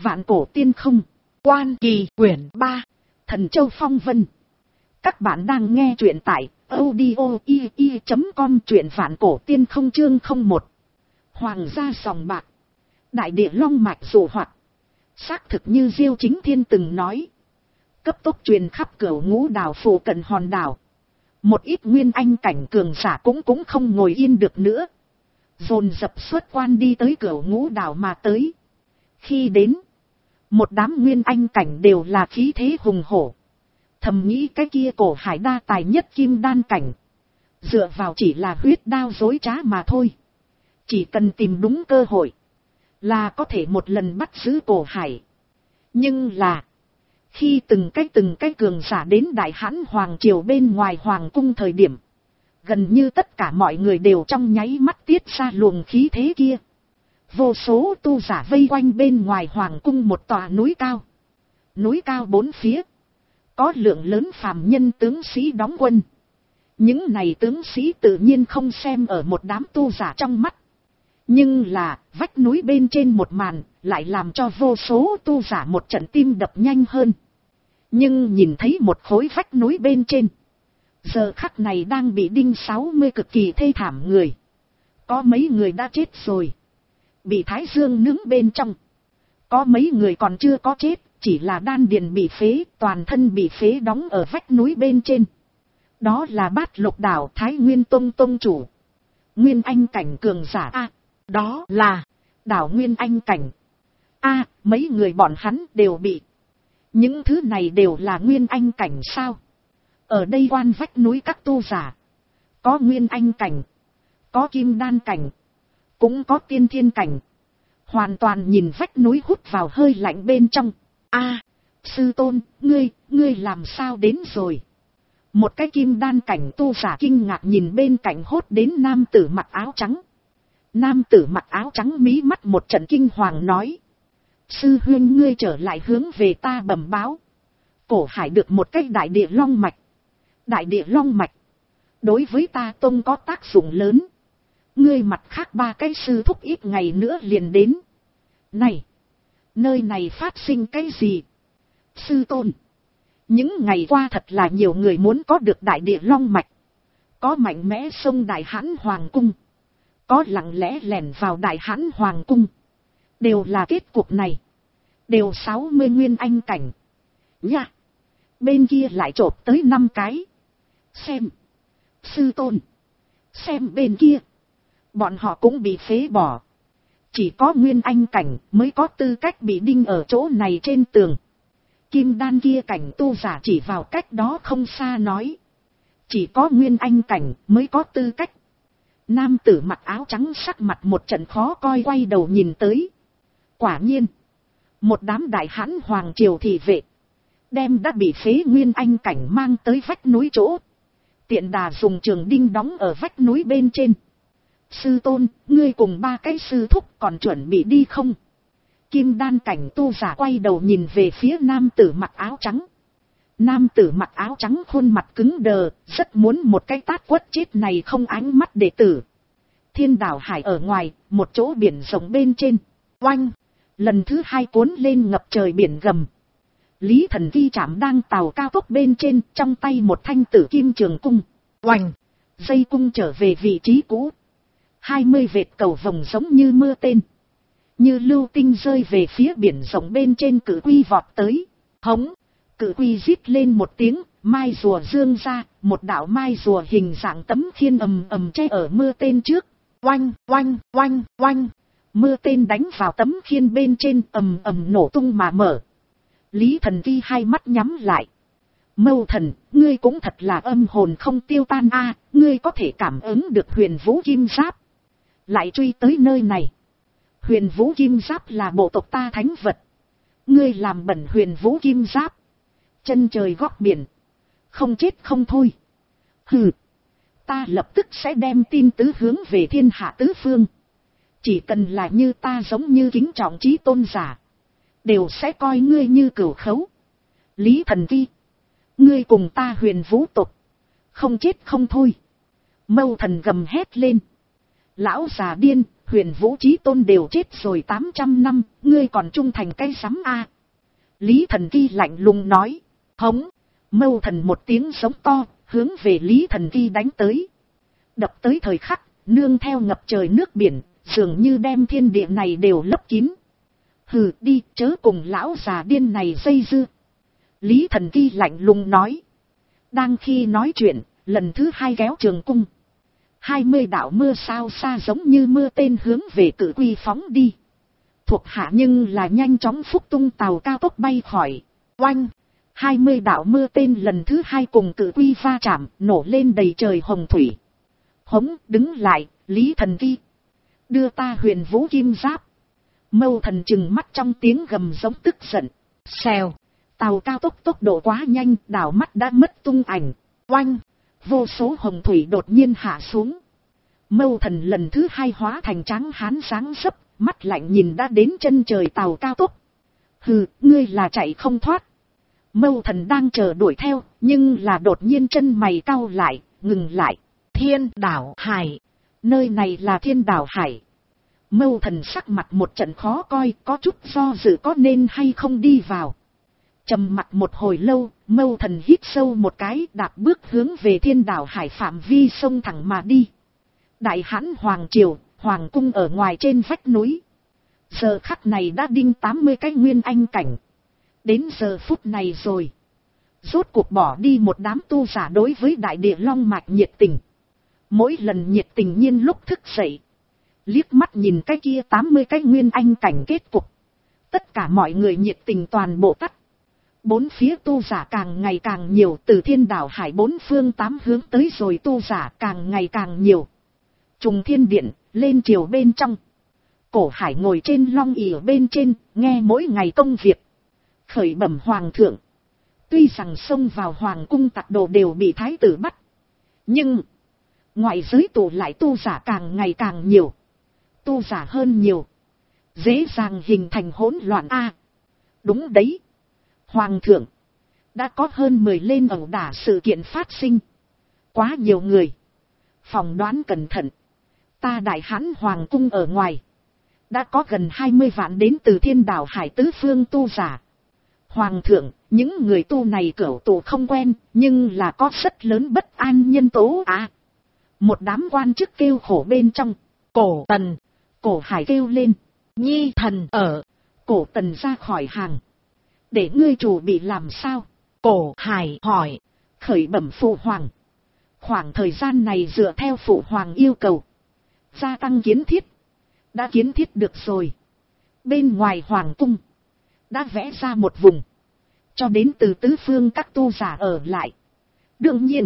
Vạn cổ tiên không. Quan kỳ quyển 3. Thần châu phong vân. Các bạn đang nghe truyện tại audio.com, truyện vạn cổ tiên không chương 01. Hoàng gia sòng bạc. Đại địa long mạch dụ hoạt. Xác thực như Diêu Chính Thiên từng nói. Cấp tốc truyền khắp Cửu Ngũ đảo phụ cận hòn đảo. Một ít nguyên anh cảnh cường giả cũng không ngồi yên được nữa. Dồn dập xuất quan đi tới Cửu Ngũ đảo mà tới. Khi đến, một đám nguyên anh cảnh đều là khí thế hùng hổ. Thầm nghĩ cái kia cổ hải đa tài nhất kim đan cảnh. Dựa vào chỉ là huyết đao dối trá mà thôi. Chỉ cần tìm đúng cơ hội, là có thể một lần bắt giữ cổ hải. Nhưng là, khi từng cái cường giả đến Đại Hãn Hoàng Triều bên ngoài Hoàng cung thời điểm, gần như tất cả mọi người đều trong nháy mắt tiết ra luồng khí thế kia. Vô số tu giả vây quanh bên ngoài Hoàng cung một tòa núi cao. Núi cao bốn phía, có lượng lớn phàm nhân tướng sĩ đóng quân. Những này tướng sĩ tự nhiên không xem ở một đám tu giả trong mắt. Nhưng là, vách núi bên trên một màn, lại làm cho vô số tu giả một trận tim đập nhanh hơn. Nhưng nhìn thấy một khối vách núi bên trên, giờ khắc này đang bị đinh 60 cực kỳ thê thảm người. Có mấy người đã chết rồi, bị thái dương nướng bên trong. Có mấy người còn chưa có chết, chỉ là đan điền bị phế, toàn thân bị phế đóng ở vách núi bên trên. Đó là Bát Lục đảo Thái Nguyên Tông tông chủ. Nguyên anh cảnh cường giả A. Đó là đảo Nguyên anh cảnh. A, mấy người bọn hắn đều bị. Những thứ này đều là Nguyên anh cảnh sao? Ở đây quan vách núi các tu giả, có Nguyên anh cảnh, có kim đan cảnh, cũng có tiên thiên cảnh. Hoàn toàn nhìn vách núi hút vào hơi lạnh bên trong. A, sư tôn, ngươi làm sao đến rồi? Một cái kim đan cảnh tu giả kinh ngạc nhìn bên cạnh hốt đến nam tử mặc áo trắng. Nam tử mặc áo trắng mí mắt một trận kinh hoàng nói. Sư huynh, ngươi trở lại hướng về ta bẩm báo. Cổ hải được một cái đại địa long mạch. Đại địa long mạch đối với ta tông có tác dụng lớn. Ngươi mặt khác ba cái sư thúc ít ngày nữa liền đến. Này, nơi này phát sinh cái gì? Sư tôn, những ngày qua thật là nhiều người muốn có được đại địa long mạch. Có mạnh mẽ xông Đại Hãn Hoàng cung, có lặng lẽ lẻn vào Đại Hãn Hoàng cung. Đều là kết cục này. Đều 60 nguyên anh cảnh. Nha, bên kia lại chộp tới 5 cái. Xem, sư tôn, xem bên kia, bọn họ cũng bị phế bỏ. Chỉ có nguyên anh cảnh mới có tư cách bị đinh ở chỗ này trên tường. Kim đan kia cảnh tu giả chỉ vào cách đó không xa nói. Chỉ có nguyên anh cảnh mới có tư cách. Nam tử mặc áo trắng sắc mặt một trận khó coi quay đầu nhìn tới. Quả nhiên, một đám Đại Hãn Hoàng Triều thị vệ, đem đã bị phế nguyên anh cảnh mang tới vách núi chỗ. Tiện đà dùng trường đinh đóng ở vách núi bên trên. Sư tôn, ngươi cùng ba cái sư thúc còn chuẩn bị đi không? Kim đan cảnh tu giả quay đầu nhìn về phía nam tử mặc áo trắng. Nam tử mặc áo trắng khuôn mặt cứng đờ, rất muốn một cái tát quất chết này không ánh mắt đệ tử. Thiên đảo hải ở ngoài, một chỗ biển rộng bên trên. Oanh! Lần thứ hai cuốn lên ngập trời biển gầm. Lý Thần Vi chạm đang tàu cao tốc bên trên, trong tay một thanh tử kim trường cung. Oanh! Dây cung trở về vị trí cũ. 20 vệt cầu vồng giống như mưa tên, như lưu tinh rơi về phía biển rộng bên trên cự quy vọt tới. Hống! Cự quy rít lên một tiếng, mai rùa dương ra, một đạo mai rùa hình dạng tấm khiên ầm ầm che ở mưa tên trước. Oanh, oanh, oanh, oanh! Mưa tên đánh vào tấm khiên bên trên, ầm ầm nổ tung mà mở. Lý Thần Vi hai mắt nhắm lại. Mâu thần, ngươi cũng thật là âm hồn không tiêu tan a, ngươi có thể cảm ứng được huyền vũ kim giáp, lại truy tới nơi này. Huyền vũ kim giáp là bộ tộc ta thánh vật. Ngươi làm bẩn huyền vũ kim giáp, chân trời góc biển, không chết không thôi. Hừ, ta lập tức sẽ đem tin tứ hướng về thiên hạ tứ phương. Chỉ cần là như ta giống như kính trọng chí tôn giả, đều sẽ coi ngươi như cửu khấu. Lý Thần Vi, ngươi cùng ta huyền vũ tộc, không chết không thôi. Mâu thần gầm hét lên. Lão già điên, Huyền Vũ Chí Tôn đều chết rồi 800 năm, ngươi còn trung thành cái sắm a? Lý Thần Kỳ lạnh lùng nói. Hống! Mâu Thần một tiếng sống to, hướng về Lý Thần Kỳ đánh tới. Đập tới thời khắc, nương theo ngập trời nước biển, dường như đem thiên địa này đều lấp kín. Hừ, đi, chớ cùng lão già điên này dây dưa. Lý Thần Kỳ lạnh lùng nói. Đang khi nói chuyện, lần thứ hai kéo trường cung. 20 đạo mưa sao xa giống như mưa tên hướng về Cự Quy phóng đi. Thuộc hạ nhưng là nhanh chóng phúc tung tàu cao tốc bay khỏi. Oanh! 20 đạo mưa tên lần thứ hai cùng Cự Quy va chạm, nổ lên đầy trời hồng thủy. Hống, đứng lại, Lý Thần Kỳ. Đưa ta Huyền Vũ Kim Giáp. Mâu Thần trừng mắt trong tiếng gầm giống tức giận. Xèo! Tàu cao tốc tốc độ quá nhanh, đảo mắt đã mất tung ảnh. Oanh! Vô số hồng thủy đột nhiên hạ xuống. Mâu Thần lần thứ hai hóa thành tráng hán sáng sấp, mắt lạnh nhìn đã đến chân trời tàu cao tốc. Hừ, ngươi là chạy không thoát. Mâu Thần đang chờ đuổi theo, nhưng là đột nhiên chân mày cau lại, ngừng lại. Thiên Đảo Hải. Nơi này là Thiên Đảo Hải. Mâu Thần sắc mặt một trận khó coi, có chút do dự có nên hay không đi vào. Trầm mặt một hồi lâu, Mâu Thần hít sâu một cái, đạp bước hướng về Thiên Đảo Hải phạm vi sông thẳng mà đi. Đại Hán Hoàng Triều, Hoàng cung ở ngoài trên vách núi. Giờ khắc này đã đinh 80 cái nguyên anh cảnh. Đến giờ phút này rồi. Rốt cuộc bỏ đi một đám tu giả đối với đại địa long mạch nhiệt tình. Mỗi lần nhiệt tình nhiên lúc thức dậy. Liếc mắt nhìn cái kia 80 cái nguyên anh cảnh kết cục. Tất cả mọi người nhiệt tình toàn bộ tắt. Bốn phía tu giả càng ngày càng nhiều, từ Thiên Đảo Hải bốn phương tám hướng tới rồi tu giả càng ngày càng nhiều. Trùng Thiên Điện, lên triều bên trong. Cổ Hải ngồi trên long ỷ bên trên, nghe mỗi ngày công việc. Khởi bẩm Hoàng thượng. Tuy rằng xông vào Hoàng cung tặc đồ đều bị thái tử bắt. Nhưng, ngoại giới tù lại tu giả càng ngày càng nhiều. Tu giả hơn nhiều. Dễ dàng hình thành hỗn loạn a. Đúng đấy. Hoàng thượng. Đã có hơn 10 lên ẩu đả sự kiện phát sinh. Quá nhiều người. Phòng đoán cẩn thận. Ta Đại Hán Hoàng cung ở ngoài. Đã có gần 20 vạn đến từ Thiên Đảo Hải tứ phương tu giả. Hoàng thượng, những người tu này cửu tù không quen, nhưng là có rất lớn bất an nhân tố à. Một đám quan chức kêu khổ bên trong. Cổ Tần. Cổ Hải kêu lên. Nhi thần ở. Cổ Tần ra khỏi hàng. Để ngươi chủ bị làm sao? Cổ Hải hỏi. Khởi bẩm phụ hoàng. Khoảng thời gian này dựa theo phụ hoàng yêu cầu. Gia tăng kiến thiết. Đã kiến thiết được rồi. Bên ngoài hoàng cung. Đã vẽ ra một vùng. Cho đến từ tứ phương các tu giả ở lại. Đương nhiên.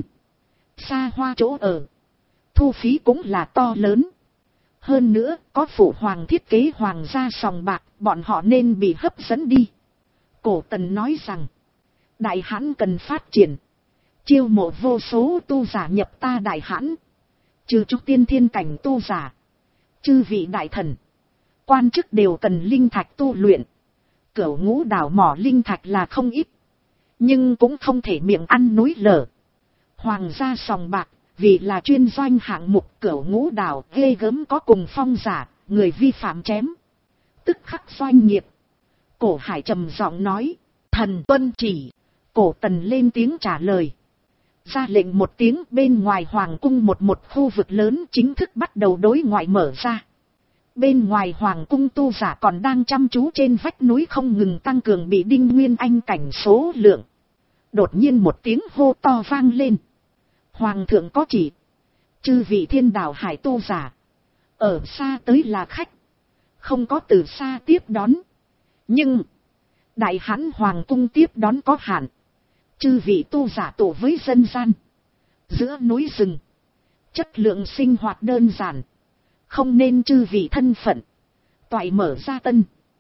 Xa hoa chỗ ở. Thu phí cũng là to lớn. Hơn nữa, có phụ hoàng thiết kế hoàng gia sòng bạc, bọn họ nên bị hấp dẫn đi. Cổ Tần nói rằng, Đại Hán cần phát triển. Chiêu mộ vô số tu giả nhập ta Đại Hán. Trừ trúc tiên thiên cảnh tu giả. Chư vị đại thần. Quan chức đều cần linh thạch tu luyện. Cửu Ngũ đảo mỏ linh thạch là không ít. Nhưng cũng không thể miệng ăn núi lở. Hoàng gia sòng bạc. Vì là chuyên doanh hạng mục Cửu Ngũ đảo ghê gớm có cùng phong giả, người vi phạm chém. Tức khắc doanh nghiệp. Cổ Hải trầm giọng nói, thần tuân chỉ. Cổ Tần lên tiếng trả lời. Ra lệnh một tiếng, bên ngoài hoàng cung một khu vực lớn chính thức bắt đầu đối ngoại mở ra. Bên ngoài hoàng cung tu giả còn đang chăm chú trên vách núi không ngừng tăng cường bị đinh nguyên anh cảnh số lượng. Đột nhiên một tiếng hô to vang lên. Hoàng thượng có chỉ. Chư vị Thiên Đảo Hải tu giả. Ở xa tới là khách. Không có từ xa tiếp đón. Nhưng. Đại Hán Hoàng cung tiếp đón có hạn. Chư vị tu giả tổ với dân gian. Giữa núi rừng. Chất lượng sinh hoạt đơn giản. Không nên chư vị thân phận. Toại mở ra tân.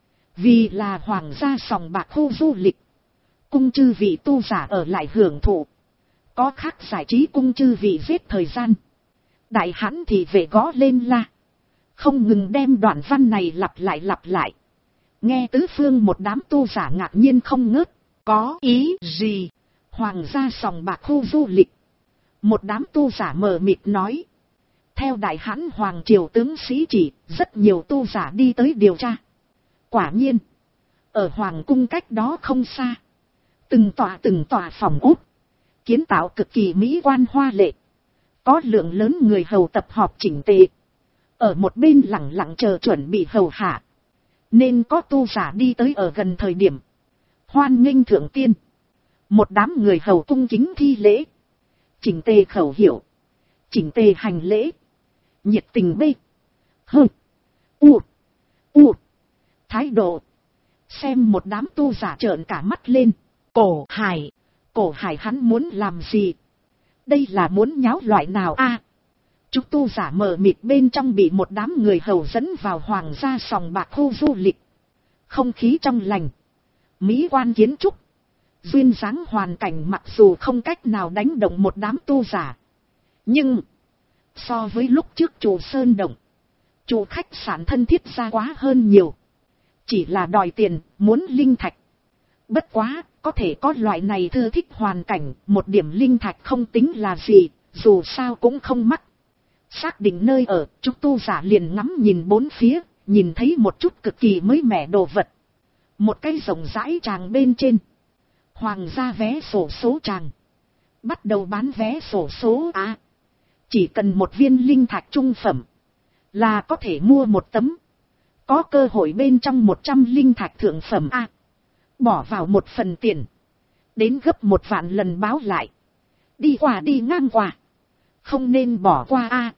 Vì là hoàng gia sòng bạc khu du lịch. Cung chư vị tu giả ở lại hưởng thụ. Có khác giải trí cung chư vị giết thời gian. Đại Hán thì về gõ lên la. Không ngừng đem đoạn văn này lặp lại. Nghe tứ phương một đám tu giả ngạc nhiên không ngớt. Có ý gì? Hoàng gia sòng bạc khu du lịch. Một đám tu giả mờ mịt nói. Theo Đại Hãn Hoàng triều tướng sĩ chỉ, rất nhiều tu giả đi tới điều tra. Quả nhiên, ở Hoàng cung cách đó không xa, từng tòa phòng ốt, kiến tạo cực kỳ mỹ quan hoa lệ. Có lượng lớn người hầu tập họp chỉnh tề, ở một bên lẳng lặng chờ chuẩn bị hầu hạ. Nên có tu giả đi tới ở gần thời điểm. Hoan nghênh thượng tiên. Một đám người hầu cung kính thi lễ. Chỉnh tề khẩu hiệu. Chỉnh tề hành lễ. Nhiệt tình bê. Hơ. U. U. Thái độ. Xem một đám tu giả trợn cả mắt lên. Cổ Hải hắn muốn làm gì? Đây là muốn nháo loại nào a? Chúng tu giả mờ mịt bên trong bị một đám người hầu dẫn vào hoàng gia sòng bạc khu du lịch. Không khí trong lành. Mỹ quan kiến trúc. Duyên dáng hoàn cảnh mặc dù không cách nào đánh động một đám tu giả. Nhưng, so với lúc trước chủ sơn động, chủ khách sạn thân thiết ra quá hơn nhiều. Chỉ là đòi tiền, muốn linh thạch. Bất quá, có thể có loại này thư thích hoàn cảnh, một điểm linh thạch không tính là gì, dù sao cũng không mắc. Xác định nơi ở, chúng tu giả liền ngắm nhìn bốn phía, nhìn thấy một chút cực kỳ mới mẻ đồ vật. Một cái rộng rãi tràng bên trên. Hoàng gia vé sổ số tràng. Bắt đầu bán vé sổ số A. Chỉ cần một viên linh thạch trung phẩm, là có thể mua một tấm. Có cơ hội bên trong 100 linh thạch thượng phẩm A. Bỏ vào một phần tiền. Đến gấp 1 vạn lần báo lại. Đi qua đi ngang qua. Không nên bỏ qua A.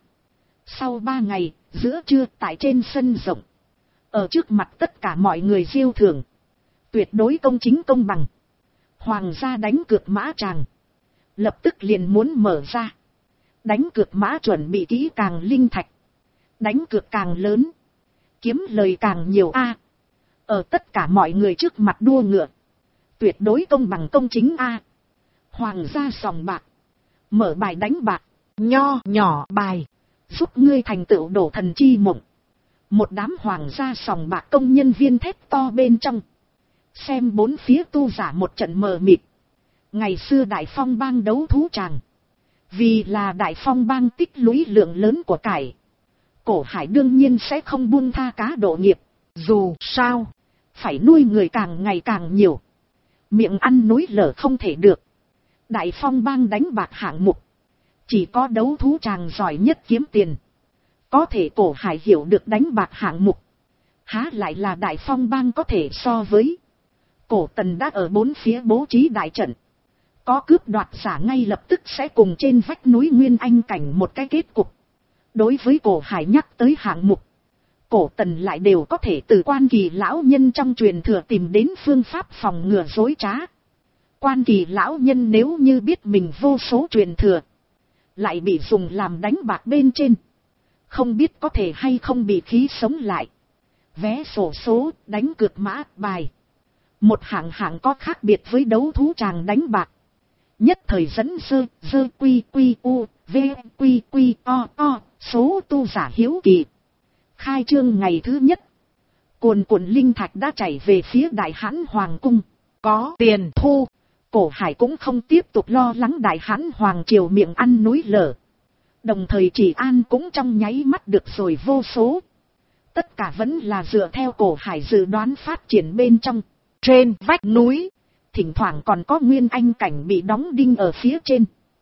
Sau 3 ngày, giữa trưa tại trên sân rộng. Ở trước mặt tất cả mọi người diêu thường. Tuyệt đối công chính công bằng. Hoàng gia đánh cược mã tràng. Lập tức liền muốn mở ra. Đánh cược mã chuẩn bị kỹ càng linh thạch. Đánh cược càng lớn. Kiếm lời càng nhiều A. Ở tất cả mọi người trước mặt đua ngựa. Tuyệt đối công bằng công chính A. Hoàng gia sòng bạc. Mở bài đánh bạc. Nho nhỏ bài. Giúp ngươi thành tựu đổ thần chi mộng. Một đám hoàng gia sòng bạc công nhân viên thét to bên trong. Xem bốn phía tu giả một trận mờ mịt. Ngày xưa Đại Phong bang đấu thú tràng. Vì là Đại Phong bang tích lũy lượng lớn của cải. Cổ Hải đương nhiên sẽ không buông tha cá độ nghiệp. Dù sao, phải nuôi người càng ngày càng nhiều. Miệng ăn núi lở không thể được. Đại Phong bang đánh bạc hạng mục. Chỉ có đấu thú tràng giỏi nhất kiếm tiền. Có thể Cổ Hải hiểu được đánh bạc hạng mục. Há lại là Đại Phong bang có thể so với. Cổ Tần đã ở bốn phía bố trí đại trận. Có cướp đoạt giả ngay lập tức sẽ cùng trên vách núi Nguyên Anh cảnh một cái kết cục. Đối với Cổ Hải nhắc tới hạng mục. Cổ Tần lại đều có thể từ Quan Kỳ lão nhân trong truyền thừa tìm đến phương pháp phòng ngừa dối trá. Quan Kỳ lão nhân nếu như biết mình vô số truyền thừa. Lại bị dùng làm đánh bạc bên trên. Không biết có thể hay không bị khí sống lại. Vé sổ số, đánh cược mã, bài. Một hạng hạng có khác biệt với đấu thú tràng đánh bạc. Nhất thời dẫn dơ quy u, v quy o, số tu giả hiếu kỳ. Khai trương ngày thứ nhất. Cuồn cuộn linh thạch đã chảy về phía Đại Hãn Hoàng cung. Có tiền thu. Cổ Hải cũng không tiếp tục lo lắng Đại Hãn Hoàng triều miệng ăn núi lở. Đồng thời Chỉ An cũng trong nháy mắt được rồi vô số. Tất cả vẫn là dựa theo Cổ Hải dự đoán phát triển bên trong. Trên vách núi, thỉnh thoảng còn có Nguyên Anh cảnh bị đóng đinh ở phía trên.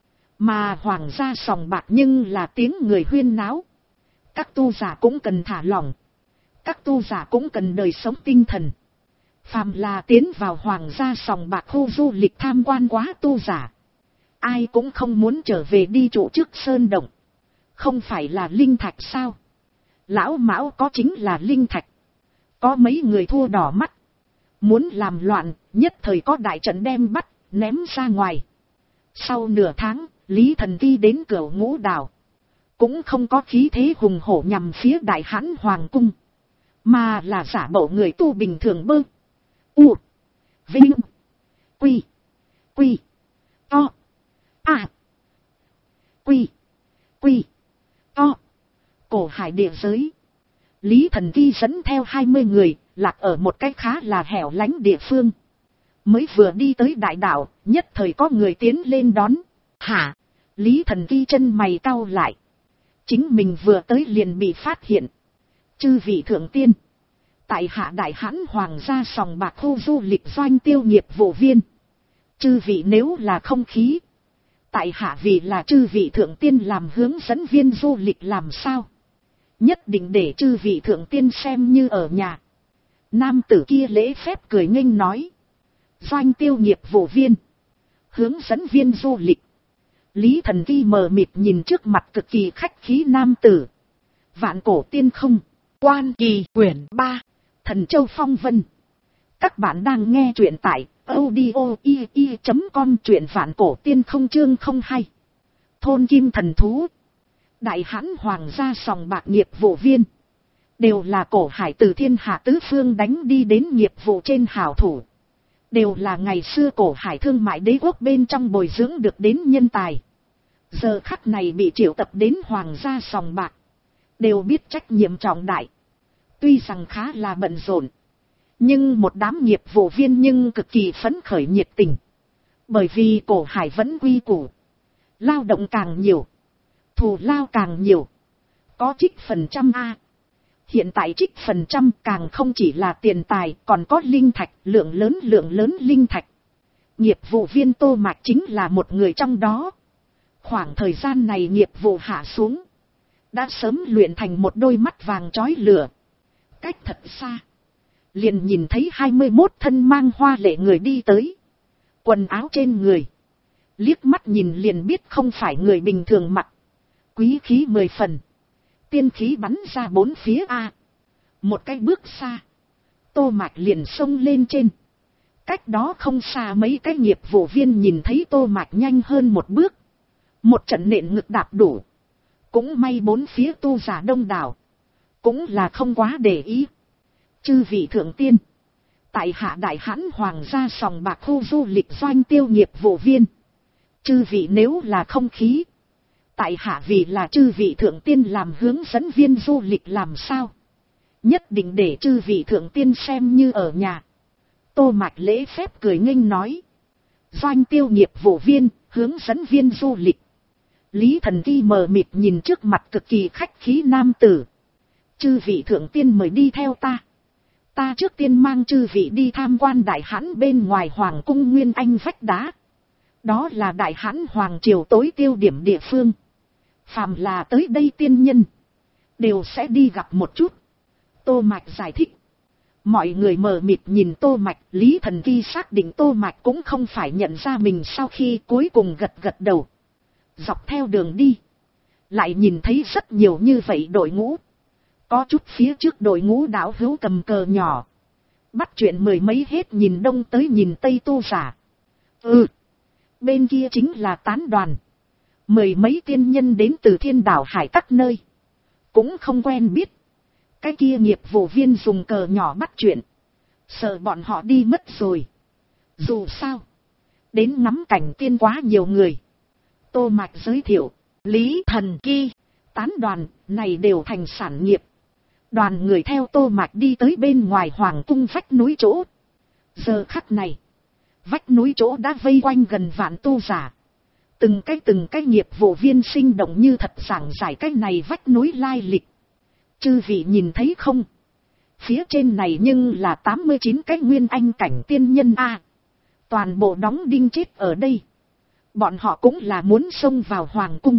Mà hoàng gia sòng bạc nhưng là tiếng người huyên náo. Các tu giả cũng cần thả lỏng. Các tu giả cũng cần đời sống tinh thần. Phàm là tiến vào hoàng gia sòng bạc khu du lịch tham quan quá tu giả. Ai cũng không muốn trở về đi trụ trước sơn động. Không phải là linh thạch sao? Lão Mão có chính là linh thạch. Có mấy người thua đỏ mắt. Muốn làm loạn, nhất thời có đại trận đem bắt, ném ra ngoài. Sau nửa tháng, Lý Thần Kỳ đến Cửu Ngũ Đảo. Cũng không có khí thế hùng hổ nhằm phía Đại Hãn Hoàng cung. Mà là giả bộ người tu bình thường bơ. U. Vinh. Quy. Quy. To. À. Quy. Quy. To. Cổ Hải địa giới. Lý Thần Kỳ dẫn theo 20 người, lạc ở một cái khá là hẻo lánh địa phương. Mới vừa đi tới đại đảo, nhất thời có người tiến lên đón. Hả? Lý Thần Kỳ chân mày cau lại. chính mình vừa tới liền bị phát hiện. Chư vị thượng tiên, tại hạ đại hãn hoàng gia sòng bạc khu du lịch doanh tiêu nghiệp vụ viên. Chư vị nếu là không khí, tại hạ vì là chư vị thượng tiên làm hướng dẫn viên du lịch làm sao. Nhất định để chư vị thượng tiên xem như ở nhà. Nam tử kia lễ phép cười nghênh nói. Doanh tiêu nghiệp vụ viên, hướng dẫn viên du lịch. Lý Thần Kỳ mờ mịt nhìn trước mặt cực kỳ khách khí nam tử. Vạn cổ tiên không, Quan Kỳ quyển 3, Thần Châu Phong Vân. Các bạn đang nghe truyện tại audio.com, truyện vạn cổ tiên không chương 02. Thôn Kim Thần Thú. Đại hãn hoàng gia sòng bạc nghiệp vụ viên, đều là cổ hải từ thiên hạ tứ phương đánh đi đến nghiệp vụ trên hảo thủ. Đều là ngày xưa cổ hải thương mại đế quốc bên trong bồi dưỡng được đến nhân tài. Giờ khắc này bị triệu tập đến hoàng gia sòng bạc, đều biết trách nhiệm trọng đại. Tuy rằng khá là bận rộn, nhưng một đám nghiệp vụ viên nhưng cực kỳ phấn khởi nhiệt tình. Bởi vì cổ hải vẫn quy củ, lao động càng nhiều, thù lao càng nhiều, có trích phần trăm A. Hiện tại trích phần trăm càng không chỉ là tiền tài, còn có linh thạch, lượng lớn linh thạch. Nghiệp vụ viên Tô Mạch chính là một người trong đó. Khoảng thời gian này nghiệp vụ hạ xuống, đã sớm luyện thành một đôi mắt vàng chói lửa. Cách thật xa, liền nhìn thấy 21 thân mang hoa lệ người đi tới. Quần áo trên người, liếc mắt nhìn liền biết không phải người bình thường mặc. Quý khí 10 phần, tiên khí bắn ra bốn phía A. Một cái bước xa, Tô Mạch liền xông lên trên. Cách đó không xa mấy cái nghiệp vụ viên nhìn thấy Tô Mạch nhanh hơn một bước, một trận nện ngực đạp đủ. Cũng may bốn phía tu giả đông đảo, cũng là không quá để ý. Chư vị thượng tiên, tại hạ đại hãn hoàng gia sòng bạc khu du lịch doanh tiêu nghiệp vụ viên. Chư vị nếu là không khí, tại hạ vì là chư vị thượng tiên làm hướng dẫn viên du lịch làm sao. Nhất định để chư vị thượng tiên xem như ở nhà. Tô Mạch lễ phép cười nghênh nói. Doanh tiêu nghiệp vụ viên, hướng dẫn viên du lịch. Lý Thần Kỳ mờ mịt nhìn trước mặt cực kỳ khách khí nam tử. Chư vị thượng tiên mời đi theo ta. Ta trước tiên mang chư vị đi tham quan đại hãn bên ngoài hoàng cung Nguyên Anh vách đá. Đó là đại hãn hoàng triều tối tiêu điểm địa phương. Phàm là tới đây tiên nhân, đều sẽ đi gặp một chút. Tô Mạch giải thích. Mọi người mờ mịt nhìn Tô Mạch. Lý Thần Kỳ xác định Tô Mạch cũng không phải nhận ra mình, sau khi cuối cùng gật gật đầu. Dọc theo đường đi, lại nhìn thấy rất nhiều như vậy đội ngũ. Có chút phía trước đội ngũ đảo hữu cầm cờ nhỏ, bắt chuyện mười mấy hết nhìn đông tới nhìn tây tu giả. Bên kia chính là tán đoàn. Mười mấy tiên nhân đến từ thiên đảo hải các nơi, cũng không quen biết. Cái kia nghiệp vụ viên dùng cờ nhỏ bắt chuyện, sợ bọn họ đi mất rồi. Dù sao, đến ngắm cảnh tiên quá nhiều người. Tô Mạch giới thiệu, Lý Thần Kỳ, tán đoàn này đều thành sản nghiệp. Đoàn người theo Tô Mạch đi tới bên ngoài hoàng cung vách núi chỗ. Giờ khắc này, vách núi chỗ đã vây quanh gần vạn tu giả. Từng cái nghiệp vụ viên sinh động như thật giảng giải cái này vách núi lai lịch. Chư vị nhìn thấy không? Phía trên này nhưng là 89 cái nguyên anh cảnh tiên nhân A. Toàn bộ đóng đinh chết ở đây. Bọn họ cũng là muốn xông vào hoàng cung.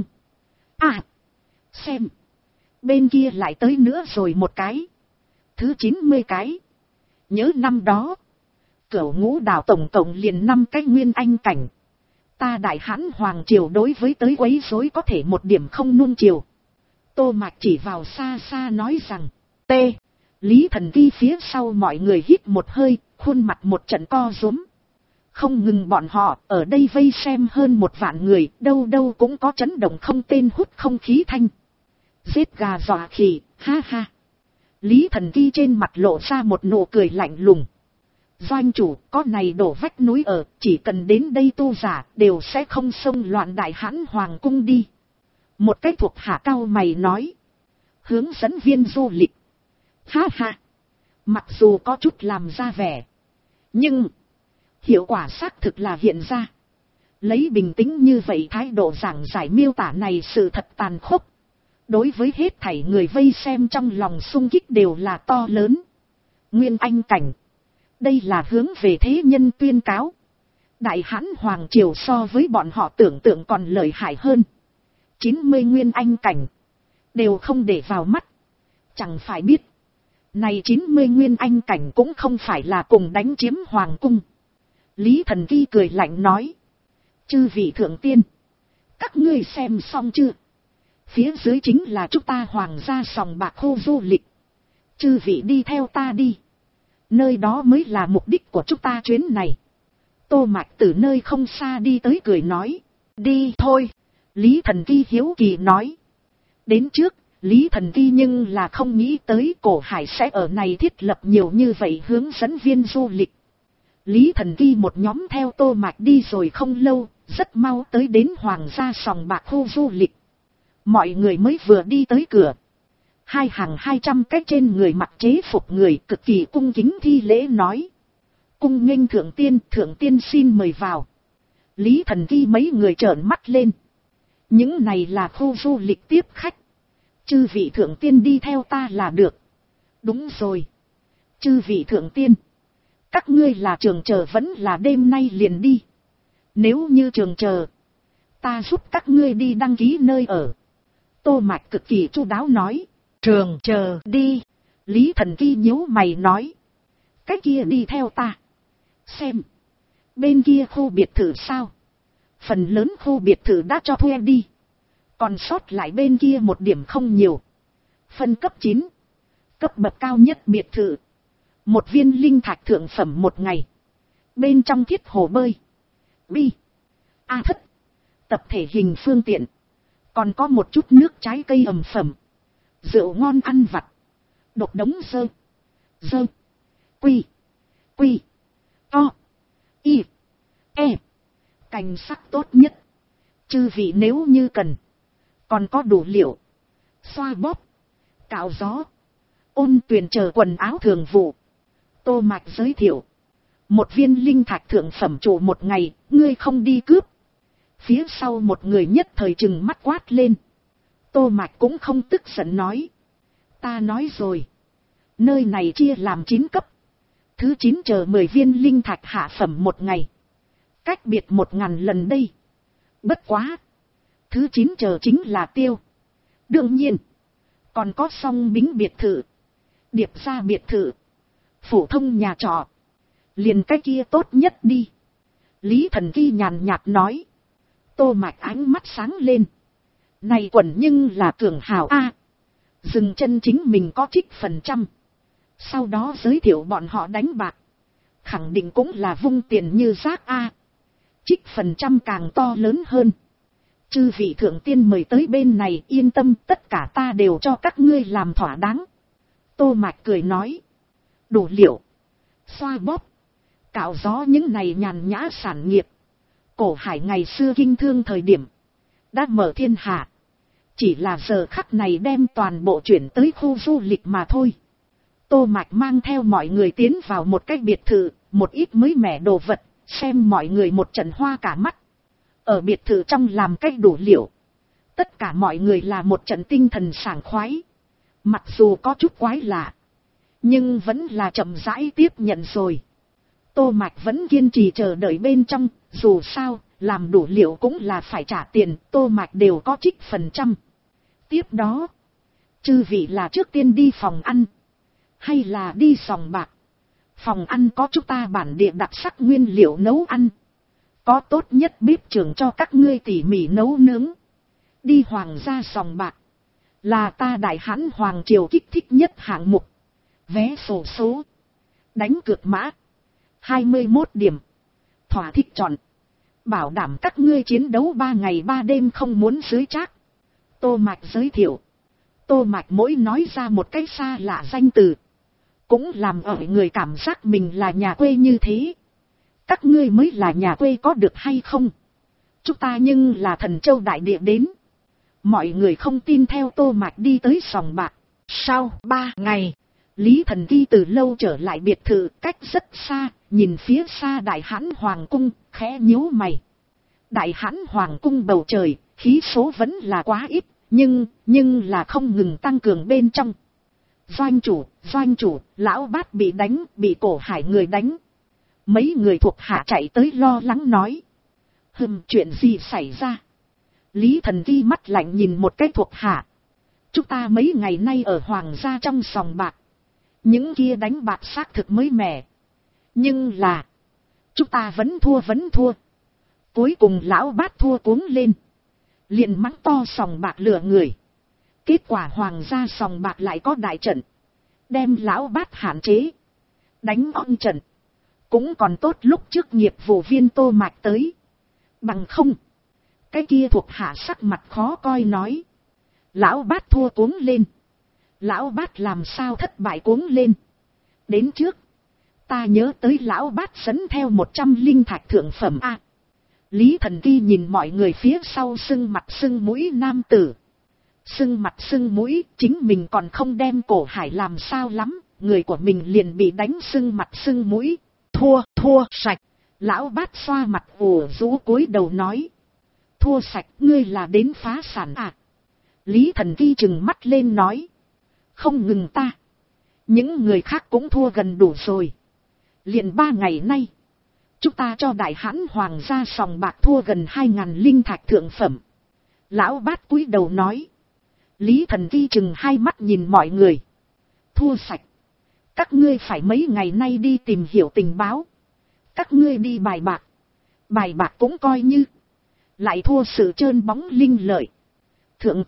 Xem. Bên kia lại tới nữa rồi một cái. Thứ 90 cái. Nhớ năm đó, Cửu Ngũ Đảo tổng cộng liền 5 cái nguyên anh cảnh. Ta đại hãn hoàng triều đối với tới quấy rối có thể một điểm không nuông chiều. Tô Mạch chỉ vào xa xa nói rằng. Lý Thần Kỳ phía sau mọi người hít một hơi, khuôn mặt một trận co rúm. Không ngừng bọn họ, ở đây vây xem hơn 1 vạn người, đâu đâu cũng có chấn động không tên hút không khí thanh. Giết gà dọa khỉ, ha ha. Lý Thần Kỳ trên mặt lộ ra một nụ cười lạnh lùng. Doanh chủ, có này đổ vách núi ở, chỉ cần đến đây tu giả, đều sẽ không xông loạn đại hãn hoàng cung đi. Một cái thuộc hạ cao mày nói. Hướng dẫn viên du lịch. Ha ha. Mặc dù có chút làm ra vẻ, nhưng hiệu quả xác thực là hiện ra. Lấy bình tĩnh như vậy thái độ giảng giải miêu tả này sự thật tàn khốc. Đối với hết thảy người vây xem trong lòng sung kích đều là to lớn. Nguyên Anh cảnh. Đây là hướng về thế nhân tuyên cáo. Đại Hán Hoàng Triều so với bọn họ tưởng tượng còn lợi hại hơn. 90 Nguyên Anh cảnh. Đều không để vào mắt. Chẳng phải biết. Này 90 Nguyên Anh cảnh cũng không phải là cùng đánh chiếm Hoàng cung. Lý Thần Kỳ cười lạnh nói. Chư vị thượng tiên. Các ngươi xem xong chưa? Phía dưới chính là chúng ta Hoàng gia sòng bạc khu du lịch. Chư vị đi theo ta đi. Nơi đó mới là mục đích của chúng ta chuyến này. Tô Mạch từ nơi không xa đi tới cười nói. Đi thôi. Lý Thần Kỳ hiếu kỳ nói. Đến trước, Lý Thần Kỳ nhưng là không nghĩ tới Cổ Hải sẽ ở này thiết lập nhiều như vậy hướng dẫn viên du lịch. Lý Thần Kỳ một nhóm theo Tô Mạch đi rồi không lâu, rất mau tới đến Hoàng gia sòng bạc khu du lịch. Mọi người mới vừa đi tới cửa. Hai hàng 200 cái trên người mặc chế phục người cực kỳ cung kính thi lễ nói. Cung nghênh thượng tiên xin mời vào. Lý Thần Kỳ mấy người trợn mắt lên. Những này là khu du lịch tiếp khách. Chư vị thượng tiên đi theo ta là được. Đúng rồi. Chư vị thượng tiên. Các ngươi là trường chờ vẫn là đêm nay liền đi. Nếu như trường chờ. Ta giúp các ngươi đi đăng ký nơi ở. Tô Mạch cực kỳ chu đáo nói. Trường chờ đi. Lý Thần Kỳ nhíu mày nói. Cái kia đi theo ta. Xem. Bên kia khu biệt thự sao? Phần lớn khu biệt thự đã cho thuê đi. Còn sót lại bên kia một điểm không nhiều. Phân cấp 9. Cấp bậc cao nhất biệt thự. Một viên linh thạch thượng phẩm một ngày. Bên trong thiết hồ bơi. Bi. A thất. Tập thể hình phương tiện. Còn có một chút nước trái cây ẩm phẩm. Rượu ngon ăn vặt. Độc đống dơ. Dơ. Quy. Quy. To. Y. E. Cảnh sắc tốt nhất. Chư vị nếu như cần. Còn có đủ liệu. Xoa bóp. Cạo gió. Ôn tuyền chờ quần áo thường vụ. Tô Mạch giới thiệu. Một viên linh thạch thượng phẩm chủ một ngày. Ngươi không đi cướp. Phía sau một người nhất thời trừng mắt quát lên. Tô Mạch cũng không tức giận nói. Ta nói rồi. Nơi này chia làm 9 cấp. Thứ 9 chờ 10 viên linh thạch hạ phẩm một ngày. Cách biệt 1000 lần đây. Bất quá. Thứ 9 chờ chính là tiêu. Đương nhiên. Còn có song bính biệt thự. Điệp gia biệt thự. Phổ thông nhà trọ. Liền cái kia tốt nhất đi. Lý Thần Kỳ nhàn nhạt nói. Tô Mạch ánh mắt sáng lên. Này quần nhưng là cường hào A. Dừng chân chính mình có trích phần trăm. Sau đó giới thiệu bọn họ đánh bạc. Khẳng định cũng là vung tiền như rác A. Trích phần trăm càng to lớn hơn. Chư vị thượng tiên mời tới bên này yên tâm tất cả ta đều cho các ngươi làm thỏa đáng. Tô Mạch cười nói. Đủ liệu. Xoa bóp. Cạo gió những này nhàn nhã sản nghiệp. Cổ Hải ngày xưa kinh thương thời điểm. Đã mở thiên hạ. Chỉ là giờ khắc này đem toàn bộ chuyển tới khu du lịch mà thôi. Tô Mạch mang theo mọi người tiến vào một cái biệt thự. Một ít mới mẻ đồ vật. Xem mọi người một trận hoa cả mắt. Ở biệt thự trong làm cách đủ liệu. Tất cả mọi người là một trận tinh thần sảng khoái. Mặc dù có chút quái lạ. Nhưng vẫn là chậm rãi tiếp nhận rồi. Tô Mạch vẫn kiên trì chờ đợi bên trong. Dù sao, làm đủ liệu cũng là phải trả tiền. Tô Mạch đều có trích phần trăm. Tiếp đó. Chư vị là trước tiên đi phòng ăn. Hay là đi sòng bạc. Phòng ăn có chúng ta bản địa đặc sắc nguyên liệu nấu ăn. Có tốt nhất bếp trưởng cho các ngươi tỉ mỉ nấu nướng. Đi Hoàng gia sòng bạc. Là ta Đại Hán Hoàng Triều kích thích nhất hạng mục. Vé sổ số. Đánh cược mã. 21 điểm. Thỏa thích chọn. Bảo đảm các ngươi chiến đấu 3 ngày 3 đêm không muốn dưới trác. Tô Mạch giới thiệu. Tô Mạch mỗi nói ra một cái xa lạ danh từ. Cũng làm ở người cảm giác mình là nhà quê như thế. Các ngươi mới là nhà quê có được hay không? Chúng ta nhưng là Thần Châu đại địa đến. Mọi người không tin theo Tô Mạch đi tới sòng bạc. Sau 3 ngày, Lý Thần Kỳ từ lâu trở lại biệt thự cách rất xa, nhìn phía xa Đại Hán Hoàng cung, khẽ nhíu mày. Đại Hán Hoàng cung bầu trời, khí số vẫn là quá ít, nhưng là không ngừng tăng cường bên trong. Doanh chủ, lão bát bị đánh, bị Cổ Hải người đánh. Mấy người thuộc hạ chạy tới lo lắng nói. Chuyện gì xảy ra? Lý Thần Kỳ mắt lạnh nhìn một cái thuộc hạ. Chúng ta mấy ngày nay ở hoàng gia trong sòng bạc. Những kia đánh bạc xác thực mới mẻ. Nhưng là, chúng ta vẫn thua. Cuối cùng lão bát thua cuống lên. Liền mắng to sòng bạc lừa người. Kết quả hoàng gia sòng bạc lại có đại trận. Đem lão bát hạn chế. Đánh on trận. Cũng còn tốt lúc trước nghiệp vụ viên Tô Mạch tới. Bằng không. Cái kia thuộc hạ sắc mặt khó coi nói. Lão bát thua cuống lên. Lão bát làm sao thất bại cuống lên. Đến trước. Ta nhớ tới lão bát dẫn theo 100 linh thạch thượng phẩm A. Lý Thần Kỳ nhìn mọi người phía sau sưng mặt sưng mũi nam tử. Sưng mặt sưng mũi, chính mình còn không đem Cổ Hải làm sao lắm, người của mình liền bị đánh sưng mặt sưng mũi. Thua sạch. Lão bát xoa mặt ủ rũ cúi đầu nói. Thua sạch, ngươi là đến phá sản à? Lý Thần Kỳ trừng mắt lên nói. Không ngừng ta. Những người khác cũng thua gần đủ rồi. Liền 3 ngày nay. Chúng ta cho đại hãn hoàng gia sòng bạc thua gần 2.000 linh thạch thượng phẩm. Lão bát cúi đầu nói. Lý Thần Kỳ trừng hai mắt nhìn mọi người. Thua sạch. Các ngươi phải mấy ngày nay đi tìm hiểu tình báo. Các ngươi đi bài bạc. Bài bạc cũng coi như. Lại thua sự trơn bóng linh lợi. Thượng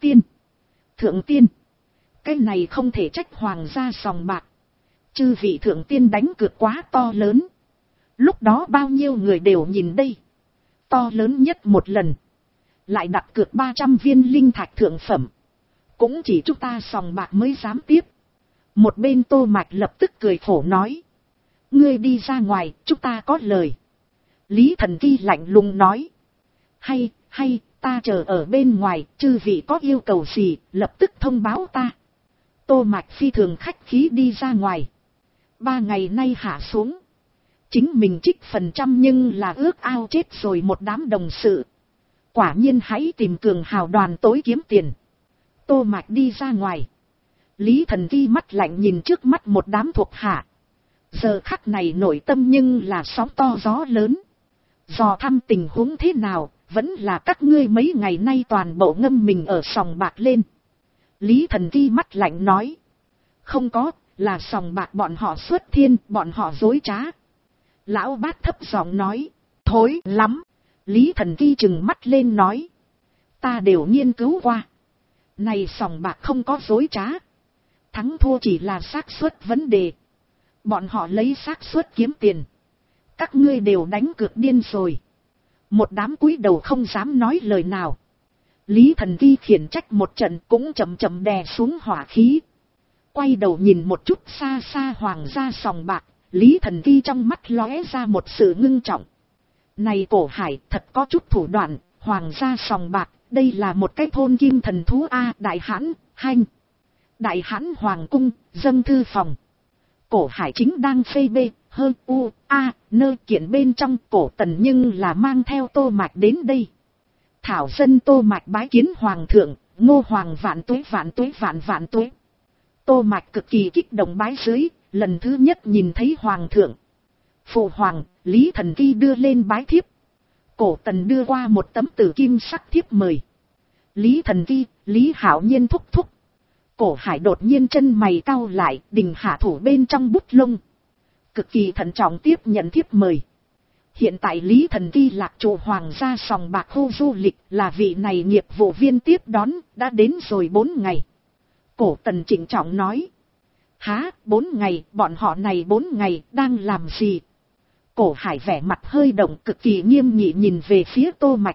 tiên. Cái này không thể trách hoàng gia sòng bạc. Chư vị thượng tiên đánh cược quá to lớn. Lúc đó bao nhiêu người đều nhìn đây. To lớn nhất một lần. Lại đặt cược 300 viên linh thạch thượng phẩm. Cũng chỉ chúng ta sòng bạc mới dám tiếp. Một bên Tô Mạch lập tức cười khổ nói. Ngươi đi ra ngoài, chúng ta có lời. Lý Thần Kỳ lạnh lùng nói. Hay, ta chờ ở bên ngoài, chư vị có yêu cầu gì, lập tức thông báo ta. Tô Mạch phi thường khách khí đi ra ngoài. 3 ngày nay hạ xuống. Chính mình trích phần trăm nhưng là ước ao chết rồi một đám đồng sự. Quả nhiên hãy tìm cường hào đoàn tối kiếm tiền. Tô Mạch đi ra ngoài. Lý Thần Kỳ mắt lạnh nhìn trước mắt một đám thuộc hạ. Giờ khắc này nội tâm nhưng là sóng to gió lớn. Dò thăm tình huống thế nào, vẫn là các ngươi mấy ngày nay toàn bộ ngâm mình ở sòng bạc lên. Lý Thần Kỳ mắt lạnh nói. Không có, là sòng bạc bọn họ xuất thiên, bọn họ dối trá. Lão bát thấp giọng nói. Thối lắm. Lý Thần Kỳ trừng mắt lên nói. Ta đều nghiên cứu qua. Này sòng bạc không có dối trá. Thắng thua chỉ là xác suất vấn đề. Bọn họ lấy xác suất kiếm tiền. Các ngươi đều đánh cược điên rồi. Một đám cúi đầu không dám nói lời nào. Lý Thần Kỳ khiển trách một trận cũng chậm chậm đè xuống hỏa khí. Quay đầu nhìn một chút xa xa hoàng gia sòng bạc. Lý Thần Kỳ trong mắt lóe ra một sự ngưng trọng. Này Cổ Hải thật có chút thủ đoạn. Hoàng gia sòng bạc, đây là một cái thôn kim thần thú A. Đại hãn, hanh. Đại hãn hoàng cung, dâng thư phòng. Cổ Hải chính đang phê bê, hơn u, a, nơi kiện bên trong. Cổ Tần nhưng là mang theo Tô Mạch đến đây. Thảo dân Tô Mạch bái kiến hoàng thượng, Ngô hoàng vạn tuế vạn tuế. Tô Mạch cực kỳ kích động bái dưới, lần thứ nhất nhìn thấy hoàng thượng. Phụ hoàng, Lý Thần Kỳ đưa lên bái thiếp. Cổ Tần đưa qua một tấm tử kim sắc thiếp mời. Lý Thần Kỳ, Lý Hạo Nhiên thúc thúc. Cổ Hải đột nhiên chân mày cau lại, đình hạ thủ bên trong bút lông. Cực kỳ thận trọng tiếp nhận thiếp mời. Hiện tại Lý Thần Kỳ lạc trụ hoàng gia sòng bạc khu du lịch, là vị này nghiệp vụ viên tiếp đón, đã đến rồi 4 ngày. Cổ Tần trịnh trọng nói. Há, 4 ngày, bọn họ này 4 ngày, đang làm gì? Cổ Hải vẻ mặt hơi động, cực kỳ nghiêm nghị nhìn về phía Tô Mạch.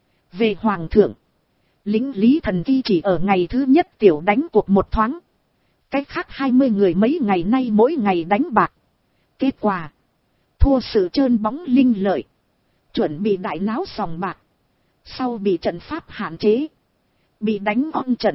Về hoàng thượng. Lính Lý Thần Kỳ chỉ ở ngày thứ nhất tiểu đánh cuộc một thoáng. Cách khác 20 người mấy ngày nay mỗi ngày đánh bạc. Kết quả. Thua sự trơn bóng linh lợi. Chuẩn bị đại náo sòng bạc. Sau bị trận pháp hạn chế. Bị đánh on trận.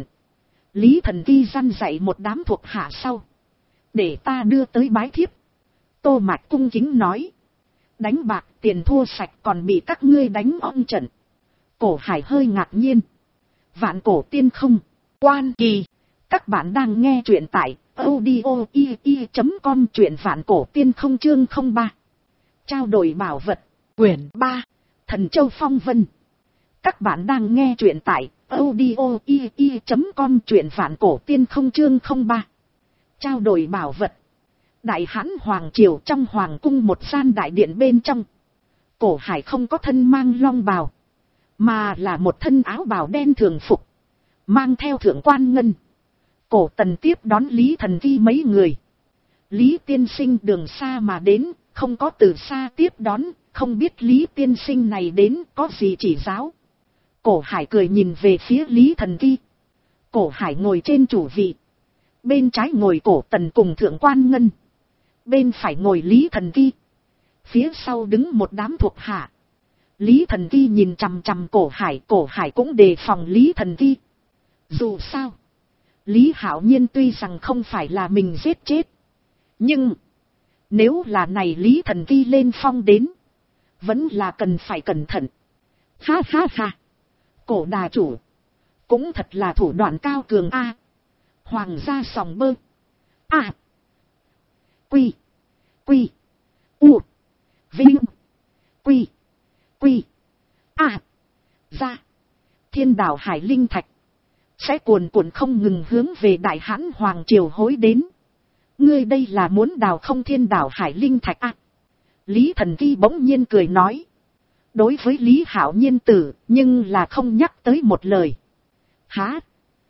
Lý Thần Kỳ răn dạy một đám thuộc hạ sau. Để ta đưa tới bái thiếp. Tô Mạch cung kính nói. Đánh bạc tiền thua sạch còn bị các ngươi đánh on trận. Cổ Hải hơi ngạc nhiên. Vạn cổ tiên không. Quan Kỳ. Các bạn đang nghe truyện tại audio.com, truyện Vạn cổ tiên không chương 03. Trao đổi bảo vật. Quyển 3. Thần Châu Phong Vân. Các bạn đang nghe truyện tại audio.com, truyện Vạn cổ tiên không chương 03. Trao đổi bảo vật. Đại Hán Hoàng Triều, trong Hoàng cung một gian đại điện bên trong. Cổ Hải không có thân mang long bào, mà là một thân áo bào đen thường phục, mang theo thượng quan ngân. Cổ Tần tiếp đón Lý Thần Vi mấy người. Lý tiên sinh đường xa mà đến, không có từ xa tiếp đón, không biết Lý tiên sinh này đến có gì chỉ giáo. Cổ Hải cười nhìn về phía Lý Thần Vi. Cổ Hải ngồi trên chủ vị. Bên trái ngồi Cổ Tần cùng thượng quan ngân. Bên phải ngồi Lý Thần Vi. Phía sau đứng một đám thuộc hạ. Lý Thần Vi nhìn chằm chằm Cổ Hải cũng đề phòng Lý Thần Vi. Dù sao, Lý Hạo Nhiên tuy rằng không phải là mình giết chết, nhưng nếu là này Lý Thần Vi lên phong đến, vẫn là cần phải cẩn thận. Ha ha ha, Cổ đà chủ cũng thật là thủ đoạn cao cường a. Hoàng gia sòng bơ. A. Quy. U. Vinh. Quy. A. Ra. Thiên đảo Hải Linh Thạch sẽ cuồn cuộn không ngừng hướng về Đại Hán Hoàng Triều hối đến. Ngươi đây là muốn đào không thiên đảo Hải Linh Thạch à? Lý Thần Vi bỗng nhiên cười nói. Đối với Lý Hạo Nhiên tử, nhưng là không nhắc tới một lời. Hả?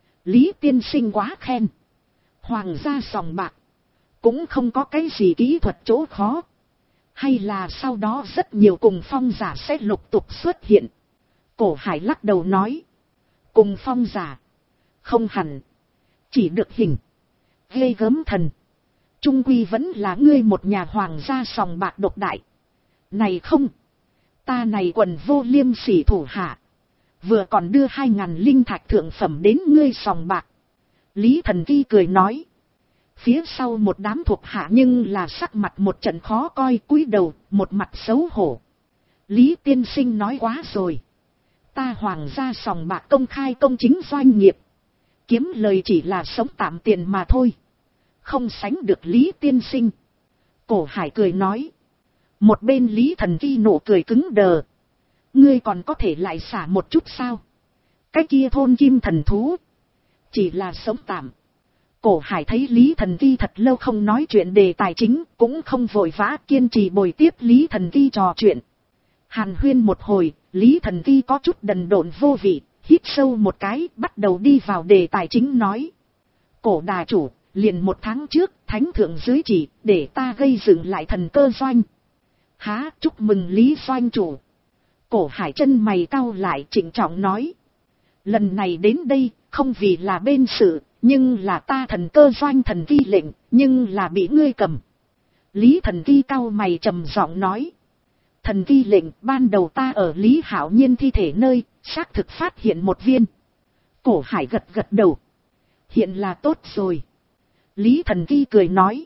Lý tiên sinh quá khen. Hoàng gia sòng bạc cũng không có cái gì kỹ thuật chỗ khó. Hay là sau đó rất nhiều cùng phong giả sẽ lục tục xuất hiện? Cổ Hải lắc đầu nói. Cùng phong giả không hẳn, chỉ được hình ghê gớm thần. Trung quy vẫn là ngươi một nhà hoàng gia sòng bạc độc đại. Này không, ta này quần vô liêm sỉ thủ hạ, vừa còn đưa 2.000 linh thạch thượng phẩm đến ngươi sòng bạc. Lý Thần Vi cười nói. Phía sau một đám thuộc hạ nhưng là sắc mặt một trận khó coi, cúi đầu, một mặt xấu hổ. Lý tiên sinh nói quá rồi. Ta hoàng gia sòng bạc công khai công chính doanh nghiệp, kiếm lời chỉ là sống tạm tiền mà thôi, không sánh được Lý tiên sinh. Cổ Hải cười nói. Một bên Lý Thần Vi nụ cười cứng đờ. Ngươi còn có thể lại xả một chút sao? Cái kia thôn kim thần thú chỉ là sống tạm. Cổ Hải thấy Lý Thần Vi thật lâu không nói chuyện đề tài chính, cũng không vội vã, kiên trì bồi tiếp Lý Thần Vi trò chuyện. Hàn huyên một hồi, Lý Thần Vi có chút đần độn vô vị, hít sâu một cái, bắt đầu đi vào đề tài chính nói. Cổ đà chủ, liền 1 tháng trước, thánh thượng dưới chỉ, để ta gây dựng lại thần cơ doanh. Há, chúc mừng Lý doanh chủ. Cổ Hải chân mày cau lại, trịnh trọng nói. Lần này đến đây, không vì là bên sự, nhưng là ta thần cơ doanh thần vi lệnh, nhưng là bị ngươi cầm. Lý Thần Vi cau mày trầm giọng nói. Thần vi lệnh, ban đầu ta ở Lý Hạo Nhiên thi thể nơi, xác thực phát hiện một viên. Cổ Hải gật gật đầu. Hiện là tốt rồi. Lý Thần Vi cười nói.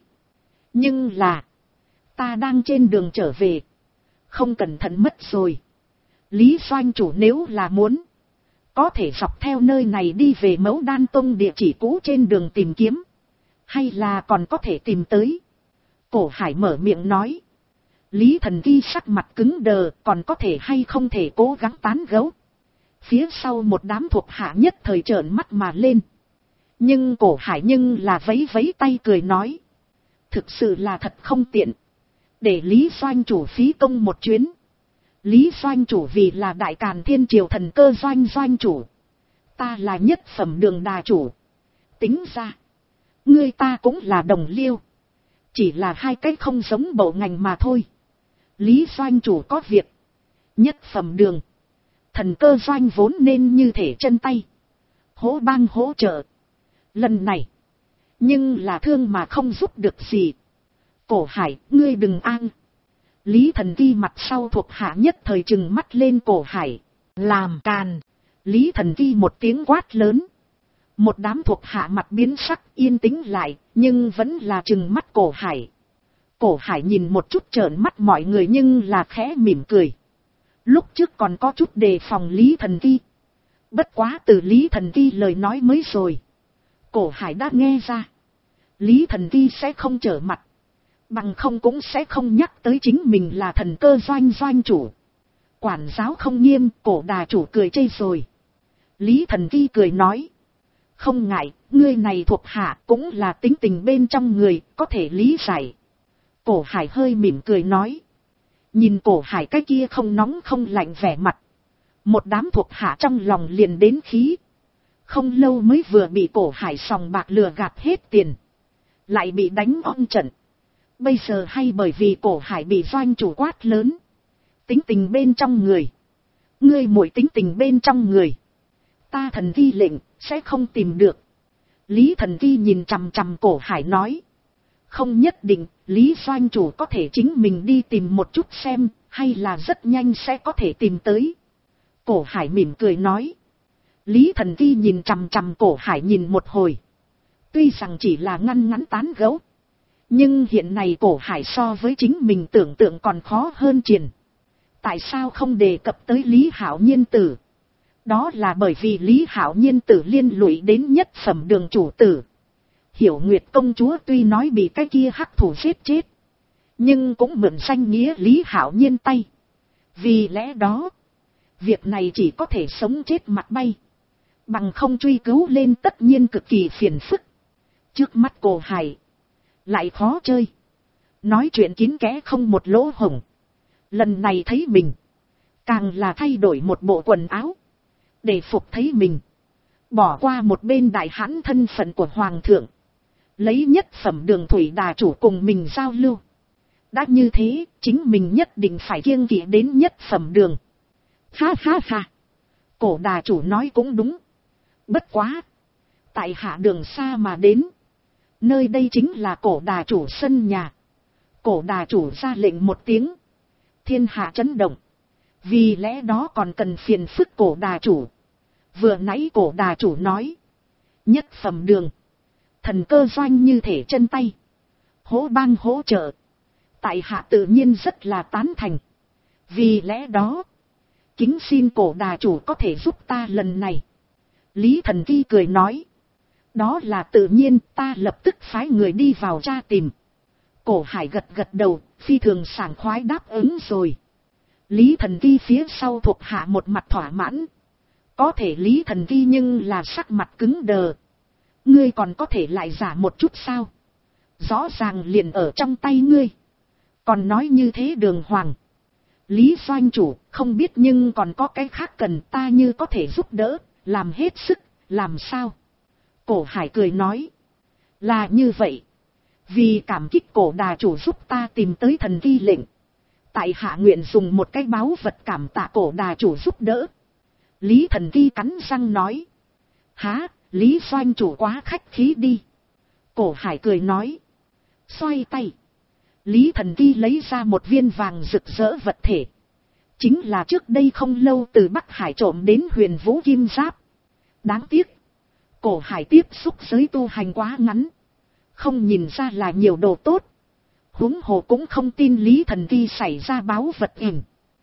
Nhưng là, ta đang trên đường trở về, không cẩn thận mất rồi. Lý doanh chủ nếu là muốn, có thể dọc theo nơi này đi về Mẫu Đan Tông địa chỉ cũ trên đường tìm kiếm, hay là còn có thể tìm tới. Cổ Hải mở miệng nói. Lý Thần Vi sắc mặt cứng đờ, còn có thể hay không thể cố gắng tán gẫu. Phía sau một đám thuộc hạ nhất thời trợn mắt mà lên. Nhưng Cổ Hải nhưng là vẫy vẫy tay cười nói. Thực sự là thật không tiện, để Lý doanh chủ phí công một chuyến. Lý doanh chủ vì là Đại Càn Thiên Triều thần cơ doanh chủ, ta là nhất phẩm đường đà chủ. Tính ra, ngươi ta cũng là đồng liêu, chỉ là hai cái không giống bộ ngành mà thôi. Lý doanh chủ có việc, nhất phẩm đường, thần cơ doanh vốn nên như thể chân tay, hỗ bang hỗ trợ. Lần này, nhưng là thương mà không giúp được gì. Cổ Hải, ngươi đừng an. Lý Thần Vi mặt sau thuộc hạ nhất thời trừng mắt lên Cổ Hải. Làm càn. Lý Thần Vi một tiếng quát lớn. Một đám thuộc hạ mặt biến sắc yên tĩnh lại, nhưng vẫn là trừng mắt Cổ Hải. Cổ Hải nhìn một chút trợn mắt mọi người nhưng là khẽ mỉm cười. Lúc trước còn có chút đề phòng Lý Thần Vi, Bất quá từ Lý Thần Kỳ lời nói mới rồi, Cổ Hải đã nghe ra, Lý Thần Kỳ sẽ không trở mặt, bằng không cũng sẽ không nhắc tới chính mình là thần cơ doanh chủ. Quản giáo không nghiêm, Cổ đà chủ cười chê rồi. Lý Thần Kỳ cười nói, không ngại, ngươi này thuộc hạ cũng là tính tình bên trong người, có thể lý giải. Cổ Hải hơi mỉm cười nói, nhìn Cổ Hải cái kia không nóng không lạnh vẻ mặt, một đám thuộc hạ trong lòng liền đến khí. Không lâu mới vừa bị Cổ Hải sòng bạc lừa gạt hết tiền, lại bị đánh on trận. Bây giờ hay bởi vì Cổ Hải bị doanh chủ quát lớn, tính tình bên trong người, ngươi muội tính tình bên trong người, ta Thần Kỳ lệnh sẽ không tìm được. Lý Thần Kỳ nhìn chằm chằm Cổ Hải nói, không nhất định, Lý doanh chủ có thể chính mình đi tìm một chút xem, hay là rất nhanh sẽ có thể tìm tới. Cổ Hải mỉm cười nói. Lý Thần Kỳ nhìn chằm chằm Cổ Hải nhìn một hồi, tuy rằng chỉ là ngăn ngắn tán gẫu, nhưng hiện nay Cổ Hải so với chính mình tưởng tượng còn khó hơn triền. Tại sao không đề cập tới Lý Hạo Nhiên tử? Đó là bởi vì Lý Hạo Nhiên tử liên lụy đến nhất phẩm đường chủ tử. Hiểu Nguyệt công chúa tuy nói bị cái kia hắc thủ giết chết, nhưng cũng mượn danh nghĩa Lý Hạo Nhiên tay. Vì lẽ đó, việc này chỉ có thể sống chết mặt bay, bằng không truy cứu lên tất nhiên cực kỳ phiền phức. Trước mắt Cổ Hải lại khó chơi, nói chuyện kín kẽ không một lỗ hổng. Lần này thấy mình, càng là thay đổi một bộ quần áo, để phục thấy mình, bỏ qua một bên đại hãn thân phận của Hoàng thượng, lấy nhất phẩm đường thủy đà chủ cùng mình giao lưu. Đã như thế, chính mình nhất định phải kiêng kỵ đến nhất phẩm đường. Ha ha ha, Cổ đà chủ nói cũng đúng. Bất quá, tại hạ đường xa mà đến, nơi đây chính là Cổ đà chủ sân nhà. Cổ đà chủ ra lệnh một tiếng, thiên hạ chấn động. Vì lẽ đó còn cần phiền phức Cổ đà chủ. Vừa nãy Cổ đà chủ nói, nhất phẩm đường, thần cơ doanh như thể chân tay, hỗ bang hỗ trợ, tại hạ tự nhiên rất là tán thành. Vì lẽ đó, kính xin Cổ đà chủ có thể giúp ta lần này. Lý Thần Kỳ cười nói, đó là tự nhiên, ta lập tức phái người đi vào tra tìm. Cổ Hải gật gật đầu, phi thường sảng khoái đáp ứng rồi. Lý Thần Kỳ phía sau thuộc hạ một mặt thỏa mãn. Có thể Lý Thần Kỳ nhưng là sắc mặt cứng đờ. Ngươi còn có thể lại giả một chút sao? Rõ ràng liền ở trong tay ngươi, còn nói như thế đường hoàng. Lý doanh chủ, không biết nhưng còn có cái khác cần ta như có thể giúp đỡ, làm hết sức, làm sao? Cổ Hải cười nói, là như vậy. Vì cảm kích Cổ đà chủ giúp ta tìm tới Thần Kỳ lệnh, tại hạ nguyện dùng một cái báu vật cảm tạ Cổ đà chủ giúp đỡ. Lý Thần Kỳ cắn răng nói, há, Lý doanh chủ quá khách khí đi. Cổ Hải cười nói, xoay tay, Lý Thần Kỳ lấy ra một viên vàng rực rỡ vật thể, chính là trước đây không lâu từ Bắc Hải trộm đến Huyền Vũ Kim Giáp. Đáng tiếc, Cổ Hải tiếp xúc giới tu hành quá ngắn, không nhìn ra là nhiều đồ tốt. Huống hồ cũng không tin Lý Thần Kỳ xảy ra báu vật ỉm.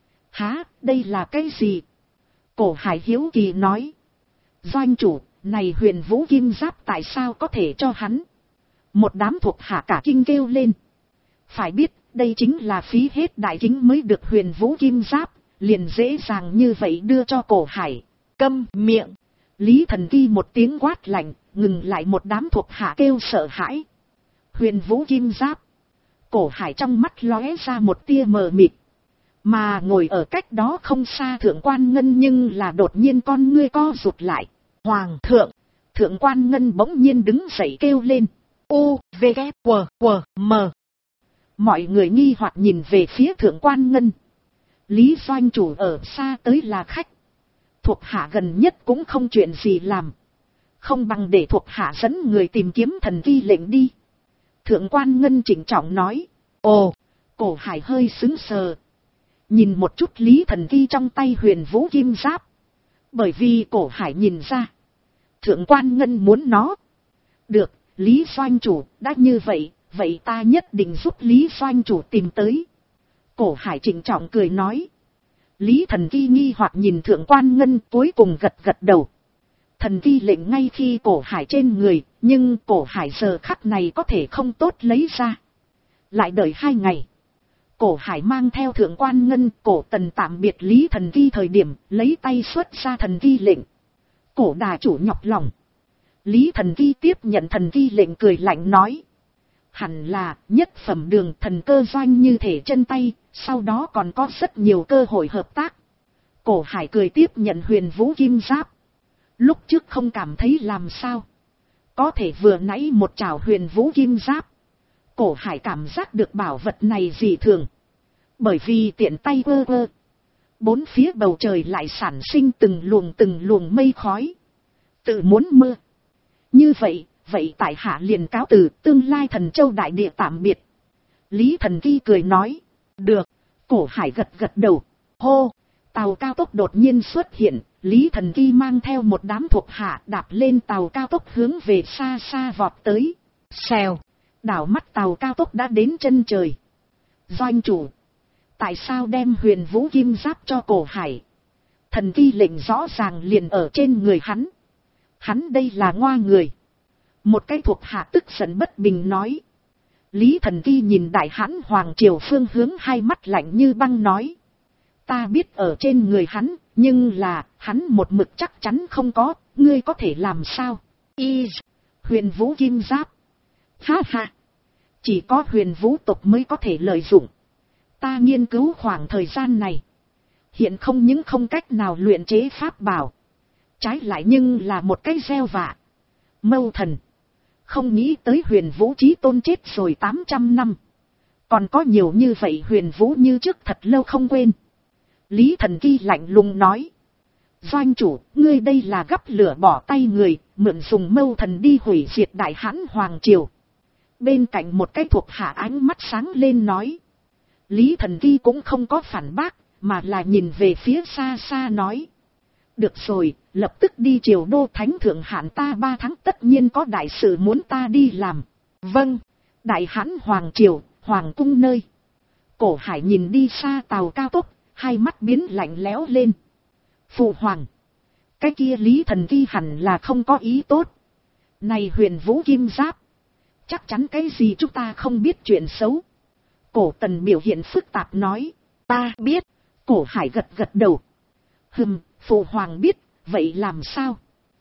Há, đây là cái gì? Cổ Hải hiếu kỳ nói, doanh chủ, này Huyền Vũ Kim Giáp tại sao có thể cho hắn? Một đám thuộc hạ cả kinh kêu lên. Phải biết, đây chính là phí hết đại kính mới được Huyền Vũ Kim Giáp, liền dễ dàng như vậy đưa cho Cổ Hải. Câm miệng! Lý Thần Kỳ một tiếng quát lạnh, ngừng lại một đám thuộc hạ kêu sợ hãi. Huyền Vũ Kim Giáp. Cổ Hải trong mắt lóe ra một tia mờ mịt. Mà ngồi ở cách đó không xa Thượng Quan Ngân nhưng là đột nhiên con ngươi co rụt lại. Hoàng thượng! Thượng Quan Ngân bỗng nhiên đứng dậy kêu lên. U, V, K, W, W, M. Mọi người nghi hoặc nhìn về phía Thượng Quan Ngân. Lý doanh chủ ở xa tới là khách, thuộc hạ gần nhất cũng không chuyện gì làm, không bằng để thuộc hạ dẫn người tìm kiếm Thần Kỳ lệnh đi. Thượng Quan Ngân chỉnh trọng nói. Ồ, Cổ Hải hơi sững sờ, nhìn một chút Lý Thần Kỳ trong tay Huyền Vũ Kim Giáp, bởi vì Cổ Hải nhìn ra Thượng Quan Ngân muốn nó. Được, Lý doanh chủ, đã như vậy, vậy ta nhất định giúp Lý doanh chủ tìm tới. Cổ Hải trịnh trọng cười nói. Lý Thần Kỳ nghi hoặc nhìn Thượng Quan Ngân, cuối cùng gật gật đầu. Thần kỳ lệnh ngay khi cổ hải trên người, nhưng cổ hải giờ khắc này có thể không tốt lấy ra. Lại đợi 2 ngày. Cổ hải mang theo Thượng Quan Ngân, Cổ Tần tạm biệt Lý Thần Kỳ thời điểm, lấy tay xuất ra thần kỳ lệnh. Cổ đà chủ nhọc lòng. Lý Thần Kỳ tiếp nhận thần kỳ lệnh cười lạnh nói. Hẳn là nhất phẩm đường thần cơ doanh như thể chân tay, sau đó còn có rất nhiều cơ hội hợp tác. Cổ hải cười tiếp nhận Huyền Vũ Kim Giáp. Lúc trước không cảm thấy làm sao. Có thể vừa nãy một chảo Huyền Vũ Kim Giáp. Cổ hải cảm giác được bảo vật này dị thường. Bởi vì tiện tay vơ vơ. 4 phía bầu trời lại sản sinh từng luồng mây khói. Tự muốn mưa. Như vậy tại hạ liền cáo từ, tương lai Thần Châu đại địa tạm biệt. Lý Thần Kỳ cười nói. Được. Cổ hải gật gật đầu. Hô. Tàu cao tốc đột nhiên xuất hiện. Lý Thần Kỳ mang theo một đám thuộc hạ đạp lên tàu cao tốc hướng về xa xa vọt tới. Xèo. Đảo mắt tàu cao tốc đã đến chân trời. Doanh chủ. Tại sao đem Huyền Vũ Kim Giáp cho cổ hải? Thần kỳ lệnh rõ ràng liền ở trên người hắn. Hắn đây là ngoa người. Một cái thuộc hạ tức giận bất bình nói. Lý Thần Kỳ nhìn Đại Hãn Hoàng Triều phương hướng, hai mắt lạnh như băng nói. Ta biết ở trên người hắn, nhưng là, hắn một mực chắc chắn không có, ngươi có thể làm sao? Huyền Vũ Kim Giáp. Ha ha. Chỉ có Huyền Vũ tộc mới có thể lợi dụng. Ta nghiên cứu khoảng thời gian này. Hiện không những không cách nào luyện chế pháp bảo. Trái lại nhưng là một cái gieo vạ. Mâu thần. Không nghĩ tới Huyền Vũ Chí Tôn chết rồi 800 năm. Còn có nhiều như vậy Huyền Vũ như trước thật lâu không quên. Lý Thần Kỳ lạnh lùng nói. Doanh chủ, ngươi đây là gắp lửa bỏ tay người, mượn dùng mâu thần đi hủy diệt Đại Hãn Hoàng Triều. Bên cạnh một cái thuộc hạ ánh mắt sáng lên nói. Lý Thần Kỳ cũng không có phản bác, mà là nhìn về phía xa xa nói. Được rồi, lập tức đi Triều Đô Thánh Thượng hạn ta 3 tháng, tất nhiên có đại sự muốn ta đi làm. Vâng. Đại Hãn Hoàng Triều, Hoàng cung nơi. Cổ hải nhìn đi xa tàu cao tốc, hai mắt biến lạnh lẽo lên. Phụ hoàng. Cái kia Lý Thần Kỳ hẳn là không có ý tốt. Này Huyền Vũ Kim Giáp. Chắc chắn cái gì chúng ta không biết chuyện xấu. Cổ Tần biểu hiện phức tạp nói. Ta biết. Cổ hải gật gật đầu. Phụ hoàng biết, vậy làm sao?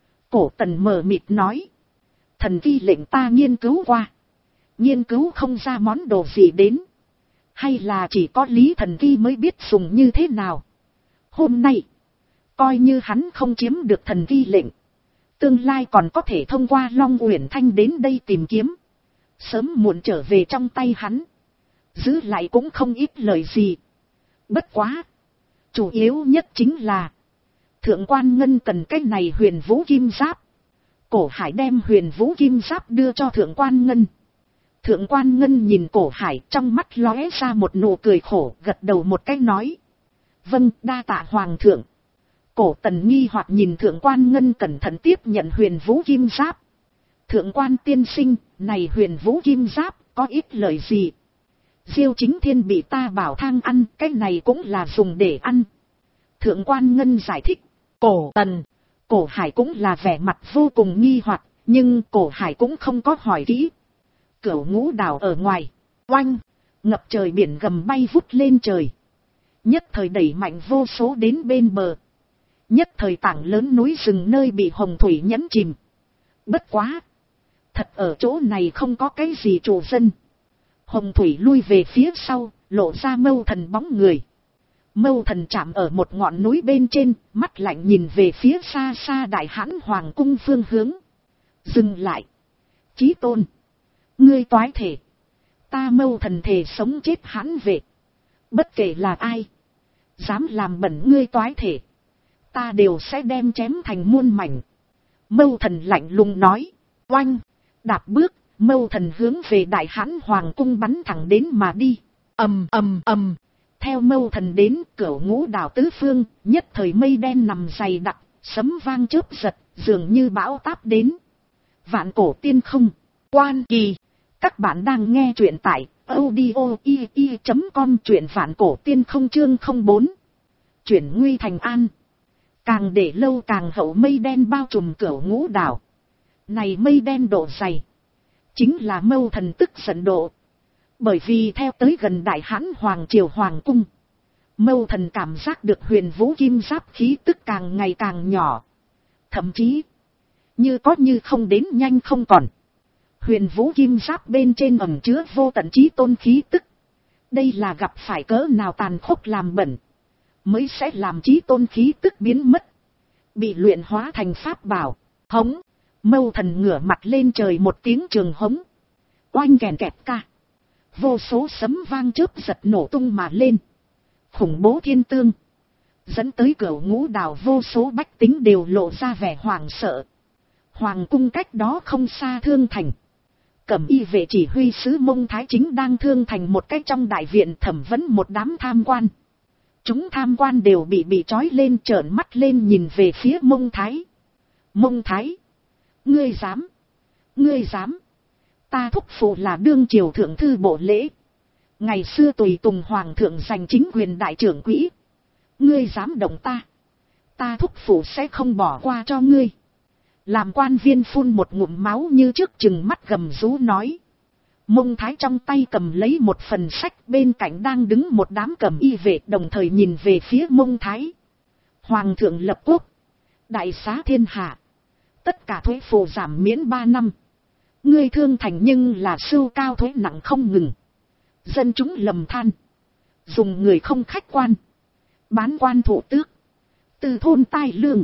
Cổ Tần mờ mịt nói. Thần Kỳ lệnh ta nghiên cứu qua. Nghiên cứu không ra món đồ gì đến. Hay là chỉ có Lý Thần Kỳ mới biết dùng như thế nào? Hôm nay, coi như hắn không chiếm được thần Kỳ lệnh. Tương lai còn có thể thông qua Long Uyển Thanh đến đây tìm kiếm. Sớm muộn trở về trong tay hắn. Giữ lại cũng không ít lời gì. Bất quá. Chủ yếu nhất chính là. Thượng quan Ngân cần cái này Huyền Vũ Kim Giáp. Cổ hải đem Huyền Vũ Kim Giáp đưa cho Thượng quan Ngân. Thượng quan Ngân nhìn cổ hải, trong mắt lóe ra một nụ cười khổ, gật đầu một cái nói. Vâng, đa tạ hoàng thượng. Cổ Tần nghi hoặc nhìn Thượng quan Ngân cẩn thận tiếp nhận Huyền Vũ Kim Giáp. Thượng quan tiên sinh, này Huyền Vũ Kim Giáp, có ít lời gì? Diêu Chính Thiên bị ta bảo thang ăn, cái này cũng là dùng để ăn. Thượng quan Ngân giải thích. Cổ Tần, cổ hải cũng là vẻ mặt vô cùng nghi hoặc, nhưng cổ hải cũng không có hỏi kỹ. Cửu Ngũ đảo ở ngoài, oanh, ngập trời biển gầm bay vút lên trời. Nhất thời đẩy mạnh vô số đến bên bờ. Nhất thời tảng lớn núi rừng nơi bị hồng thủy nhấn chìm. Bất quá. Thật ở chỗ này không có cái gì chủ dân. Hồng thủy lui về phía sau, lộ ra Mâu Thần bóng người. Mâu Thần chạm ở một ngọn núi bên trên, mắt lạnh nhìn về phía xa xa Đại Hãn Hoàng cung phương hướng. Dừng lại. Chí Tôn. Ngươi toái thể. Ta Mâu Thần thể sống chết hãn vệ. Bất kể là ai. Dám làm bẩn ngươi toái thể. Ta đều sẽ đem chém thành muôn mảnh. Mâu Thần lạnh lùng nói. Oanh. Đạp bước. Mâu Thần hướng về Đại Hãn Hoàng cung bắn thẳng đến mà đi. Ầm ầm ầm. Theo Mâu Thần đến, Cửu Ngũ đảo tứ phương, nhất thời mây đen nằm dày đặc, sấm vang chớp giật, dường như bão táp đến. Vạn Cổ Tiên Không, Quan Kỳ. Các bạn đang nghe truyện tại audio.com, truyện Vạn Cổ Tiên Không chương 04. chuyển nguy thành an. Càng để lâu càng hậu mây đen bao trùm Cửu Ngũ đảo. Này mây đen độ dày, chính là Mâu Thần tức giận độ. Bởi vì theo tới gần Đại Hãn Hoàng triều hoàng cung, Mâu Thần cảm giác được Huyền Vũ Kim Giáp khí tức càng ngày càng nhỏ. Thậm chí, như có như không đến nhanh không còn. Huyền Vũ Kim Giáp bên trên ẩn chứa vô tận chí tôn khí tức. Đây là gặp phải cỡ nào tàn khốc làm bẩn, mới sẽ làm chí tôn khí tức biến mất, bị luyện hóa thành pháp bảo. Hống! Mâu Thần ngửa mặt lên trời một tiếng trường hống. Oanh kèn kẹt ca. Vô số sấm vang chớp giật nổ tung mà lên. Khủng bố thiên tương. Dẫn tới Cửu Ngũ đảo vô số bách tính đều lộ ra vẻ hoảng sợ. Hoàng cung cách đó không xa Thương Thành. Cẩm y vệ chỉ huy sứ Mông Thái chính đang Thương Thành một cách trong đại viện thẩm vấn một đám tham quan. Chúng tham quan đều bị trói lên trợn mắt lên nhìn về phía Mông Thái. Mông Thái! Ngươi dám! Ngươi dám! Ta thúc phụ là đương triều thượng thư bộ lễ. Ngày xưa tùy tùng hoàng thượng giành chính quyền đại trưởng quỹ. Ngươi dám động ta! Ta thúc phụ sẽ không bỏ qua cho ngươi. Làm quan viên phun một ngụm máu như trước chừng mắt gầm rú nói. Mông Thái trong tay cầm lấy một phần sách, bên cạnh đang đứng một đám cẩm y vệ đồng thời nhìn về phía Mông Thái. Hoàng thượng lập quốc, đại xá thiên hạ, tất cả thuế phù giảm miễn 3 năm. Ngươi Thương Thành nhưng là sưu cao thuế nặng không ngừng. Dân chúng lầm than, dùng người không khách quan, bán quan thụ tước, từ thôn tai lương,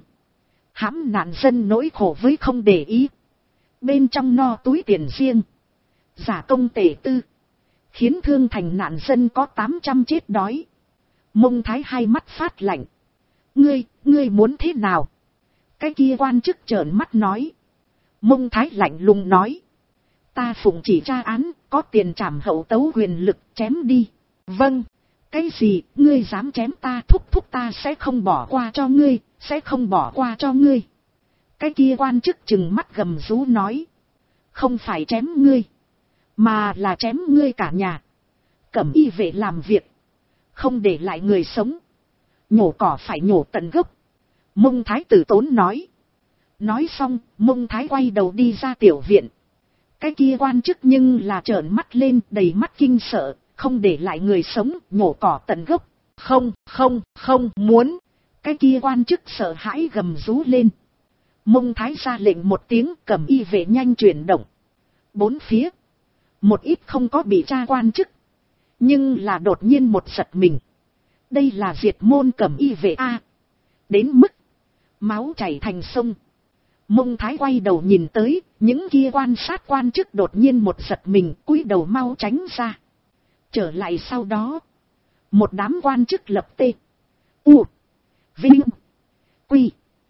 hãm nạn dân nỗi khổ với không để ý. Bên trong no túi tiền riêng, giả công tể tư, khiến Thương Thành nạn dân có 800 chết đói. Mông Thái hai mắt phát lạnh. Ngươi muốn thế nào? Cái kia quan chức trợn mắt nói. Mông Thái lạnh lùng nói. Ta phụng chỉ tra án, có tiền trảm hậu tấu quyền lực, chém đi. Vâng. Cái gì, ngươi dám chém ta, thúc ta sẽ không bỏ qua cho ngươi, sẽ không bỏ qua cho ngươi. Cái kia quan chức chừng mắt gầm rú nói. Không phải chém ngươi, mà là chém ngươi cả nhà. Cẩm y vệ làm việc, không để lại người sống. Nhổ cỏ phải nhổ tận gốc. Mông Thái tử tốn nói. Nói xong, Mông Thái quay đầu đi ra tiểu viện. Cái kia quan chức nhưng là trợn mắt lên, đầy mắt kinh sợ, không để lại người sống, nhổ cỏ tận gốc. Không muốn. Cái kia quan chức sợ hãi gầm rú lên. Mông Thái ra lệnh một tiếng, cẩm y vệ nhanh chuyển động. Bốn phía, một ít không có bị tra quan chức, nhưng là đột nhiên một giật mình. Đây là diệt môn cẩm y vệ A. Đến mức máu chảy thành sông. Mông Thái quay đầu nhìn tới, những kia quan sát quan chức đột nhiên một giật mình, cúi đầu mau tránh ra. Trở lại sau đó, một đám quan chức lập tê U Vinh Quy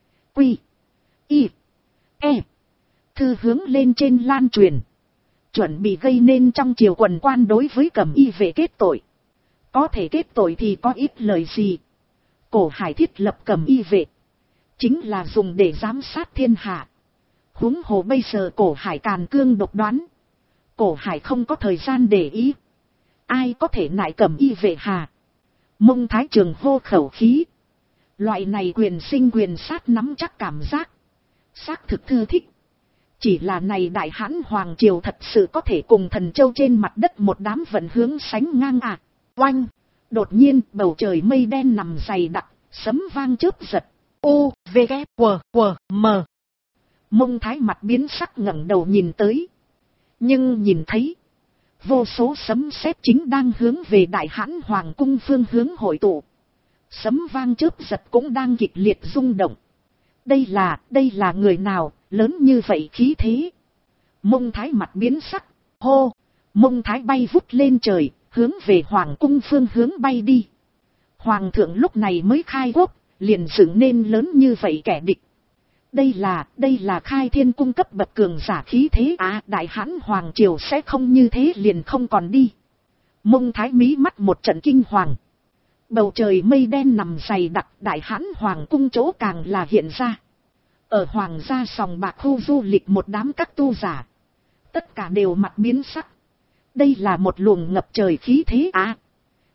Y E thư hướng lên trên lan truyền, chuẩn bị gây nên trong triều quần quan đối với cẩm y vệ kết tội. Có thể kết tội thì có ít lời gì. Cổ Hải thiết lập cẩm y vệ, chính là dùng để giám sát thiên hạ. Huống hồ bây giờ Cổ Hải càn cương độc đoán, Cổ Hải không có thời gian để ý. Ai có thể nại cẩm y vệ hà? Mông Thái Trường hô khẩu khí. Loại này quyền sinh quyền sát nắm chắc cảm giác, xác thực thư thích. Chỉ là này Đại Hãn Hoàng triều thật sự có thể cùng Thần Châu trên mặt đất một đám vận hướng sánh ngang à? Oanh! Đột nhiên bầu trời mây đen nằm dày đặc, sấm vang chớp giật. U, V, K, W, M. Mông Thái mặt biến sắc ngẩng đầu nhìn tới. Nhưng nhìn thấy, vô số sấm sét chính đang hướng về Đại Hãn Hoàng cung phương hướng hội tụ. Sấm vang chớp giật cũng đang kịch liệt rung động. Đây là người nào, lớn như vậy khí thế? Mông Thái mặt biến sắc, hô! Mông Thái bay vút lên trời, hướng về Hoàng cung phương hướng bay đi. Hoàng thượng lúc này mới khai quốc, liền dựng nên lớn như vậy kẻ địch. Đây là Khai Thiên cung cấp bậc cường giả khí thế à? Đại Hãn Hoàng triều sẽ không như thế liền không còn đi. Mông Thái mí mắt một trận kinh hoàng. Bầu trời mây đen nằm dày đặc, Đại Hãn Hoàng cung chỗ càng là hiện ra. Ở Hoàng gia sòng bạc khu du lịch một đám các tu giả, tất cả đều mặt biến sắc. Đây là một luồng ngập trời khí thế à?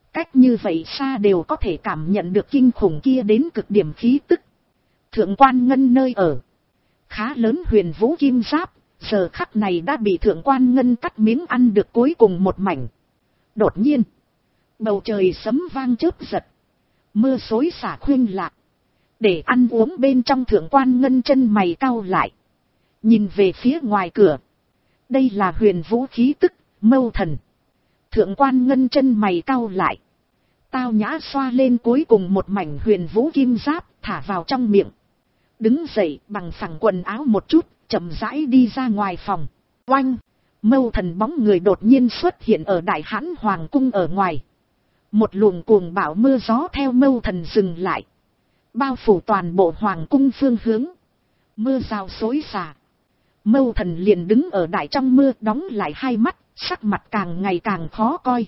Cách như vậy xa đều có thể cảm nhận được kinh khủng kia đến cực điểm khí tức. Thượng Quan Ngân nơi ở khá lớn Huyền Vũ Kim Giáp, giờ khắc này đã bị Thượng Quan Ngân cắt miếng ăn được cuối cùng một mảnh. Đột nhiên, bầu trời sấm vang chớp giật, mưa xối xả khuynh lạc. Để ăn uống bên trong Thượng Quan Ngân chân mày cau lại, nhìn về phía ngoài cửa. Đây là huyền vũ khí tức, Mâu Thần. Thượng Quan Ngân chân mày cau lại, tao nhã xoa lên cuối cùng một mảnh huyền vũ kim giáp, thả vào trong miệng. Đứng dậy bằng phẳng quần áo một chút, chậm rãi đi ra ngoài phòng. Oanh! Mâu Thần bóng người đột nhiên xuất hiện ở Đại Hãn Hoàng cung ở ngoài. Một luồng cuồng bão mưa gió theo Mâu Thần dừng lại, bao phủ toàn bộ hoàng cung phương hướng. Mưa rào xối xả. Mâu Thần liền đứng ở đại trong mưa, đóng lại hai mắt, sắc mặt càng ngày càng khó coi.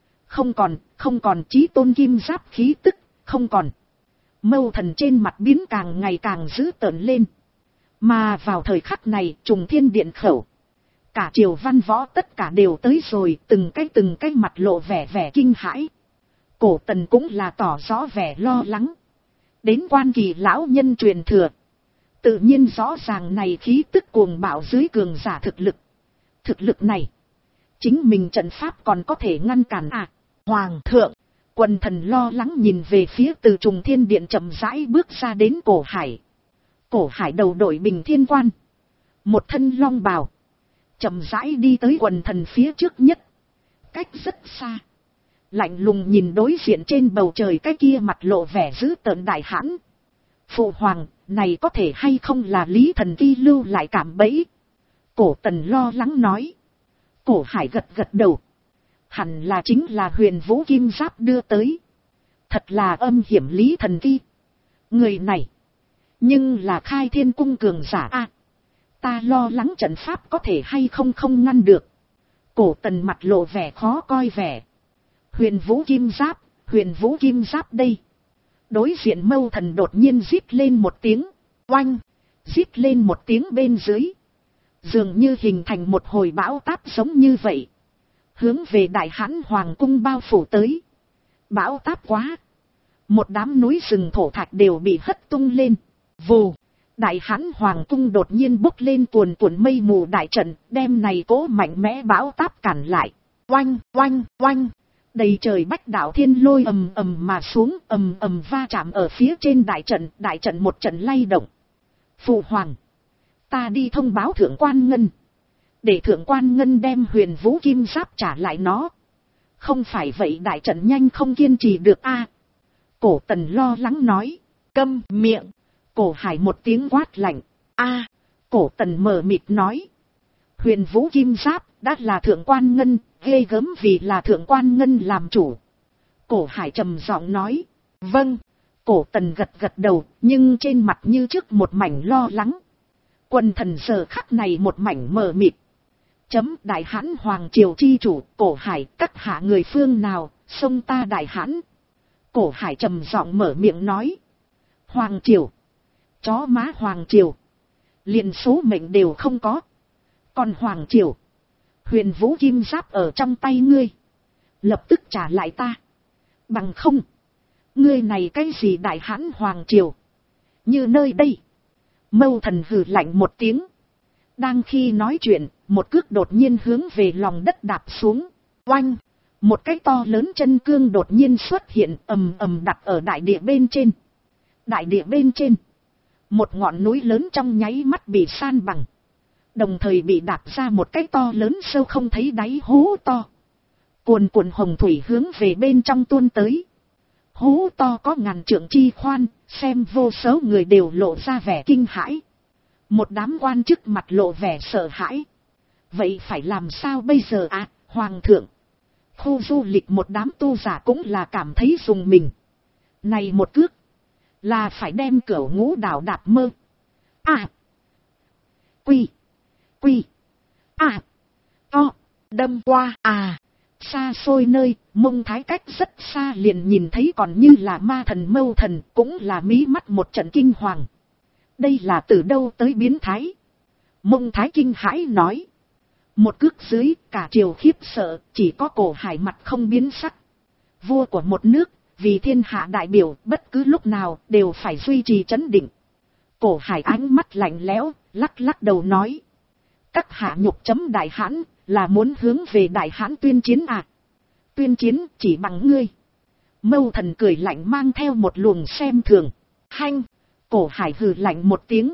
Không còn chí tôn kim giáp khí tức, không còn. Mâu Thần trên mặt biến càng ngày càng dữ tợn lên. Mà vào thời khắc này, Trùng Thiên Điện khẩu, cả triều văn võ tất cả đều tới rồi, từng cái mặt lộ vẻ kinh hãi. Cổ Tần cũng là tỏ rõ vẻ lo lắng. Đến Quan Kỳ lão nhân truyền thừa, tự nhiên rõ ràng này khí tức cuồng bạo dưới cường giả thực lực. Thực lực này, chính mình trận pháp còn có thể ngăn cản à? Hoàng thượng, quần thần lo lắng nhìn về phía từ Trùng Thiên Điện chậm rãi bước ra đến Cổ Hải. Cổ Hải đầu đội bình thiên quan, một thân long bào, chậm rãi đi tới quần thần phía trước nhất. Cách rất xa, lạnh lùng nhìn đối diện trên bầu trời cái kia mặt lộ vẻ dữ tợn Đại Hãn. Phụ hoàng, này có thể hay không là Lý Thần Kỳ lưu lại cảm bẫy? Cổ Tần lo lắng nói. Cổ Hải gật gật đầu. Hẳn là chính là huyền vũ kim giáp đưa tới. Thật là âm hiểm Lý Thần Kỳ. Người này, nhưng là Khai Thiên cung cường giả a. Ta lo lắng trận pháp có thể hay không ngăn được. Cổ Tần mặt lộ vẻ khó coi vẻ. Huyền vũ kim giáp đây. Đối diện Mâu Thần đột nhiên rít lên một tiếng. Oanh! Rít lên một tiếng bên dưới, dường như hình thành một hồi bão táp giống như vậy, hướng về Đại Hãn Hoàng cung bao phủ tới. Bão táp quá, một đám núi rừng thổ thạch đều bị hất tung lên. Vù! Đại Hãn Hoàng cung đột nhiên bốc lên cuồn cuộn mây mù đại trận, đem này cố mạnh mẽ bão táp cản lại. Oanh! Oanh! Oanh! Đầy trời bách đạo thiên lôi ầm ầm mà xuống, ầm ầm va chạm ở phía trên đại trận một trận lay động. Phụ hoàng, ta đi thông báo Thượng Quan Ngân, để Thượng Quan Ngân đem huyền vũ kim giáp trả lại nó. Không phải vậy đại trận nhanh không kiên trì được a. Cổ Tần lo lắng nói. Câm miệng. Cổ Hải một tiếng quát lạnh. A. Cổ Tần mờ mịt nói. Huyền vũ kim giáp đã là Thượng Quan Ngân, ghê gớm vì là Thượng Quan Ngân làm chủ. Cổ Hải trầm giọng nói. Vâng. Cổ Tần gật gật đầu, nhưng trên mặt như trước một mảnh lo lắng. Quần thần giờ khắc này một mảnh mờ mịt. Đại Hãn Hoàng triều chi chủ, Cổ Hải các hạ người phương nào, xông ta Đại Hãn. Cổ Hải trầm giọng mở miệng nói. Hoàng triều, chó má Hoàng triều, liền số mệnh đều không có. Còn Hoàng triều, huyền vũ kim giáp ở trong tay ngươi, lập tức trả lại ta. Bằng không, ngươi này cái gì Đại Hãn Hoàng triều, như nơi đây. Mâu Thần hừ lạnh một tiếng. Đang khi nói chuyện, một cước đột nhiên hướng về lòng đất đạp xuống. Oanh! Một cái to lớn chân cương đột nhiên xuất hiện, ầm ầm đặt ở đại địa bên trên. Đại địa bên trên, một ngọn núi lớn trong nháy mắt bị san bằng, đồng thời bị đạp ra một cái to lớn sâu không thấy đáy hố to. Cuồn cuộn hồng thủy hướng về bên trong tuôn tới. Hố to có ngàn trượng chi khoan, xem vô số người đều lộ ra vẻ kinh hãi. Một đám quan chức mặt lộ vẻ sợ hãi. Vậy phải làm sao bây giờ à, Hoàng thượng? Khu du lịch một đám tu giả cũng là cảm thấy rùng mình. Này một cước, là phải đem Cửu Ngũ đảo đạp mơ. À! Quy! À! To! Đâm qua à! Xa xôi nơi, Mông Thái cách rất xa liền nhìn thấy còn như là ma thần Mâu Thần, cũng là mí mắt một trận kinh hoàng. Đây là từ đâu tới biến thái? Mông Thái kinh hãi nói. Một cước dưới, cả triều khiếp sợ, chỉ có Cổ Hải mặt không biến sắc. Vua của một nước, vì thiên hạ đại biểu, bất cứ lúc nào đều phải duy trì trấn định. Cổ Hải ánh mắt lạnh lẽo, lắc lắc đầu nói. Các hạ nhục chấm Đại Hãn, là muốn hướng về Đại Hãn tuyên chiến à? Tuyên chiến chỉ bằng ngươi. Mâu Thần cười lạnh mang theo một luồng xem thường. Hanh! Cổ Hải hừ lạnh một tiếng.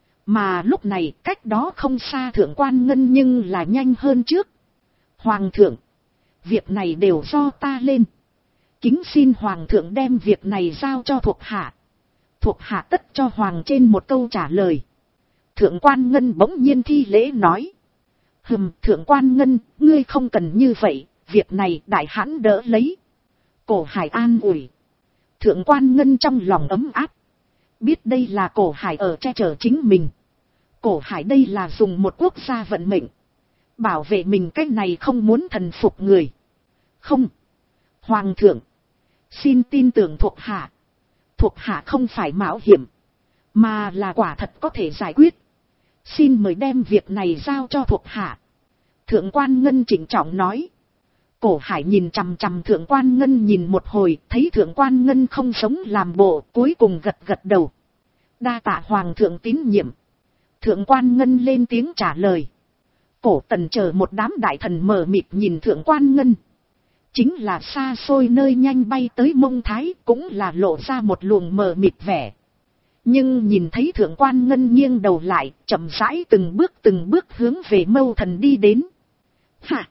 Mà lúc này cách đó không xa Thượng Quan Ngân nhưng là nhanh hơn trước. Hoàng thượng! Việc này đều do ta lên. Kính xin Hoàng thượng đem việc này giao cho thuộc hạ. Thuộc hạ tất cho Hoàng trên một câu trả lời. Thượng Quan Ngân bỗng nhiên thi lễ nói. Thượng Quan Ngân, ngươi không cần như vậy, việc này Đại Hãn đỡ lấy. Cổ Hải an ủi. Thượng Quan Ngân trong lòng ấm áp. Biết đây là Cổ Hải ở che chở chính mình. Cổ Hải đây là dùng một quốc gia vận mệnh. Bảo vệ mình, cái này không muốn thần phục người. Không. Hoàng thượng. Xin tin tưởng thuộc hạ. Thuộc hạ không phải mạo hiểm. Mà là quả thật có thể giải quyết. Xin mời đem việc này giao cho thuộc hạ. Thượng Quan Ngân trịnh trọng nói. Cổ Hải nhìn chằm chằm Thượng Quan Ngân nhìn một hồi, thấy Thượng Quan Ngân không sống làm bộ, cuối cùng gật gật đầu. Đa tạ Hoàng thượng tín nhiệm. Thượng Quan Ngân lên tiếng trả lời. Cổ Tần chờ một đám đại thần mờ mịt nhìn Thượng Quan Ngân. Chính là xa xôi nơi nhanh bay tới Mông Thái, cũng là lộ ra một luồng mờ mịt vẻ. Nhưng nhìn thấy Thượng Quan Ngân nghiêng đầu lại, chậm rãi từng bước hướng về Mâu Thần đi đến. Ha!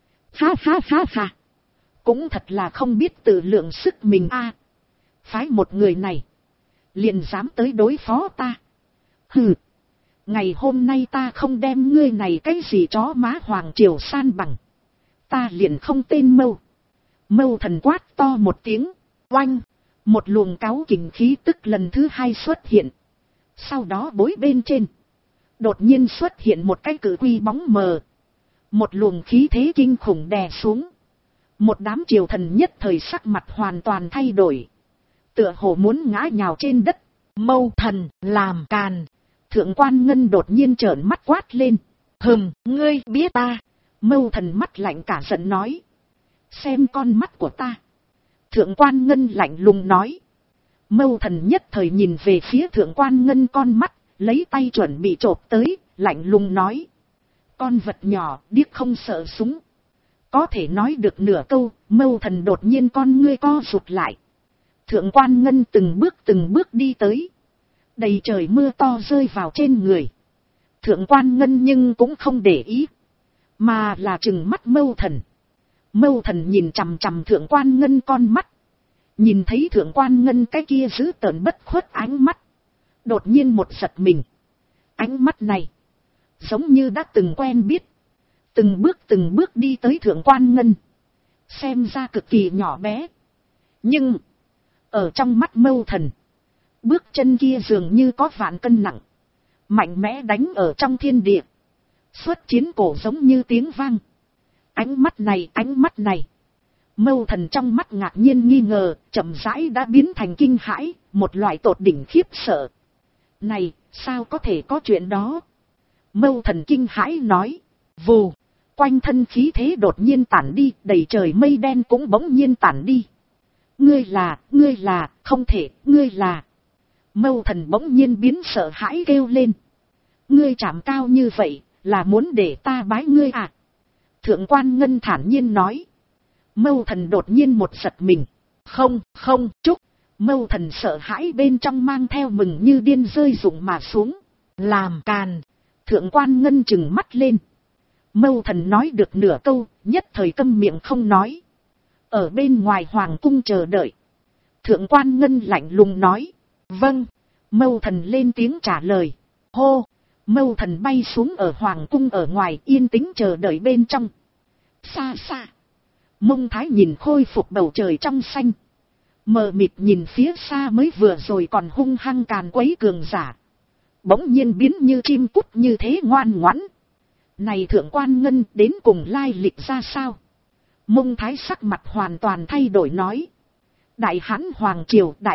Ha ha ha ha! Cũng thật là không biết tự lượng sức mình a. Phái một người này, liền dám tới đối phó ta. Hừ! Ngày hôm nay ta không đem ngươi này cái gì chó má Hoàng triều san bằng. Ta liền không tên Mâu. Mâu Thần quát to một tiếng, oanh! Một luồng cáu kình khí tức lần thứ hai xuất hiện. Sau đó bối bên trên, đột nhiên xuất hiện một cái cự quy bóng mờ. Một luồng khí thế kinh khủng đè xuống. Một đám triều thần nhất thời sắc mặt hoàn toàn thay đổi. Tựa hồ muốn ngã nhào trên đất. Mâu Thần làm càn. Thượng Quan Ngân đột nhiên trợn mắt quát lên. Ngươi biết ta. Mâu Thần mắt lạnh cả giận nói. Xem con mắt của ta. Thượng Quan Ngân lạnh lùng nói. Mâu Thần nhất thời nhìn về phía Thượng Quan Ngân con mắt, lấy tay chuẩn bị chộp tới, lạnh lùng nói. Con vật nhỏ, điếc không sợ súng. Có thể nói được nửa câu, Mâu Thần đột nhiên con ngươi co rụt lại. Thượng Quan Ngân từng bước đi tới. Đầy trời mưa to rơi vào trên người. Thượng Quan Ngân nhưng cũng không để ý, mà là trừng mắt Mâu Thần. Mâu Thần nhìn chằm chằm Thượng Quan Ngân con mắt. Nhìn thấy Thượng Quan Ngân cái kia giữ tợn bất khuất ánh mắt. Đột nhiên một giật mình. Ánh mắt này, giống như đã từng quen biết. Từng bước đi tới Thượng Quan Ngân. Xem ra cực kỳ nhỏ bé. Nhưng, ở trong mắt Mâu Thần, bước chân kia dường như có vạn cân nặng. Mạnh mẽ đánh ở trong thiên địa. Xuất chiến cổ giống như tiếng vang. Ánh mắt này. Mâu Thần trong mắt ngạc nhiên nghi ngờ, chậm rãi đã biến thành kinh hãi, một loại tột đỉnh khiếp sợ. Này, sao có thể có chuyện đó? Mâu Thần kinh hãi nói. Vù, quanh thân khí thế đột nhiên tản đi, đầy trời mây đen cũng bỗng nhiên tản đi. Ngươi là, không thể, ngươi là. Mâu Thần bỗng nhiên biến sợ hãi kêu lên. Ngươi chạm cao như vậy, là muốn để ta bái ngươi à? Thượng Quan Ngân thản nhiên nói. Mâu Thần đột nhiên một giật mình. Không, chúc. Mâu Thần sợ hãi bên trong mang theo mừng như điên rơi rụng mà xuống. Làm càn. Thượng Quan Ngân trừng mắt lên. Mâu Thần nói được nửa câu, nhất thời câm miệng không nói. Ở bên ngoài hoàng cung chờ đợi. Thượng Quan Ngân lạnh lùng nói. Vâng. Mâu Thần lên tiếng trả lời. Hô. Mâu Thần bay xuống ở hoàng cung ở ngoài, yên tĩnh chờ đợi bên trong. Xa xa. Mông Thái nhìn khôi phục bầu trời trong xanh. Mờ mịt nhìn phía xa mới vừa rồi còn hung hăng càn quấy cường giả. Bỗng nhiên biến như chim cút như thế ngoan ngoãn. Này Thượng Quan Ngân đến cùng lai lịch ra sao? Mông Thái sắc mặt hoàn toàn thay đổi nói. Đại Hãn Hoàng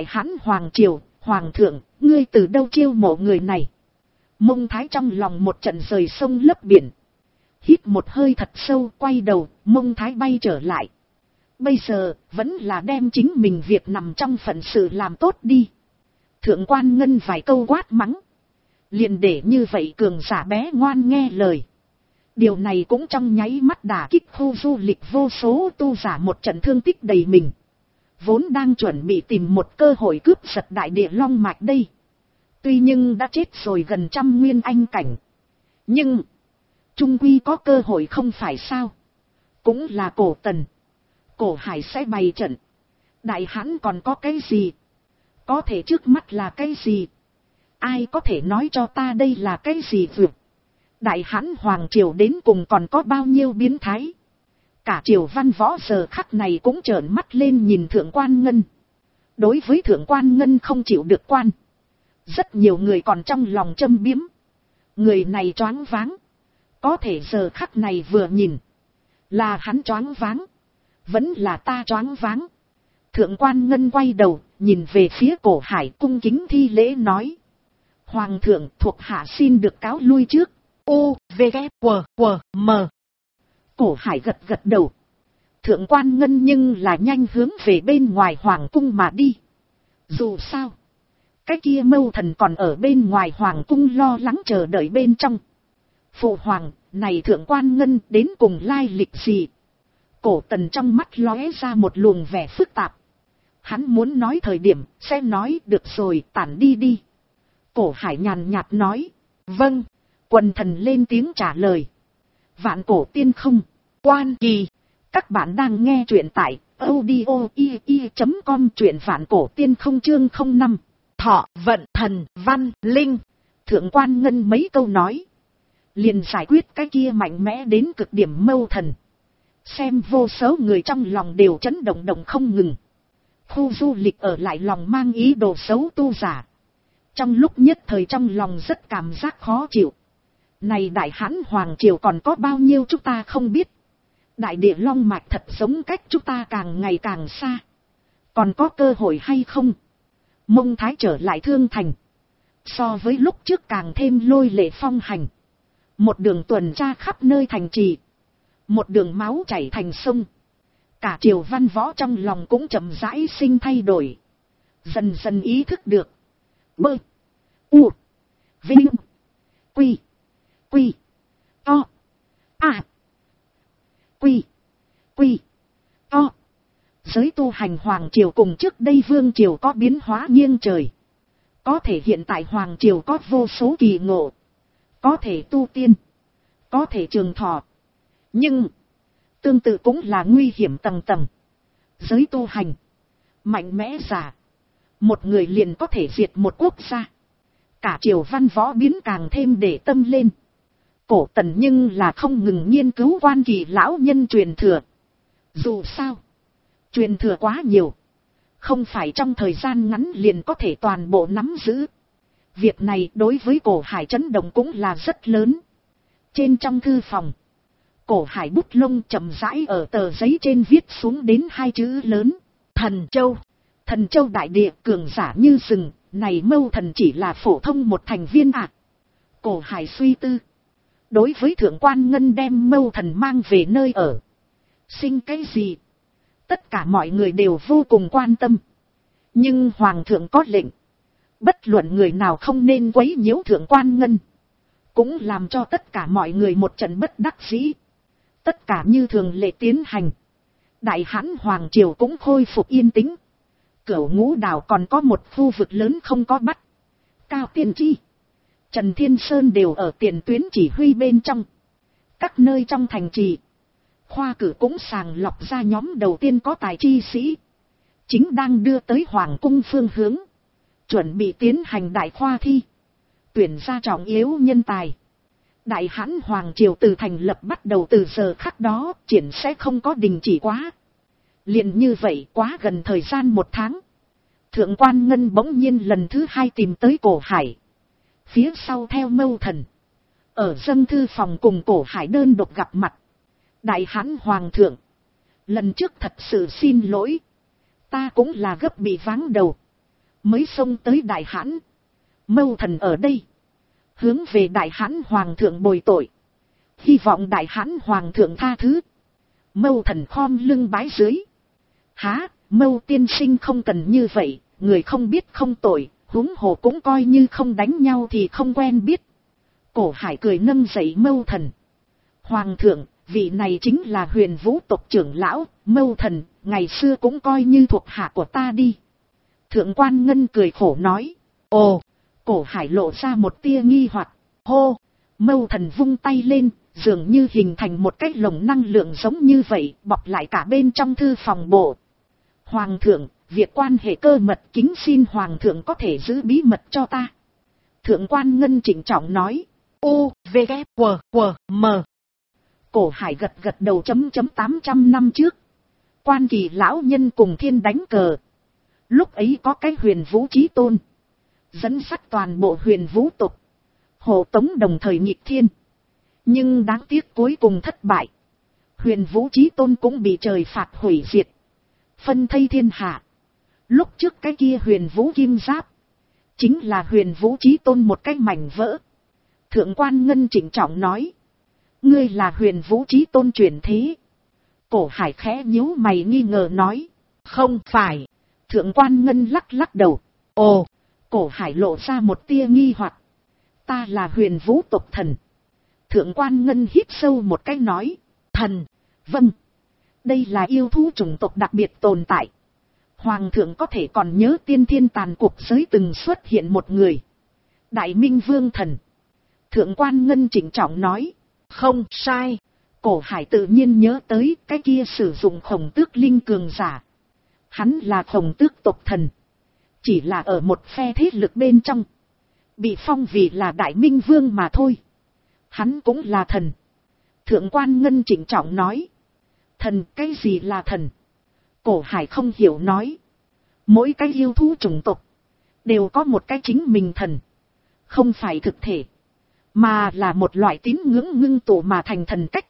Triều, Hoàng thượng, ngươi từ đâu chiêu mộ người này? Mông Thái trong lòng một trận rời sông lấp biển. Hít một hơi thật sâu, quay đầu, Mông Thái bay trở lại. Bây giờ, vẫn là đem chính mình việc nằm trong phận sự làm tốt đi. Thượng quan Ngân vài câu quát mắng. Liền để như vậy cường giả bé ngoan nghe lời. Điều này cũng trong nháy mắt đả kích khu du lịch vô số tu giả một trận thương tích đầy mình. Vốn đang chuẩn bị tìm một cơ hội cướp giật đại địa long mạch đây. Tuy nhưng đã chết rồi gần 100 nguyên anh cảnh. Nhưng, chung quy có cơ hội không phải sao. Cũng là Cổ Tần. Cổ Hải sẽ bày trận. Đại hãn còn có cái gì? Có thể trước mắt là cái gì? Ai có thể nói cho ta đây là cái gì vượt? Đại hãn Hoàng Triều đến cùng còn có bao nhiêu biến thái? Cả triều văn võ giờ khắc này cũng trợn mắt lên nhìn Thượng quan Ngân. Đối với Thượng quan Ngân không chịu được quan. Rất nhiều người còn trong lòng châm biếm. Người này choáng váng. Có thể giờ khắc này vừa nhìn. Là hắn choáng váng. Vẫn là ta choáng váng. Thượng quan Ngân quay đầu, nhìn về phía Cổ Hải cung kính thi lễ nói. Hoàng thượng thuộc hạ xin được cáo lui trước. U, V, K, W, W, M. Cổ Hải gật gật đầu. Thượng quan Ngân nhưng là nhanh hướng về bên ngoài hoàng cung mà đi. Dù sao, cái kia Mâu Thần còn ở bên ngoài hoàng cung lo lắng chờ đợi bên trong. Phụ hoàng, này Thượng quan Ngân đến cùng lai lịch gì? Cổ Tần trong mắt lóe ra một luồng vẻ phức tạp. Hắn muốn nói thời điểm, sẽ nói được rồi, tản đi đi. Cổ Hải nhàn nhạt nói. Vâng. Quần thần lên tiếng trả lời. Vạn Cổ Tiên Không, Quan Kỳ. Các bạn đang nghe truyện tại audio.com, truyện Vạn Cổ Tiên Không chương 05. Thọ vận thần văn linh. Thượng quan Ngân mấy câu nói. Liền giải quyết cái kia mạnh mẽ đến cực điểm Mâu Thần. Xem vô số người trong lòng đều chấn động động không ngừng. Khu du lịch ở lại lòng mang ý đồ xấu tu giả. Trong lúc nhất thời trong lòng rất cảm giác khó chịu. Này đại hãn Hoàng Triều còn có bao nhiêu chúng ta không biết. Đại địa long mạch thật giống cách chúng ta càng ngày càng xa. Còn có cơ hội hay không? Mông Thái trở lại Thương Thành. So với lúc trước càng thêm lôi lệ phong hành. Một đường tuần tra khắp nơi thành trì. Một đường máu chảy thành sông. Cả triều văn võ trong lòng cũng chậm rãi sinh thay đổi. Dần dần ý thức được. Bơ. U. Vinh. Quy. Quy. To. À. Quy. Quy. To. Giới tu hành Hoàng Triều cùng trước đây Vương Triều có biến hóa nghiêng trời. Có thể hiện tại Hoàng Triều có vô số kỳ ngộ. Có thể tu tiên. Có thể trường thọ. Nhưng. Tương tự cũng là nguy hiểm tầng tầng. Giới tu hành. Mạnh mẽ giả. Một người liền có thể diệt một quốc gia. Cả triều văn võ biến càng thêm để tâm lên. Cổ Tần nhưng là không ngừng nghiên cứu Quan Kỳ lão nhân truyền thừa. Dù sao. Truyền thừa quá nhiều. Không phải trong thời gian ngắn liền có thể toàn bộ nắm giữ. Việc này đối với Cổ Hải chấn động cũng là rất lớn. Trên trong thư phòng. Cổ Hải bút lông chậm rãi ở tờ giấy trên viết xuống đến hai chữ lớn. Thần Châu. Thần Châu đại địa cường giả như rừng. Này Mâu Thần chỉ là phổ thông một thành viên ạ. Cổ Hải suy tư. Đối với Thượng quan Ngân đem Mâu Thần mang về nơi ở. Sinh cái gì? Tất cả mọi người đều vô cùng quan tâm. Nhưng Hoàng thượng có lệnh. Bất luận người nào không nên quấy nhiễu Thượng quan Ngân. Cũng làm cho tất cả mọi người một trận bất đắc dĩ. Tất cả như thường lệ tiến hành. Đại hãn Hoàng Triều cũng khôi phục yên tĩnh. Cửu Ngũ Đảo còn có một khu vực lớn không có bắt. Cao Tiên Chi, Trần Thiên Sơn đều ở tiền tuyến chỉ huy bên trong. Các nơi trong thành trì. Khoa cử cũng sàng lọc ra nhóm đầu tiên có tài chi sĩ. Chính đang đưa tới Hoàng cung phương hướng. Chuẩn bị tiến hành đại khoa thi. Tuyển ra trọng yếu nhân tài. Đại hãn Hoàng Triều từ thành lập bắt đầu từ giờ khắc đó triển sẽ không có đình chỉ quá. Liền như vậy quá gần thời gian một tháng. Thượng quan Ngân bỗng nhiên lần thứ hai tìm tới Cổ Hải. Phía sau theo Mâu Thần. Ở dâng thư phòng cùng Cổ Hải đơn độc gặp mặt. Đại hãn Hoàng thượng. Lần trước thật sự xin lỗi. Ta cũng là gấp bị váng đầu. Mới xông tới đại hãn. Mâu Thần ở đây. Hướng về đại hãn Hoàng thượng bồi tội. Hy vọng đại hãn Hoàng thượng tha thứ. Mâu Thần khom lưng bái dưới. Há, Mâu tiên sinh không cần như vậy, người không biết không tội, huống hồ cũng coi như không đánh nhau thì không quen biết. Cổ Hải cười nâng dậy Mâu thần. Hoàng thượng, vị này chính là Huyền Vũ tộc trưởng lão, Mâu thần, ngày xưa cũng coi như thuộc hạ của ta đi. Thượng quan Ngân cười khổ nói. Ồ, Cổ Hải lộ ra một tia nghi hoặc. Hô, Mâu thần vung tay lên, dường như hình thành một cái lồng năng lượng giống như vậy, bọc lại cả bên trong thư phòng bộ. Hoàng thượng, việc quan hệ cơ mật kính xin Hoàng thượng có thể giữ bí mật cho ta. Thượng quan Ngân trịnh trọng nói. U, V, K, W, W, M. Cổ Hải gật gật đầu. 800 năm trước. Quan Kỳ lão nhân cùng thiên đánh cờ. Lúc ấy có cái Huyền Vũ Chí Tôn. Dẫn dắt toàn bộ Huyền Vũ tộc. Hộ tống đồng thời nghịch thiên. Nhưng đáng tiếc cuối cùng thất bại. Huyền Vũ Chí Tôn cũng bị trời phạt hủy diệt. Phân thây thiên hạ. Lúc trước cái kia Huyền Vũ Kim Giáp. Chính là Huyền Vũ Chí Tôn một cái mảnh vỡ. Thượng quan Ngân trịnh trọng nói. Ngươi là Huyền Vũ Chí Tôn chuyển thế. Cổ Hải khẽ nhíu mày nghi ngờ nói. Không phải. Thượng quan Ngân lắc lắc đầu. Ồ, Cổ Hải lộ ra một tia nghi hoặc. Ta là Huyền Vũ tộc thần. Thượng quan Ngân hít sâu một cái nói. Thần, vâng. Đây là yêu thú chủng tộc đặc biệt tồn tại. Hoàng thượng có thể còn nhớ tiên thiên tàn cuộc giới từng xuất hiện một người. Đại Minh Vương thần. Thượng quan Ngân trịnh trọng nói. Không sai. Cổ Hải tự nhiên nhớ tới cái kia sử dụng Khổng Tước linh cường giả. Hắn là Khổng Tước tộc thần. Chỉ là ở một phe thế lực bên trong. Bị phong vì là Đại Minh Vương mà thôi. Hắn cũng là thần. Thượng quan Ngân trịnh trọng nói. Thần, cái gì là thần? Cổ Hải không hiểu nói. Mỗi cái yêu thú chủng tộc đều có một cái chính mình thần. Không phải thực thể, mà là một loại tín ngưỡng ngưng tụ mà thành thần cách.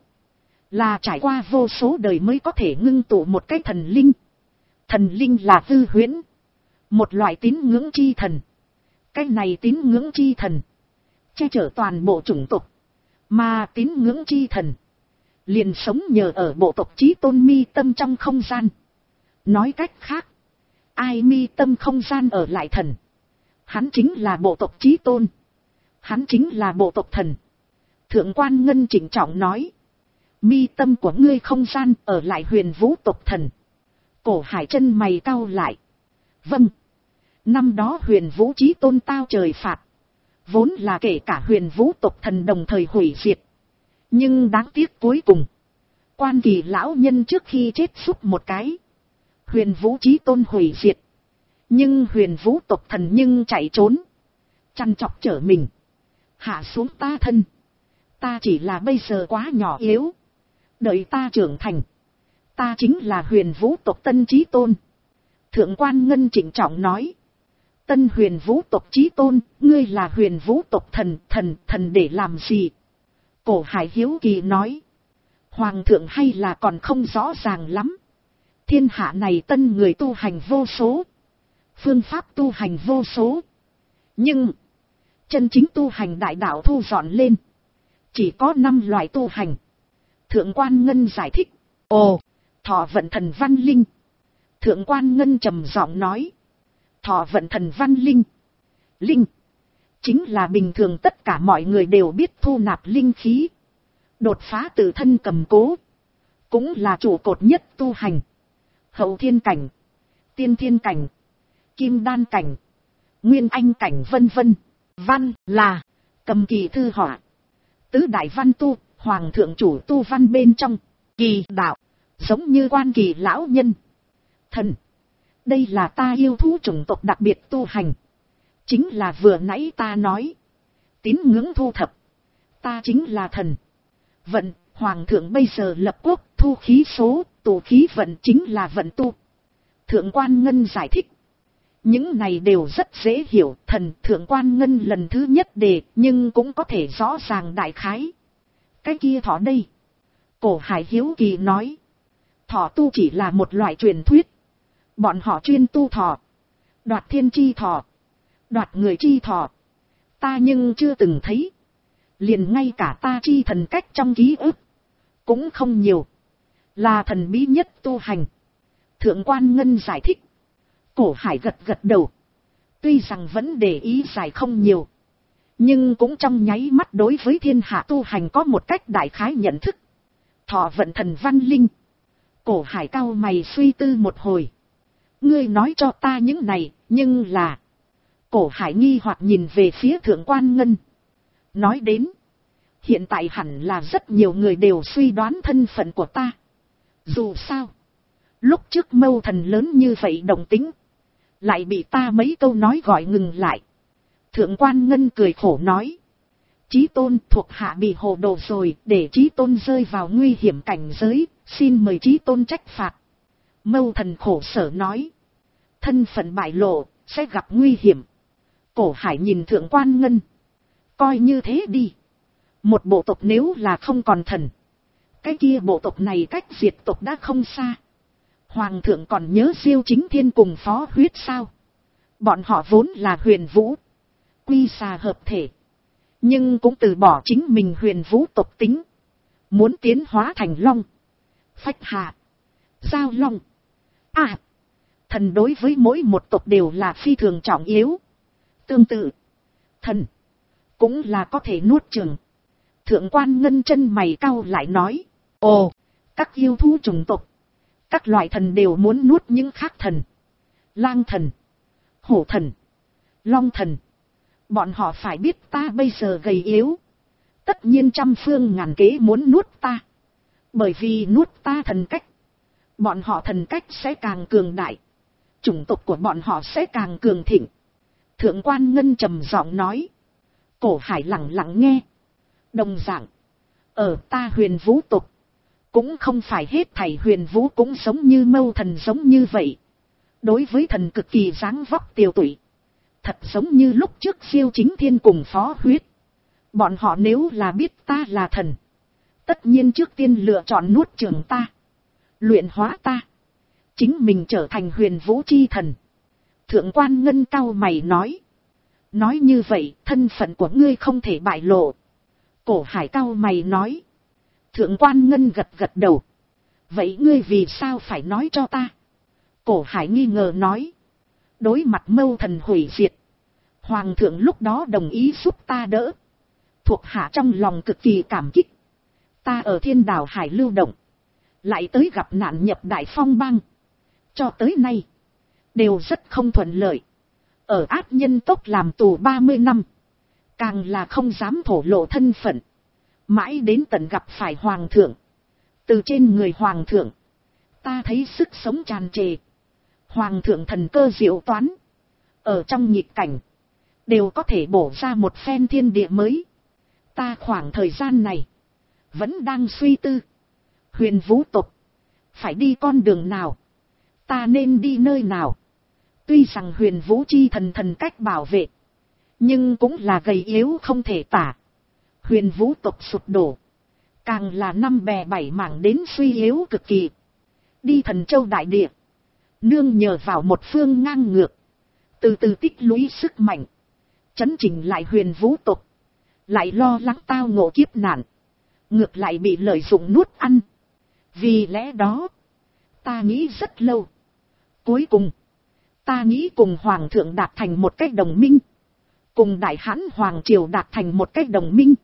Là trải qua vô số đời mới có thể ngưng tụ một cái thần linh. Thần linh là hư huyễn. Một loại tín ngưỡng chi thần. Cái này tín ngưỡng chi thần che chở toàn bộ chủng tộc. Mà tín ngưỡng chi thần liền sống nhờ ở bộ tộc Chí Tôn mi tâm trong không gian. Nói cách khác, ai mi tâm không gian ở lại thần, hắn chính là bộ tộc Chí Tôn. Hắn chính là bộ tộc thần. Thượng quan Ngân trịnh trọng nói. Mi tâm của ngươi không gian ở lại Huyền Vũ tộc thần. Cổ Hải chân mày cau lại. Vâng. Năm đó Huyền Vũ Chí Tôn tao trời phạt. Vốn là kể cả Huyền Vũ tộc thần đồng thời hủy diệt. Nhưng đáng tiếc cuối cùng, Quan Kỳ lão nhân trước khi chết xúc một cái. Huyền Vũ Chí Tôn hủy diệt. Nhưng Huyền Vũ tộc thần nhưng chạy trốn. Chăn chọc trở mình. Hạ xuống ta thân. Ta chỉ là bây giờ quá nhỏ yếu. Đợi ta trưởng thành, ta chính là Huyền Vũ tộc tân Chí Tôn. Thượng quan Ngân trịnh trọng nói. Tân Huyền Vũ tộc Chí Tôn, ngươi là Huyền Vũ tộc thần, thần để làm gì? Cổ Hải hiếu kỳ nói. Hoàng thượng hay là còn không rõ ràng lắm. Thiên hạ này tân người tu hành vô số. Phương pháp tu hành vô số. Nhưng chân chính tu hành đại đạo thu dọn lên. Chỉ có 5 loại tu hành. Thượng quan Ngân giải thích. Ồ, Thọ vận thần văn linh. Thượng quan Ngân trầm giọng nói. Thọ vận thần văn linh. Linh chính là bình thường tất cả mọi người đều biết thu nạp linh khí. Đột phá tự thân cầm cố. Cũng là trụ cột nhất tu hành. Hậu thiên cảnh, tiên thiên cảnh, kim đan cảnh, nguyên anh cảnh vân vân. Văn là cầm kỳ thư họa. Tứ đại văn tu, hoàng thượng chủ tu văn bên trong. Kỳ đạo, giống như Quan Kỳ lão nhân. Thần, đây là ta yêu thú chủng tộc đặc biệt tu hành. Chính là vừa nãy ta nói. Tín ngưỡng thu thập. Ta chính là thần. Vận, hoàng thượng bây giờ lập quốc, thu khí số, tụ khí vận chính là vận tu. Thượng quan Ngân giải thích. Những này đều rất dễ hiểu. Thần, thượng quan Ngân lần thứ nhất đề, nhưng cũng có thể rõ ràng đại khái. Cái kia thọ đây. Cổ Hải hiếu kỳ nói. Thọ tu chỉ là một loại truyền thuyết. Bọn họ chuyên tu thọ. Đoạt thiên chi thọ. Đoạt người chi thọ. Ta nhưng chưa từng thấy. Liền ngay cả ta chi thần cách trong ký ức cũng không nhiều. Là thần bí nhất tu hành. Thượng quan Ngân giải thích. Cổ Hải gật gật đầu. Tuy rằng vẫn để ý giải không nhiều, nhưng cũng trong nháy mắt đối với thiên hạ tu hành có một cách đại khái nhận thức. Thọ vận thần văn linh. Cổ Hải cau mày suy tư một hồi. Ngươi nói cho ta những này, nhưng là... Cổ Hải nghi hoặc nhìn về phía Thượng quan Ngân. Nói đến, hiện tại hẳn là rất nhiều người đều suy đoán thân phận của ta. Dù sao, lúc trước Mâu Thần lớn như vậy động tính, lại bị ta mấy câu nói gọi ngừng lại. Thượng quan Ngân cười khổ nói. Chí tôn, thuộc hạ bị hồ đồ rồi, để Chí tôn rơi vào nguy hiểm cảnh giới, xin mời Chí tôn trách phạt. Mâu Thần khổ sở nói. Thân phận bại lộ, sẽ gặp nguy hiểm. Cổ Hải nhìn Thượng quan Ngân. Coi như thế đi. Một bộ tộc nếu là không còn thần, cái kia bộ tộc này cách diệt tộc đã không xa. Hoàng thượng còn nhớ Diêu Chính Thiên cùng Phó Huyết sao? Bọn họ vốn là Huyền Vũ, quy xà hợp thể, nhưng cũng từ bỏ chính mình Huyền Vũ tộc tính, muốn tiến hóa thành Long, Phách Hạ, Giao Long. Thần đối với mỗi một tộc đều là phi thường trọng yếu. Tương tự, thần cũng là có thể nuốt chửng. Thượng quan Ngân chân mày cau lại nói. Ồ, các yêu thú chủng tộc, các loại thần đều muốn nuốt những khác thần. Lang thần, hổ thần, long thần. Bọn họ phải biết ta bây giờ gầy yếu, tất nhiên trăm phương ngàn kế muốn nuốt ta. Bởi vì nuốt ta thần cách, bọn họ thần cách sẽ càng cường đại, chủng tộc của bọn họ sẽ càng cường thịnh. Thượng quan Ngân trầm giọng nói. Cổ Hải lặng lặng nghe. Đồng dạng, ở ta Huyền Vũ tộc, cũng không phải hết thảy Huyền Vũ cũng giống như Mâu Thần giống như vậy. Đối với thần cực kỳ dáng vóc tiều tụy, thật giống như lúc trước Diêu Chính Thiên cùng Phó Huyết. Bọn họ nếu là biết ta là thần, tất nhiên trước tiên lựa chọn nuốt chửng ta, luyện hóa ta, chính mình trở thành Huyền Vũ chi thần. Thượng quan Ngân cau mày nói. Nói như vậy, thân phận của ngươi không thể bại lộ. Cổ Hải cau mày nói. Thượng quan Ngân gật gật đầu. Vậy ngươi vì sao phải nói cho ta? Cổ Hải nghi ngờ nói. Đối mặt Mâu Thần hủy diệt, Hoàng thượng lúc đó đồng ý giúp ta đỡ. Thuộc hạ trong lòng cực kỳ cảm kích. Ta ở Thiên Đảo Hải lưu động, lại tới gặp nạn nhập Đại Phong bang. Cho tới nay, đều rất không thuận lợi. Ở ác nhân tốc làm tù 30 năm. Càng là không dám thổ lộ thân phận. Mãi đến tận gặp phải Hoàng thượng. Từ trên người Hoàng thượng, ta thấy sức sống tràn trề. Hoàng thượng thần cơ diệu toán. Ở trong nghịch cảnh, đều có thể bổ ra một phen thiên địa mới. Ta khoảng thời gian này, vẫn đang suy tư. Huyền Vũ tộc, phải đi con đường nào? Ta nên đi nơi nào? Tuy rằng Huyền Vũ chi thần thần cách bảo vệ, nhưng cũng là gầy yếu không thể tả. Huyền Vũ tộc sụp đổ, càng là năm bè bảy mảng đến suy yếu cực kỳ. Đi Thần Châu đại địa, nương nhờ vào một phương ngang ngược, từ từ tích lũy sức mạnh, chấn chỉnh lại Huyền Vũ tộc. Lại lo lắng tao ngộ kiếp nạn, ngược lại bị lợi dụng nuốt ăn. Vì lẽ đó, ta nghĩ rất lâu. Cuối cùng, ta nghĩ cùng Hoàng thượng đạt thành một cách đồng minh, cùng Đại Hãn Hoàng triều đạt thành một cách đồng minh.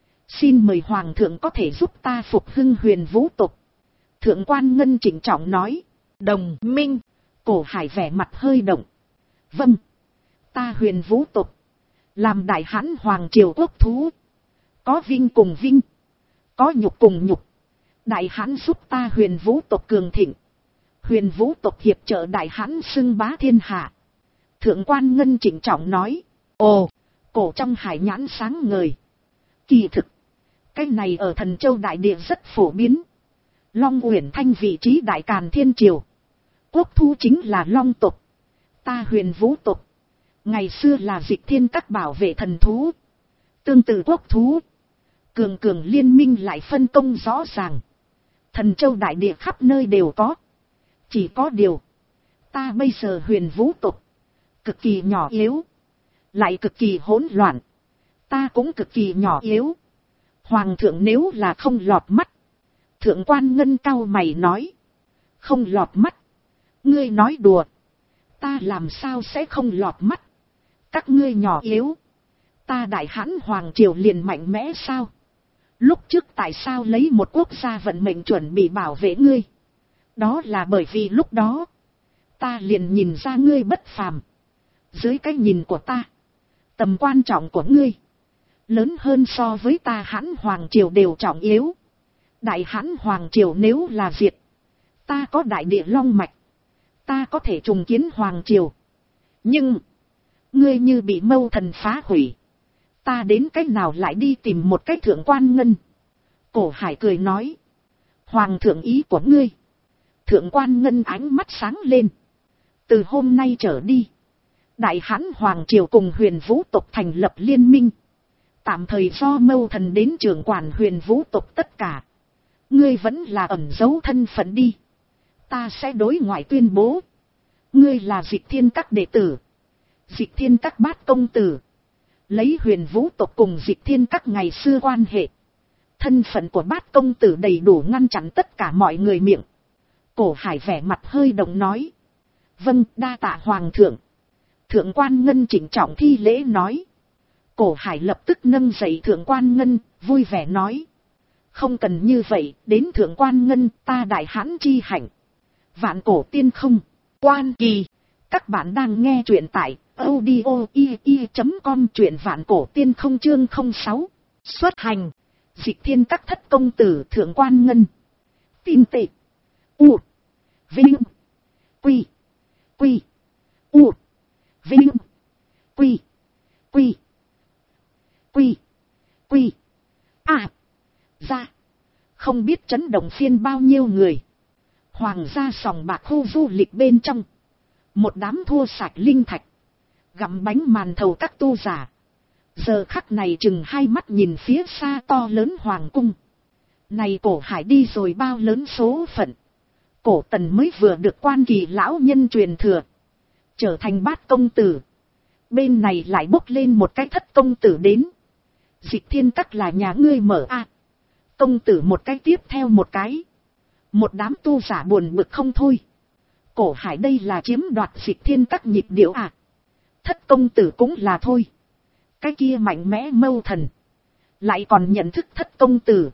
Xin mời Hoàng thượng có thể giúp ta phục hưng Huyền Vũ tộc. Thượng quan Ngân trịnh trọng nói. Đồng minh. Cổ Hải vẻ mặt hơi động. Vâng, ta Huyền Vũ tộc, làm Đại Hãn Hoàng triều quốc thú, có vinh cùng vinh, có nhục cùng nhục. Đại Hãn giúp ta Huyền Vũ tộc cường thịnh, Huyền Vũ tộc hiệp trợ Đại Hãn xưng bá thiên hạ. Thượng quan Ngân trịnh trọng nói. Ồ, cổ trong Hải nhãn sáng ngời. Kỳ thực, cái này ở Thần Châu đại địa rất phổ biến. Long Uyển Thanh vị trí Đại Càn Thiên Triều, quốc thu chính là Long tộc. Ta Huyền Vũ tộc, ngày xưa là Dịch Thiên các bảo vệ thần thú. Tương tự quốc thú, cường cường liên minh lại phân công rõ ràng. Thần Châu đại địa khắp nơi đều có. Chỉ có điều, ta bây giờ Huyền Vũ tộc, cực kỳ nhỏ yếu, lại cực kỳ hỗn loạn. Ta cũng cực kỳ nhỏ yếu. Hoàng thượng nếu là không lọt mắt. Thượng quan Ngân cau mày nói. Không lọt mắt. Ngươi nói đùa. Ta làm sao sẽ không lọt mắt. Các ngươi nhỏ yếu. Ta Đại Hãn Hoàng Triều liền mạnh mẽ sao? Lúc trước tại sao lấy một quốc gia vận mệnh chuẩn bị bảo vệ ngươi? Đó là bởi vì lúc đó, ta liền nhìn ra ngươi bất phàm. Dưới cái nhìn của ta, tầm quan trọng của ngươi lớn hơn so với ta Hãn Hoàng Triều đều trọng yếu. Đại Hãn Hoàng Triều nếu là diệt, ta có đại địa long mạch, ta có thể trùng kiến Hoàng Triều. Nhưng, ngươi như bị Mâu Thần phá hủy, ta đến cách nào lại đi tìm một cái Thượng Quan Ngân? Cổ Hải cười nói, Hoàng thượng ý của ngươi. Thượng Quan Ngân ánh mắt sáng lên. Từ hôm nay trở đi, Đại Hãn Hoàng Triều cùng Huyền Vũ tộc thành lập liên minh. Tạm thời do Mâu Thần đến trưởng quản Huyền Vũ tộc tất cả. Ngươi vẫn là ẩn giấu thân phận đi. Ta sẽ đối ngoại tuyên bố. Ngươi là Dịch Thiên Các đệ tử. Dịch Thiên Các bát công tử. Lấy Huyền Vũ tộc cùng Dịch Thiên Các ngày xưa quan hệ. Thân phận của bát công tử đầy đủ ngăn chặn tất cả mọi người miệng. Cổ Hải vẻ mặt hơi động nói. Vâng, đa tạ Hoàng thượng. Thượng Quan Ngân chỉnh trọng thi lễ nói. Cổ Hải lập tức nâng dậy Thượng Quan Ngân, vui vẻ nói. Không cần như vậy, đến Thượng Quan Ngân ta Đại Hãn chi hạnh. Vạn Cổ Tiên Không, Quan Kỳ. Các bạn đang nghe truyện tại audio.com, truyện Vạn Cổ Tiên Không chương 06. Xuất hành. Dịch Thiên Các thất công tử Thượng Quan Ngân. Tin tệ. U. Vinh. Quy. Quy. U. Vinh. Quy. Quy. Quy. Quy. À. Ra. Không biết chấn động phiên bao nhiêu người. Hoàng gia sòng bạc khu du lịch bên trong. Một đám thua sạch linh thạch. Gặm bánh màn thầu các tu giả. Giờ khắc này chừng hai mắt nhìn phía xa to lớn hoàng cung. Này Cổ Hải đi rồi bao lớn số phận. Cổ Tần mới vừa được Quan Kỳ lão nhân truyền thừa. Trở thành bát công tử. Bên này lại bốc lên một cái thất công tử đến. Dịch Thiên Các là nhà ngươi mở a. Công tử một cái tiếp theo một cái. Một đám tu giả buồn bực không thôi. Cổ Hải đây là chiếm đoạt Dịch Thiên Các nhịp điệu à. Thất công tử cũng là thôi. Cái kia mạnh mẽ Mâu Thần. Lại còn nhận thức thất công tử.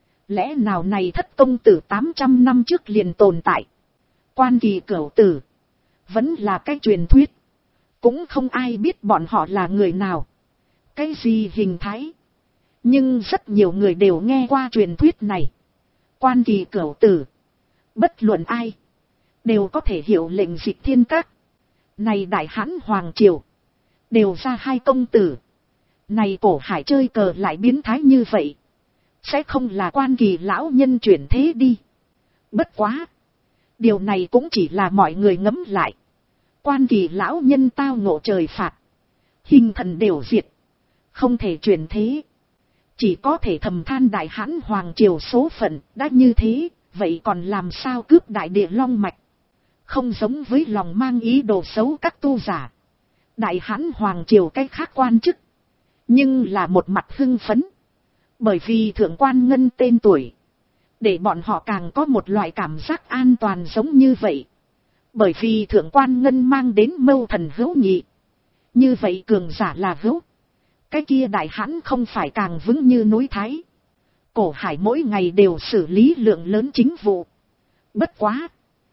Lẽ nào này thất công tử 800 năm trước liền tồn tại. Quan Kỳ cửu tử. Vẫn là cái truyền thuyết. Cũng không ai biết bọn họ là người nào. Cái gì hình thái. Nhưng rất nhiều người đều nghe qua truyền thuyết này. Quan Kỳ cửu tử. Bất luận ai. Đều có thể hiểu lệnh Dịch Thiên Các. Này Đại Hãn Hoàng Triều. Đều ra hai công tử. Này Cổ Hải chơi cờ lại biến thái như vậy. Sẽ không là Quan Kỳ lão nhân chuyển thế đi. Bất quá. Điều này cũng chỉ là mọi người ngẫm lại. Quan Kỳ lão nhân tao ngộ trời phạt. Hình thần đều diệt. Không thể chuyển thế. Chỉ có thể thầm than Đại Hãn Hoàng Triều số phận đã như thế. Vậy còn làm sao cướp đại địa long mạch. Không giống với lòng mang ý đồ xấu các tu giả. Đại Hãn Hoàng Triều cái khác quan chức. Nhưng là một mặt hưng phấn. Bởi vì Thượng Quan Ngân tên tuổi. Để bọn họ càng có một loại cảm giác an toàn giống như vậy. Bởi vì Thượng Quan Ngân mang đến Mâu Thần hữu nhị. Như vậy cường giả là hữu. Cái kia Đại Hãn không phải càng vững như núi Thái. Cổ Hải mỗi ngày đều xử lý lượng lớn chính vụ. Bất quá.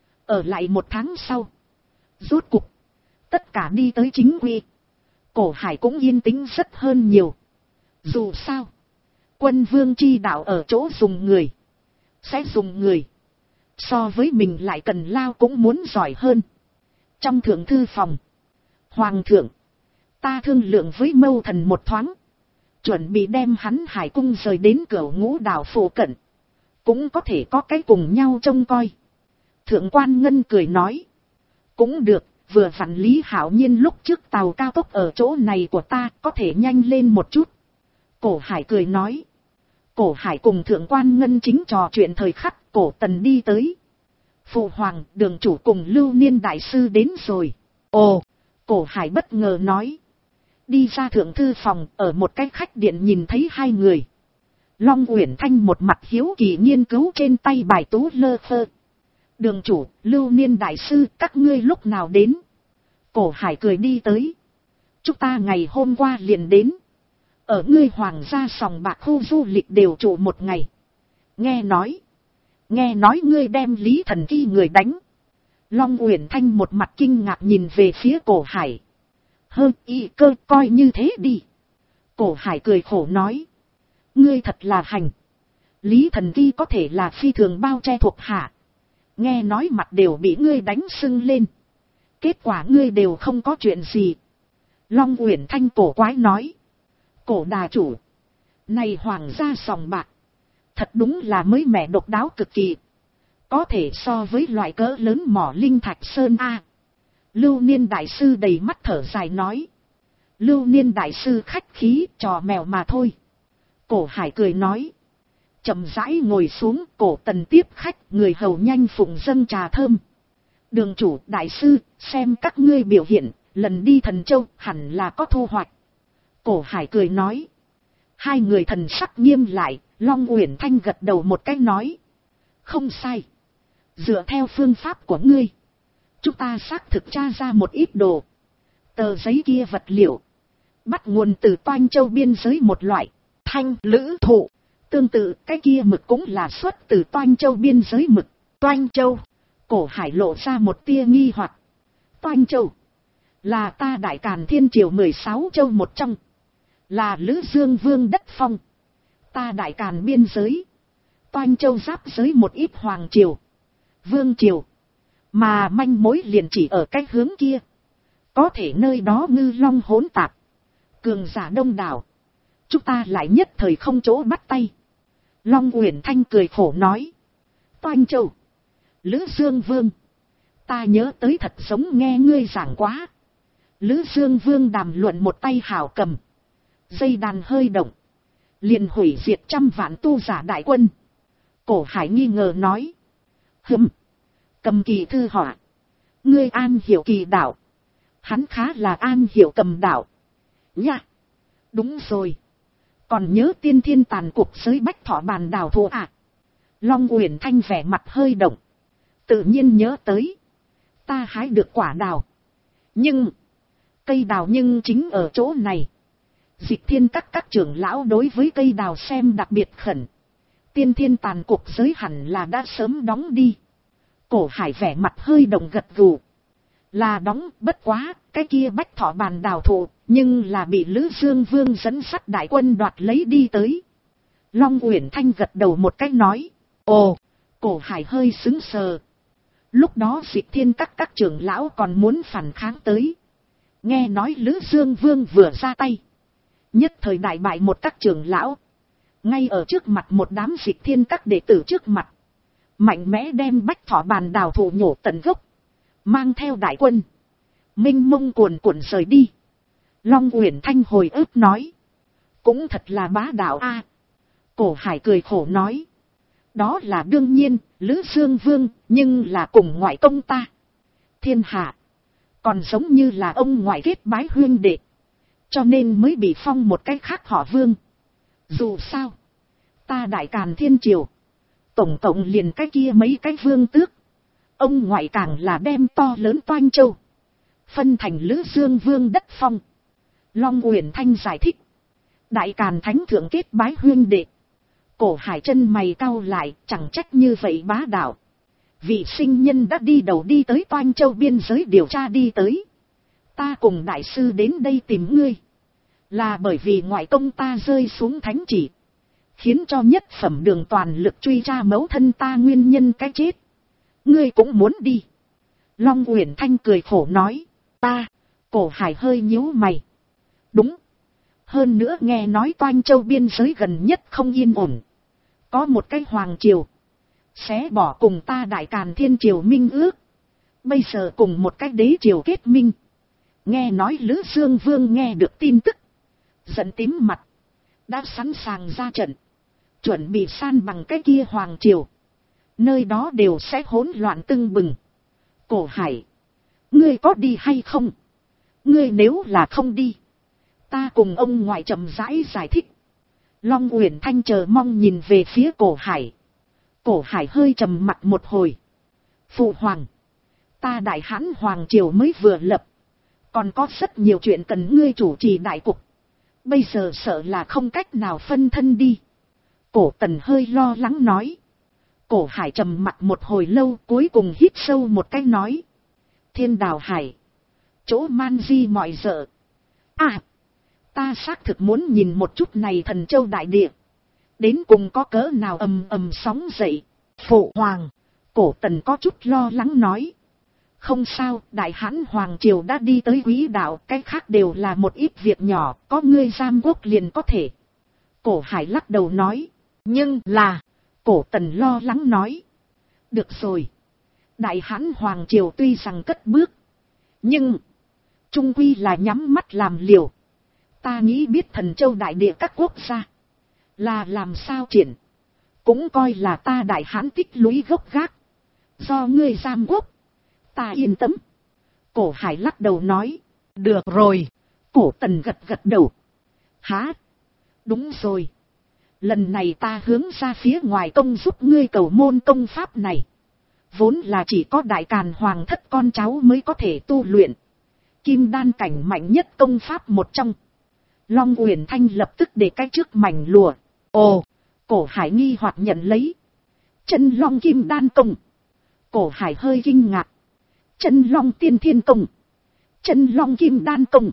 Ở lại một tháng sau. Rốt cục. Tất cả đi tới chính quy. Cổ Hải cũng yên tĩnh rất hơn nhiều. Dù sao. Quân vương chi đạo ở chỗ dùng người. Sẽ dùng người. So với mình lại cần lao cũng muốn giỏi hơn. Trong thượng thư phòng. Hoàng thượng. Ta thương lượng với Mâu Thần một thoáng. Chuẩn bị đem hắn Hải cung rời đến Cửu Ngũ đảo phụ cận. Cũng có thể có cái cùng nhau trông coi. Thượng Quan Ngân cười nói. Cũng được, vừa vặn Lý Hạo Nhiên lúc trước tàu cao tốc ở chỗ này của ta có thể nhanh lên một chút. Cổ Hải cười nói. Cổ Hải cùng Thượng Quan Ngân chính trò chuyện thời khắc Cổ Tần đi tới. Phụ hoàng, đường chủ cùng Lưu Niên đại sư đến rồi. Ồ, Cổ Hải bất ngờ nói. Đi ra thượng thư phòng ở một cái khách điện nhìn thấy hai người. Long Uyển Thanh một mặt hiếu kỳ nghiên cứu trên tay bài tú lơ phơ. Đường chủ, Lưu Niên đại sư, các ngươi lúc nào đến? Cổ Hải cười đi tới. Chúng ta ngày hôm qua liền đến. Ở ngươi hoàng gia sòng bạc khu du lịch đều trụ một ngày. Nghe nói ngươi đem Lý Thần Kỳ người đánh. Long Uyển Thanh một mặt kinh ngạc nhìn về phía Cổ Hải. Hơn y cơ coi như thế đi. Cổ Hải cười khổ nói. Ngươi thật là hành. Lý Thần Kỳ có thể là phi thường bao che thuộc hạ. Nghe nói mặt đều bị ngươi đánh sưng lên. Kết quả ngươi đều không có chuyện gì. Long Uyển Thanh cổ quái nói. Cổ đà chủ. Này hoàng gia sòng bạc. Thật đúng là mới mẻ độc đáo cực kỳ. Có thể so với loại cỡ lớn mỏ linh thạch sơn A. Lưu Niên đại sư đầy mắt thở dài nói. Lưu Niên đại sư khách khí trò mèo mà thôi. Cổ Hải cười nói. Chậm rãi ngồi xuống, Cổ Tần tiếp khách, người hầu nhanh phụng dâng trà thơm. Đường chủ đại sư, xem các ngươi biểu hiện, lần đi Thần Châu hẳn là có thu hoạch. Cổ Hải cười nói. Hai người thần sắc nghiêm lại, Long Uyển Thanh gật đầu một cái nói. Không sai. Dựa theo phương pháp của ngươi, chúng ta xác thực tra ra một ít đồ. Tờ giấy kia vật liệu bắt nguồn từ Toanh Châu biên giới một loại thanh lữ thụ. Tương tự cái kia mực cũng là xuất từ Toanh Châu biên giới mực. Toanh Châu. Cổ Hải lộ ra một tia nghi hoặc. Toanh Châu là ta Đại Càn Thiên Triều 16 châu một trong. Là Lữ Dương Vương đất phong. Ta Đại Càn biên giới. Toanh Châu giáp giới một ít hoàng triều, vương triều. Mà manh mối liền chỉ ở cái hướng kia. Có thể nơi đó ngư long hỗn tạp, cường giả đông đảo. Chúng ta lại nhất thời không chỗ bắt tay. Long Uyển Thanh cười khổ nói. Toanh Châu, Lữ Dương Vương. Ta nhớ tới thật giống nghe ngươi giảng quá. Lữ Dương Vương đàm luận một tay hảo cầm. Dây đàn hơi động, liền hủy diệt trăm vạn tu giả đại quân. Cổ Hải nghi ngờ nói. Cầm kỳ thư họa. Ngươi an hiểu kỳ đạo. Hắn khá là an hiểu cầm đạo. Nha. Đúng rồi. Còn nhớ tiên thiên tàn cuộc giới bách thọ bàn đào thụ à? Long Uyển Thanh vẻ mặt hơi động. Tự nhiên nhớ tới. Ta hái được quả đào. Nhưng cây đào nhưng chính ở chỗ này. Dịch thiên các trưởng lão đối với cây đào xem đặc biệt khẩn. Tiên thiên tàn cuộc giới hẳn là đã sớm đóng đi. Cổ Hải vẻ mặt hơi động gật gù. Là đóng, bất quá, cái kia bách thọ bàn đào thụ, nhưng là bị Lữ Dương Vương dẫn sắt đại quân đoạt lấy đi tới. Long Uyển Thanh gật đầu một cái nói. Ồ, Cổ Hải hơi sững sờ. Lúc đó Dịch thiên các trưởng lão còn muốn phản kháng tới. Nghe nói Lữ Dương Vương vừa ra tay. Nhất thời đại bại một các trưởng lão. Ngay ở trước mặt một đám Dịch thiên các đệ tử trước mặt. Mạnh mẽ đem bách thọ bàn đào thụ nhổ tận gốc. Mang theo đại quân. Minh mông cuồn cuộn rời đi. Long Uyển Thanh hồi ức nói. Cũng thật là bá đạo a. Cổ Hải cười khổ nói. Đó là đương nhiên, Lữ Dương Vương, nhưng là cùng ngoại công ta. Thiên hạ. Còn giống như là ông ngoại kết bái huyên đệ. Cho nên mới bị phong một cái khác họ Vương. Dù sao. Ta Đại Càn Thiên Triều. Tổng cộng liền cái kia mấy cái vương tước. Ông ngoại càng là đem to lớn Toanh Châu. Phân thành Lữ Dương Vương đất phong. Long Uyển Thanh giải thích. Đại Càn Thánh Thượng kết bái huyên đệ. Cổ Hải chân mày cau lại, chẳng trách như vậy bá đạo. Vị sinh nhân đã đi đầu đi tới Toanh Châu biên giới điều tra đi tới. Ta cùng đại sư đến đây tìm ngươi. Là bởi vì ngoại công ta rơi xuống thánh chỉ. Khiến cho nhất phẩm Đường toàn lực truy tra mẫu thân ta nguyên nhân cái chết. Ngươi cũng muốn đi. Long Uyển Thanh cười khổ nói. Ta. Cổ Hải hơi nhíu mày. Đúng. Hơn nữa nghe nói Toanh Châu biên giới gần nhất không yên ổn. Có một cái hoàng triều. Xé bỏ cùng ta Đại Càn Thiên Triều minh ước. Bây giờ cùng một cái đế triều kết minh. Nghe nói Lữ Dương Vương nghe được tin tức. Giận tím mặt. Đã sẵn sàng ra trận. Chuẩn bị san bằng cái kia hoàng triều. Nơi đó đều sẽ hỗn loạn tưng bừng. Cổ Hải. Ngươi có đi hay không? Ngươi nếu là không đi. Ta cùng ông ngoại chậm rãi giải thích. Long Uyển Thanh chờ mong nhìn về phía Cổ Hải. Cổ Hải hơi trầm mặt một hồi. Phụ hoàng, ta Đại Hãn Hoàng Triều mới vừa lập, còn có rất nhiều chuyện cần ngươi chủ trì đại cục, bây giờ sợ là không cách nào phân thân đi. Cổ Tần hơi lo lắng nói. Cổ Hải trầm mặt một hồi lâu, cuối cùng hít sâu một cái nói. Thiên Đào Hải, chỗ man di mọi dợ. À, ta xác thực muốn nhìn một chút này Thần Châu đại địa, đến cùng có cỡ nào ầm ầm sóng dậy. Phụ hoàng, Cổ Tần có chút lo lắng nói. Không sao, Đại Hãn Hoàng Triều đã đi tới quỹ đạo, cái khác đều là một ít việc nhỏ, có ngươi giam quốc liền có thể. Cổ Hải lắc đầu nói. Nhưng là, Cổ Tần lo lắng nói. Được rồi, Đại Hãn Hoàng Triều tuy rằng cất bước, nhưng trung quy là nhắm mắt làm liều. Ta nghĩ biết Thần Châu đại địa các quốc gia là làm sao triển, cũng coi là ta Đại Hãn tích lũy gốc gác. Do ngươi giam quốc, ta yên tâm. Cổ Hải lắc đầu nói. Được rồi. Cổ Tần gật gật đầu. Hả? Đúng rồi. Lần này ta hướng ra phía ngoài công giúp ngươi cầu môn công pháp này, vốn là chỉ có Đại Càn Hoàng thất con cháu mới có thể tu luyện. Kim đan cảnh mạnh nhất công pháp một trong. Long Uyển Thanh lập tức để cái trước mảnh lùa. Ồ, Cổ Hải nghi hoặc nhận lấy. Chân Long Kim đan công. Cổ Hải hơi kinh ngạc. Chân Long Tiên Thiên công, Chân Long Kim đan công,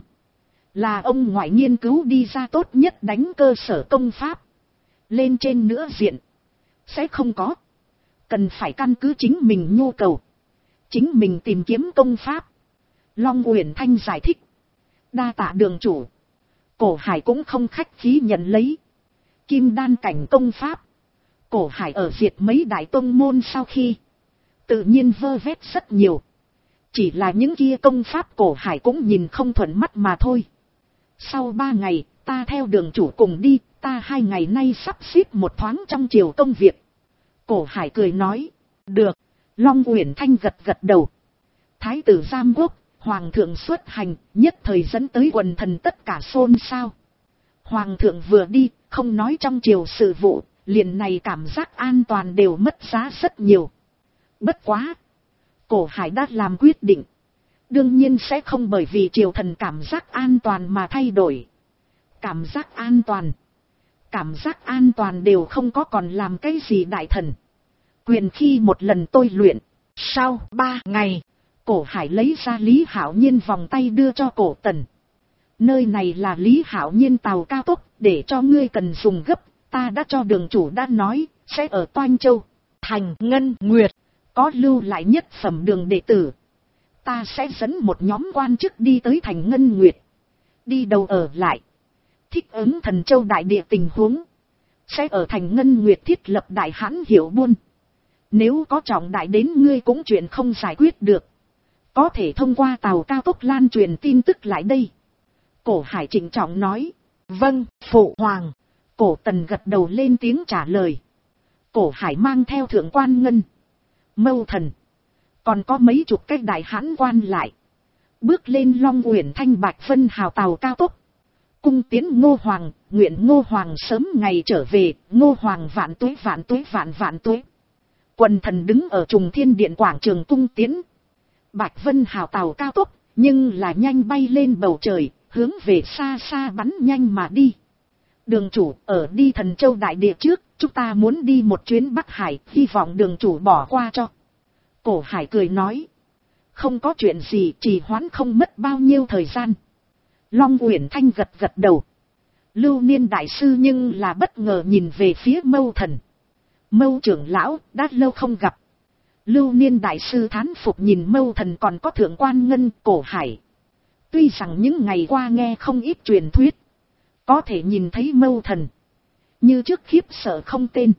là ông ngoại nghiên cứu đi ra tốt nhất đánh cơ sở công pháp. Lên trên nữa diện sẽ không có, cần phải căn cứ chính mình nhu cầu, chính mình tìm kiếm công pháp. Long Uyển Thanh giải thích. Đa tạ đường chủ. Cổ Hải cũng không khách khí nhận lấy. Kim đan cảnh công pháp, Cổ Hải ở diệt mấy đại tông môn sau khi, tự nhiên vơ vét rất nhiều. Chỉ là những kia công pháp Cổ Hải cũng nhìn không thuận mắt mà thôi. Sau 3 ngày, ta theo đường chủ cùng đi, ta 2 ngày nay sắp xếp một thoáng trong triều công việc. Cổ Hải cười nói. Được. Long Uyển Thanh gật gật đầu. Thái tử giam quốc, Hoàng thượng xuất hành, nhất thời dẫn tới quần thần tất cả xôn xao. Hoàng thượng vừa đi, không nói trong triều sự vụ, liền này cảm giác an toàn đều mất giá rất nhiều. Bất quá, Cổ Hải đã làm quyết định, đương nhiên sẽ không bởi vì triều thần cảm giác an toàn mà thay đổi. Cảm giác an toàn đều không có, còn làm cái gì đại thần. Quyền khi một lần tôi luyện. Sau 3 ngày, Cổ Hải lấy ra Lý Hạo Nhiên vòng tay đưa cho Cổ Tần. Nơi này là Lý Hạo Nhiên tàu cao tốc, để cho ngươi cần dùng gấp, ta đã cho đường chủ đã nói, sẽ ở Toanh Châu, Thành Ngân Nguyệt, có lưu lại nhất phẩm đường đệ tử. Ta sẽ dẫn một nhóm quan chức đi tới Thành Ngân Nguyệt, đi đầu ở lại, thích ứng Thần Châu đại địa tình huống, sẽ ở Thành Ngân Nguyệt thiết lập Đại Hãn Hiệu Buôn. Nếu có trọng đại đến ngươi cũng chuyện không giải quyết được, có thể thông qua tàu cao tốc lan truyền tin tức lại đây. Cổ Hải trịnh trọng nói. Vâng, phụ hoàng. Cổ Tần gật đầu lên tiếng trả lời. Cổ Hải mang theo thượng quan Ngân, Mâu Thần, còn có mấy chục cái đại hãn quan lại, bước lên Long Uyển Thanh Bạch Vân hào tàu cao tốc, cung tiến Ngô Hoàng, nguyện Ngô Hoàng sớm ngày trở về, Ngô Hoàng vạn tuế vạn tuế vạn vạn tuế. Quần thần đứng ở Trùng Thiên Điện quảng trường cung tiến. Bạch Vân hào tàu cao tốc, nhưng là nhanh bay lên bầu trời, hướng về xa xa bắn nhanh mà đi. Đường chủ, ở đi Thần Châu đại địa trước, chúng ta muốn đi một chuyến Bắc Hải, hy vọng đường chủ bỏ qua cho. Cổ Hải cười nói. Không có chuyện gì, trì hoãn không mất bao nhiêu thời gian. Long Uyển Thanh gật gật đầu. Lưu Niên đại sư nhưng là bất ngờ nhìn về phía Mâu Thần. Mâu trưởng lão, đã lâu không gặp. Lưu Niên đại sư thán phục nhìn Mâu Thần còn có thượng quan Ngân, Cổ Hải. Tuy rằng những ngày qua nghe không ít truyền thuyết, có thể nhìn thấy Mâu Thần như trước khiếp sợ không tên.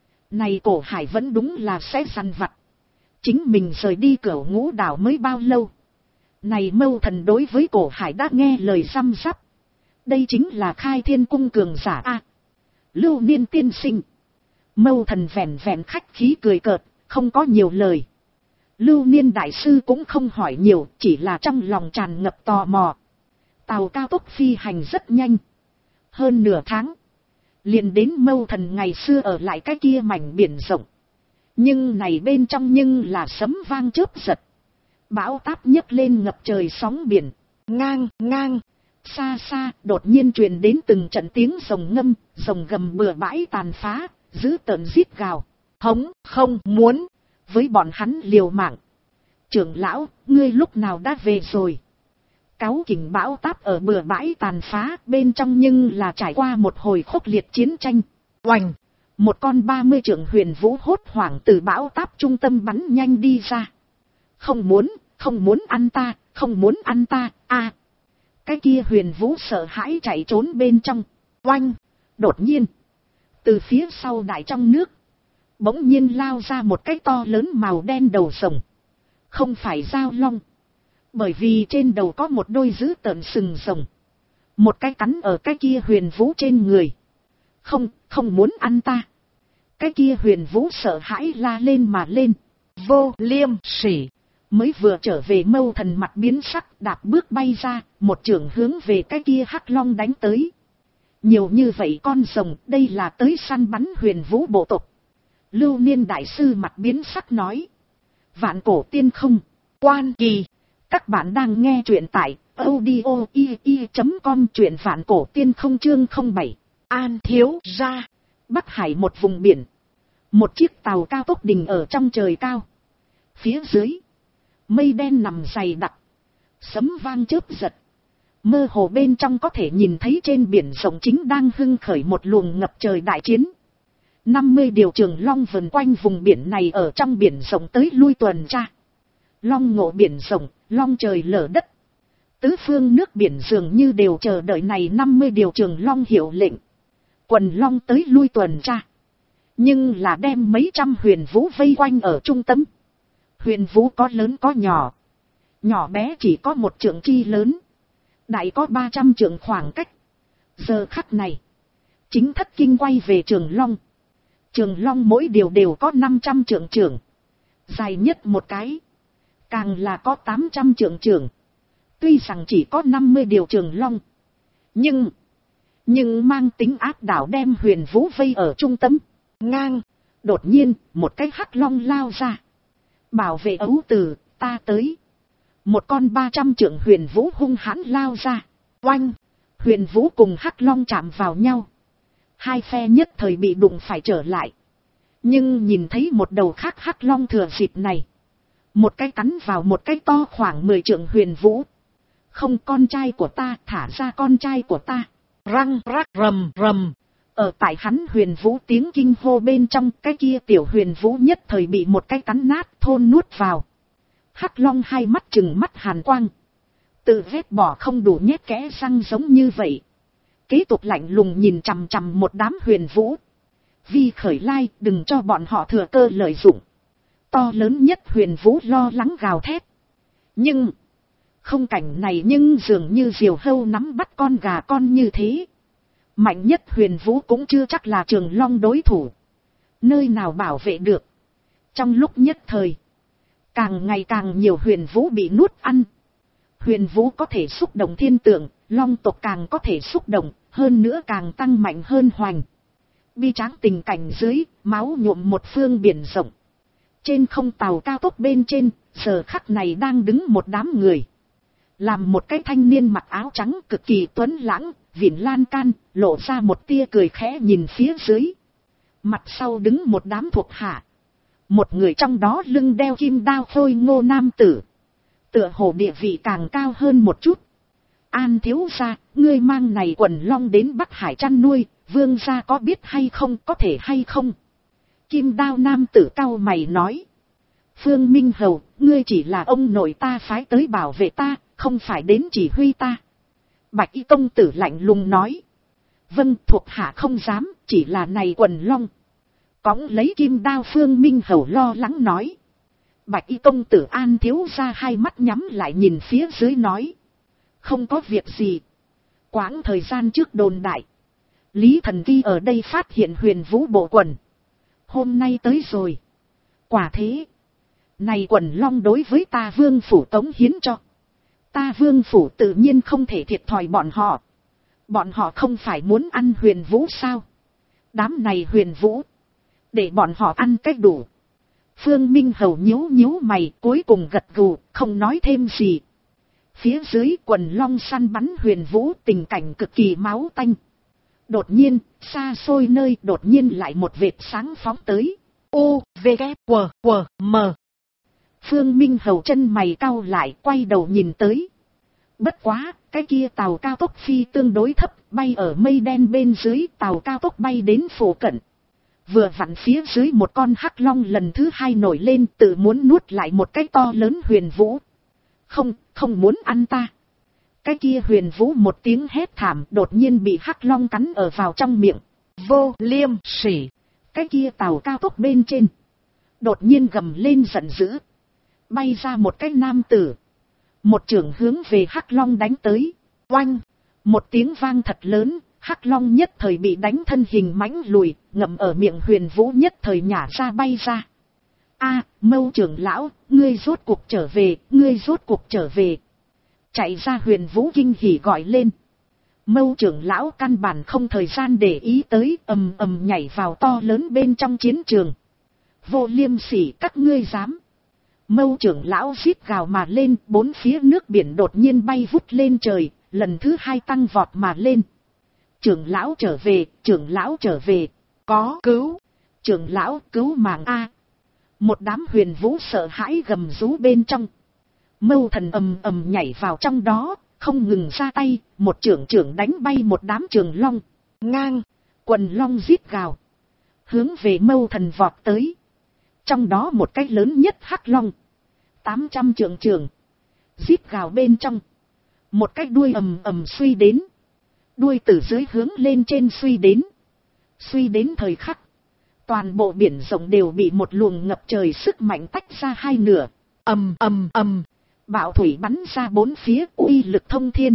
Này Cổ Hải vẫn đúng là sẽ săn vặt. Chính mình rời đi Cửu Ngũ đảo mới bao lâu, này Mâu Thần đối với Cổ Hải đã nghe lời răm rắp. Đây chính là Khai Thiên cung cường giả a. Lưu Niên tiên sinh. Mâu Thần vẻn vẻn khách khí cười cợt, không có nhiều lời. Lưu Niên đại sư cũng không hỏi nhiều, chỉ là trong lòng tràn ngập tò mò. Tàu cao tốc phi hành rất nhanh, hơn nửa tháng liền đến Mâu Thần ngày xưa ở lại cái kia mảnh biển rộng. Nhưng này bên trong nhưng là sấm vang chớp giật. Bão táp nhấc lên ngập trời sóng biển. Ngang, ngang. Xa xa, đột nhiên truyền đến từng trận tiếng rồng ngâm, rồng gầm bừa bãi tàn phá, giữ tợn giết gào. Hống, không muốn, với bọn hắn liều mạng. Trưởng lão, ngươi lúc nào đã về rồi? Cáu kỉnh bão táp ở bừa bãi tàn phá, bên trong nhưng là trải qua một hồi khốc liệt chiến tranh. Oành! Một con 30 trượng huyền vũ hốt hoảng từ bão táp trung tâm bắn nhanh đi ra. Không muốn ăn ta, không muốn ăn ta, a. Cái kia huyền vũ sợ hãi chạy trốn bên trong. Oanh! Đột nhiên, từ phía sau đại trong nước, bỗng nhiên lao ra một cái to lớn màu đen đầu rồng. Không phải dao long. Bởi vì trên đầu có một đôi dữ tợn sừng rồng. Một cái cắn ở cái kia huyền vũ trên người. Không muốn ăn ta. Cái kia huyền vũ sợ hãi la lên mà lên. Vô liêm sỉ. Mới vừa trở về Mâu Thần mặt biến sắc, đạp bước bay ra, một chưởng hướng về cái kia hắc long đánh tới. Nhiều như vậy con rồng, đây là tới săn bắn huyền vũ bộ tộc. Lưu Niên đại sư mặt biến sắc nói. Vạn cổ tiên không, quan kỳ. Các bạn đang nghe truyện tại audio.com, truyện vạn cổ tiên không chương 07. An thiếu ra. Bắc Hải một vùng biển. Một chiếc tàu cao tốc đình ở trong trời cao. Phía dưới, mây đen nằm dày đặc. Sấm vang chớp giật. Mơ hồ bên trong có thể nhìn thấy trên biển rộng chính đang hưng khởi một luồng ngập trời đại chiến. 50 điều trường long vần quanh vùng biển này ở trong biển rộng tới lui tuần tra. Long ngộ biển rộng, long trời lở đất. Tứ phương nước biển dường như đều chờ đợi này 50 điều trường long hiệu lệnh. Quần long tới lui tuần tra. Nhưng là đem mấy trăm huyền vũ vây quanh ở trung tâm. Huyền vũ có lớn có nhỏ. Nhỏ bé chỉ có một trượng chi lớn. Đại có 300 trượng khoảng cách. Giờ khắc này, chính thất kinh quay về Trường Long. Trường Long mỗi điều đều có 500 trượng trưởng. Dài nhất một cái, càng là có 800 trượng trưởng. Tuy rằng chỉ có 50 điều Trường Long, nhưng mang tính áp đảo đem huyền vũ vây ở trung tâm. Ngang, đột nhiên, một cái hắc long lao ra. Bảo vệ ấu tử, ta tới. Một con 300 trượng huyền vũ hung hãn lao ra. Oanh, huyền vũ cùng hắc long chạm vào nhau. Hai phe nhất thời bị đụng phải trở lại. Nhưng nhìn thấy một đầu khác hắc long thừa dịp này. Một cái cắn vào một cái to khoảng 10 trượng huyền vũ. Không, con trai của ta, thả ra con trai của ta. Răng rắc rầm rầm. Ở tại hắn huyền vũ tiếng kinh hô bên trong, cái kia tiểu huyền vũ nhất thời bị một cái cắn nát thôn nuốt vào. Hắc long hai mắt trừng mắt hàn quang. Tự vết bỏ không đủ nhét kẽ răng giống như vậy. Kế tục lạnh lùng nhìn chằm chằm một đám huyền vũ. Vi khởi lai, đừng cho bọn họ thừa cơ lợi dụng. To lớn nhất huyền vũ lo lắng gào thét. Nhưng, không cảnh này nhưng dường như diều hâu nắm bắt con gà con như thế. Mạnh nhất huyền vũ cũng chưa chắc là Trường Long đối thủ. Nơi nào bảo vệ được. Trong lúc nhất thời, càng ngày càng nhiều huyền vũ bị nuốt ăn. Huyền vũ có thể xúc động thiên tượng, long tộc càng có thể xúc động, hơn nữa càng tăng mạnh hơn hoành. Bi tráng tình cảnh dưới, máu nhuộm một phương biển rộng. Trên không tàu cao tốc bên trên, giờ khắc này đang đứng một đám người. Làm một cái thanh niên mặc áo trắng cực kỳ tuấn lãng, vịn lan can, lộ ra một tia cười khẽ nhìn phía dưới. Mặt sau đứng một đám thuộc hạ. Một người trong đó lưng đeo kim đao khôi ngô nam tử. Tựa hồ địa vị càng cao hơn một chút. An thiếu gia, ngươi mang này quần long đến Bắc Hải chăn nuôi, vương gia có biết hay không, có thể hay không? Kim đao nam tử cau mày nói. Phương Minh Hầu, ngươi chỉ là ông nội ta phái tới bảo vệ ta, không phải đến chỉ huy ta. Bạch y công tử lạnh lùng nói. Vâng, thuộc hạ không dám, chỉ là này quần long. Cõng lấy kim đao Phương Minh Hầu lo lắng nói. Bạch y công tử An thiếu ra hai mắt nhắm lại nhìn phía dưới nói. Không có việc gì. Quãng thời gian trước đồn đại. Lý Thần Kỳ ở đây phát hiện huyền vũ bộ quần. Hôm nay tới rồi. Quả thế. Này quần long đối với ta vương phủ cống hiến cho. Ta vương phủ tự nhiên không thể thiệt thòi bọn họ. Bọn họ không phải muốn ăn huyền vũ sao? Đám này huyền vũ. Để bọn họ ăn cách đủ. Phương Minh Hầu nhíu nhíu mày, cuối cùng gật gù, không nói thêm gì. Phía dưới quần long săn bắn Huyền Vũ, tình cảnh cực kỳ máu tanh. Đột nhiên, xa xôi nơi đột nhiên lại một vệt sáng phóng tới. U, V, K, W, W, M. Phương Minh Hầu chân mày cau lại, quay đầu nhìn tới. Bất quá, cái kia tàu cao tốc phi tương đối thấp, bay ở mây đen bên dưới, tàu cao tốc bay đến phủ cận. Vừa vặn phía dưới một con hắc long lần thứ hai nổi lên, tự muốn nuốt lại một cái to lớn Huyền Vũ. Không, không muốn ăn ta. Cái kia Huyền Vũ một tiếng hét thảm, đột nhiên bị hắc long cắn ở vào trong miệng. Vô liêm sỉ. Cái kia tàu cao tốc bên trên đột nhiên gầm lên giận dữ. Bay ra một cái nam tử, một chưởng hướng về hắc long đánh tới. Oanh, một tiếng vang thật lớn, hắc long nhất thời bị đánh thân hình mãnh lùi, ngậm ở miệng Huyền Vũ nhất thời nhả ra bay ra. A, Mâu trưởng lão, ngươi rốt cuộc trở về, ngươi rốt cuộc trở về. Chạy ra Huyền Vũ kinh hỉ gọi lên. Mâu trưởng lão căn bản không thời gian để ý tới, ầm ầm nhảy vào to lớn bên trong chiến trường. Vô liêm sỉ, các ngươi dám. Mâu trưởng lão rít gào mà lên, bốn phía nước biển đột nhiên bay vút lên trời, lần thứ hai tăng vọt mà lên. Trưởng lão trở về, trưởng lão trở về, có cứu, trưởng lão cứu mạng A. Một đám Huyền Vũ sợ hãi gầm rú bên trong. Mâu thần ầm ầm nhảy vào trong đó, không ngừng ra tay, một chưởng đánh bay một đám trường long. Ngang, quần long rít gào, hướng về Mâu thần vọt tới. Trong đó một cái lớn nhất hắc long, 800 trượng, rít gào bên trong. Một cái đuôi ầm ầm suy đến. Đuôi từ dưới hướng lên trên suy đến. Suy đến thời khắc, toàn bộ biển rộng đều bị một luồng ngập trời sức mạnh tách ra hai nửa. Ầm ầm ầm, bạo thủy bắn ra bốn phía, uy lực thông thiên.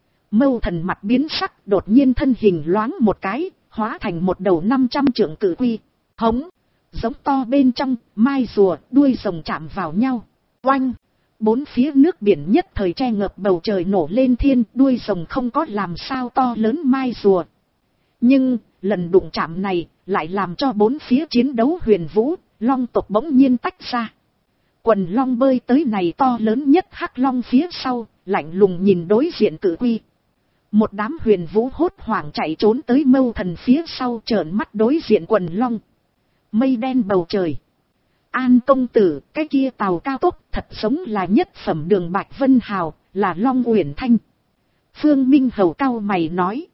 Mâu thần mặt biến sắc, đột nhiên thân hình loáng một cái, hóa thành một đầu 500 trượng cự quy. Hống, giống to bên trong, mai rùa, đuôi rồng chạm vào nhau. Oanh, bốn phía nước biển nhất thời che ngập bầu trời nổ lên thiên, đuôi rồng không có làm sao to lớn mai rùa. Nhưng, lần đụng chạm này, lại làm cho bốn phía chiến đấu Huyền Vũ, long tộc bỗng nhiên tách ra. Quần long bơi tới này to lớn nhất hắc long phía sau, lạnh lùng nhìn đối diện cự quy. Một đám Huyền Vũ hốt hoảng chạy trốn tới Mâu thần phía sau, trợn mắt đối diện quần long. Mây đen bầu trời. An công tử, cái kia tàu cao tốc thật giống là nhất phẩm đường Bạch Vân Hào, là Long Uyển Thanh. Phương Minh Hầu cau mày nói.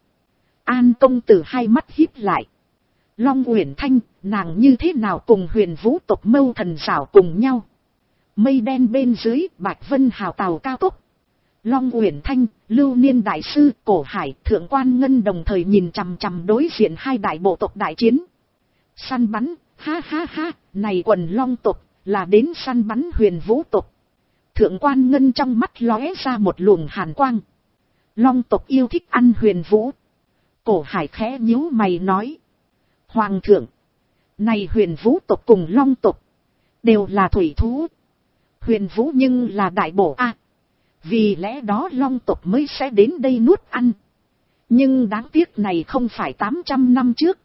An công tử hai mắt híp lại. Long Uyển Thanh, nàng như thế nào cùng Huyền Vũ tộc Mâu thần xảo cùng nhau? Mây đen bên dưới, Bạch Vân Hào tàu cao tốc. Long Uyển Thanh, Lưu Niên đại sư, Cổ Hải, Thượng Quan Ngân đồng thời nhìn chằm chằm đối diện hai đại bộ tộc đại chiến. Săn bắn, ha ha ha, này quần long tộc, là đến săn bắn Huyền Vũ tộc. Thượng Quan Ngân trong mắt lóe ra một luồng hàn quang. Long tộc yêu thích ăn Huyền Vũ. Cổ Hải khẽ nhíu mày nói. Hoàng thượng, này Huyền Vũ tộc cùng long tộc, đều là thủy thú. Huyền Vũ nhưng là đại bổ a. Vì lẽ đó long tộc mới sẽ đến đây nuốt ăn. Nhưng đáng tiếc này không phải 800 năm trước.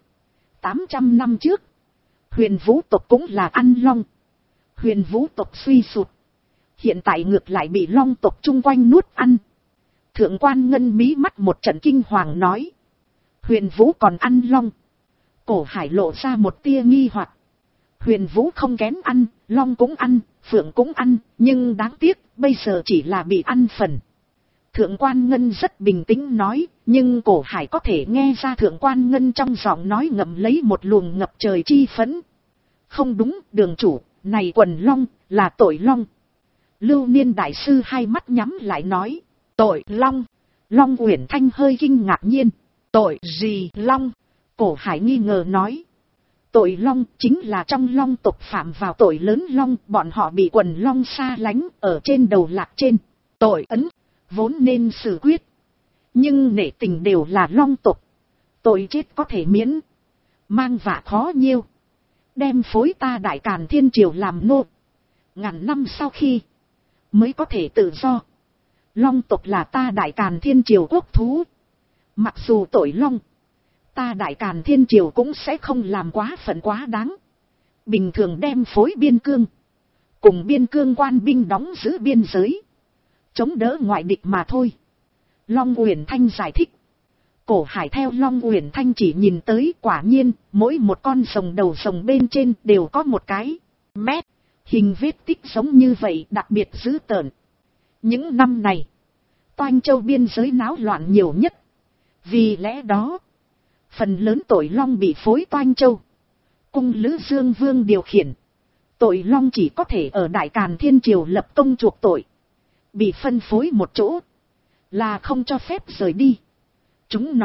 800 năm trước, Huyền Vũ tộc cũng là ăn long. Huyền Vũ tộc suy sụt. Hiện tại ngược lại bị long tộc chung quanh nuốt ăn. Thượng Quan Ngân mí mắt một trận kinh hoàng nói. Huyền Vũ còn ăn long. Cổ Hải lộ ra một tia nghi hoặc. Huyền Vũ không kén ăn, long cũng ăn, phượng cũng ăn, nhưng đáng tiếc, bây giờ chỉ là bị ăn phần. Thượng Quan Ngân rất bình tĩnh nói, nhưng Cổ Hải có thể nghe ra Thượng Quan Ngân trong giọng nói ngậm lấy một luồng ngập trời chi phẫn. Không đúng, đường chủ, này quần long, là tội long. Lưu Niên đại sư hai mắt nhắm lại nói, tội long. Long Uyển Thanh hơi kinh ngạc nhiên, tội gì long? Cổ Hải nghi ngờ nói. Tội long chính là trong long tộc phạm vào tội lớn long, bọn họ bị quần long xa lánh ở trên đầu lạc trên. Tội ấn, vốn nên xử quyết. Nhưng nể tình đều là long tộc. Tội chết có thể miễn. Mang vạ khó nhiêu. Đem phối ta Đại Càn Thiên Triều làm nô. Ngàn năm sau khi mới có thể tự do. Long tộc là ta Đại Càn Thiên Triều quốc thú. Mặc dù tội long, ta Đại Càn Thiên Triều cũng sẽ không làm quá phận quá đáng. bình thường đem phối biên cương, cùng biên cương quan binh đóng giữ biên giới, chống đỡ ngoại địch mà thôi. Long Uyển Thanh giải thích. Cổ Hải theo Long Uyển Thanh chỉ nhìn tới, quả nhiên mỗi một con rồng đầu rồng bên trên đều có một cái mét hình vết tích giống như vậy, đặc biệt dữ tợn. Những năm này Toanh Châu biên giới náo loạn nhiều nhất, vì lẽ đó phần lớn tội long bị phối Toanh Châu, cung Lữ Dương Vương điều khiển. Tội long chỉ có thể ở Đại Càn Thiên Triều lập công chuộc tội, bị phân phối một chỗ, là không cho phép rời đi. Chúng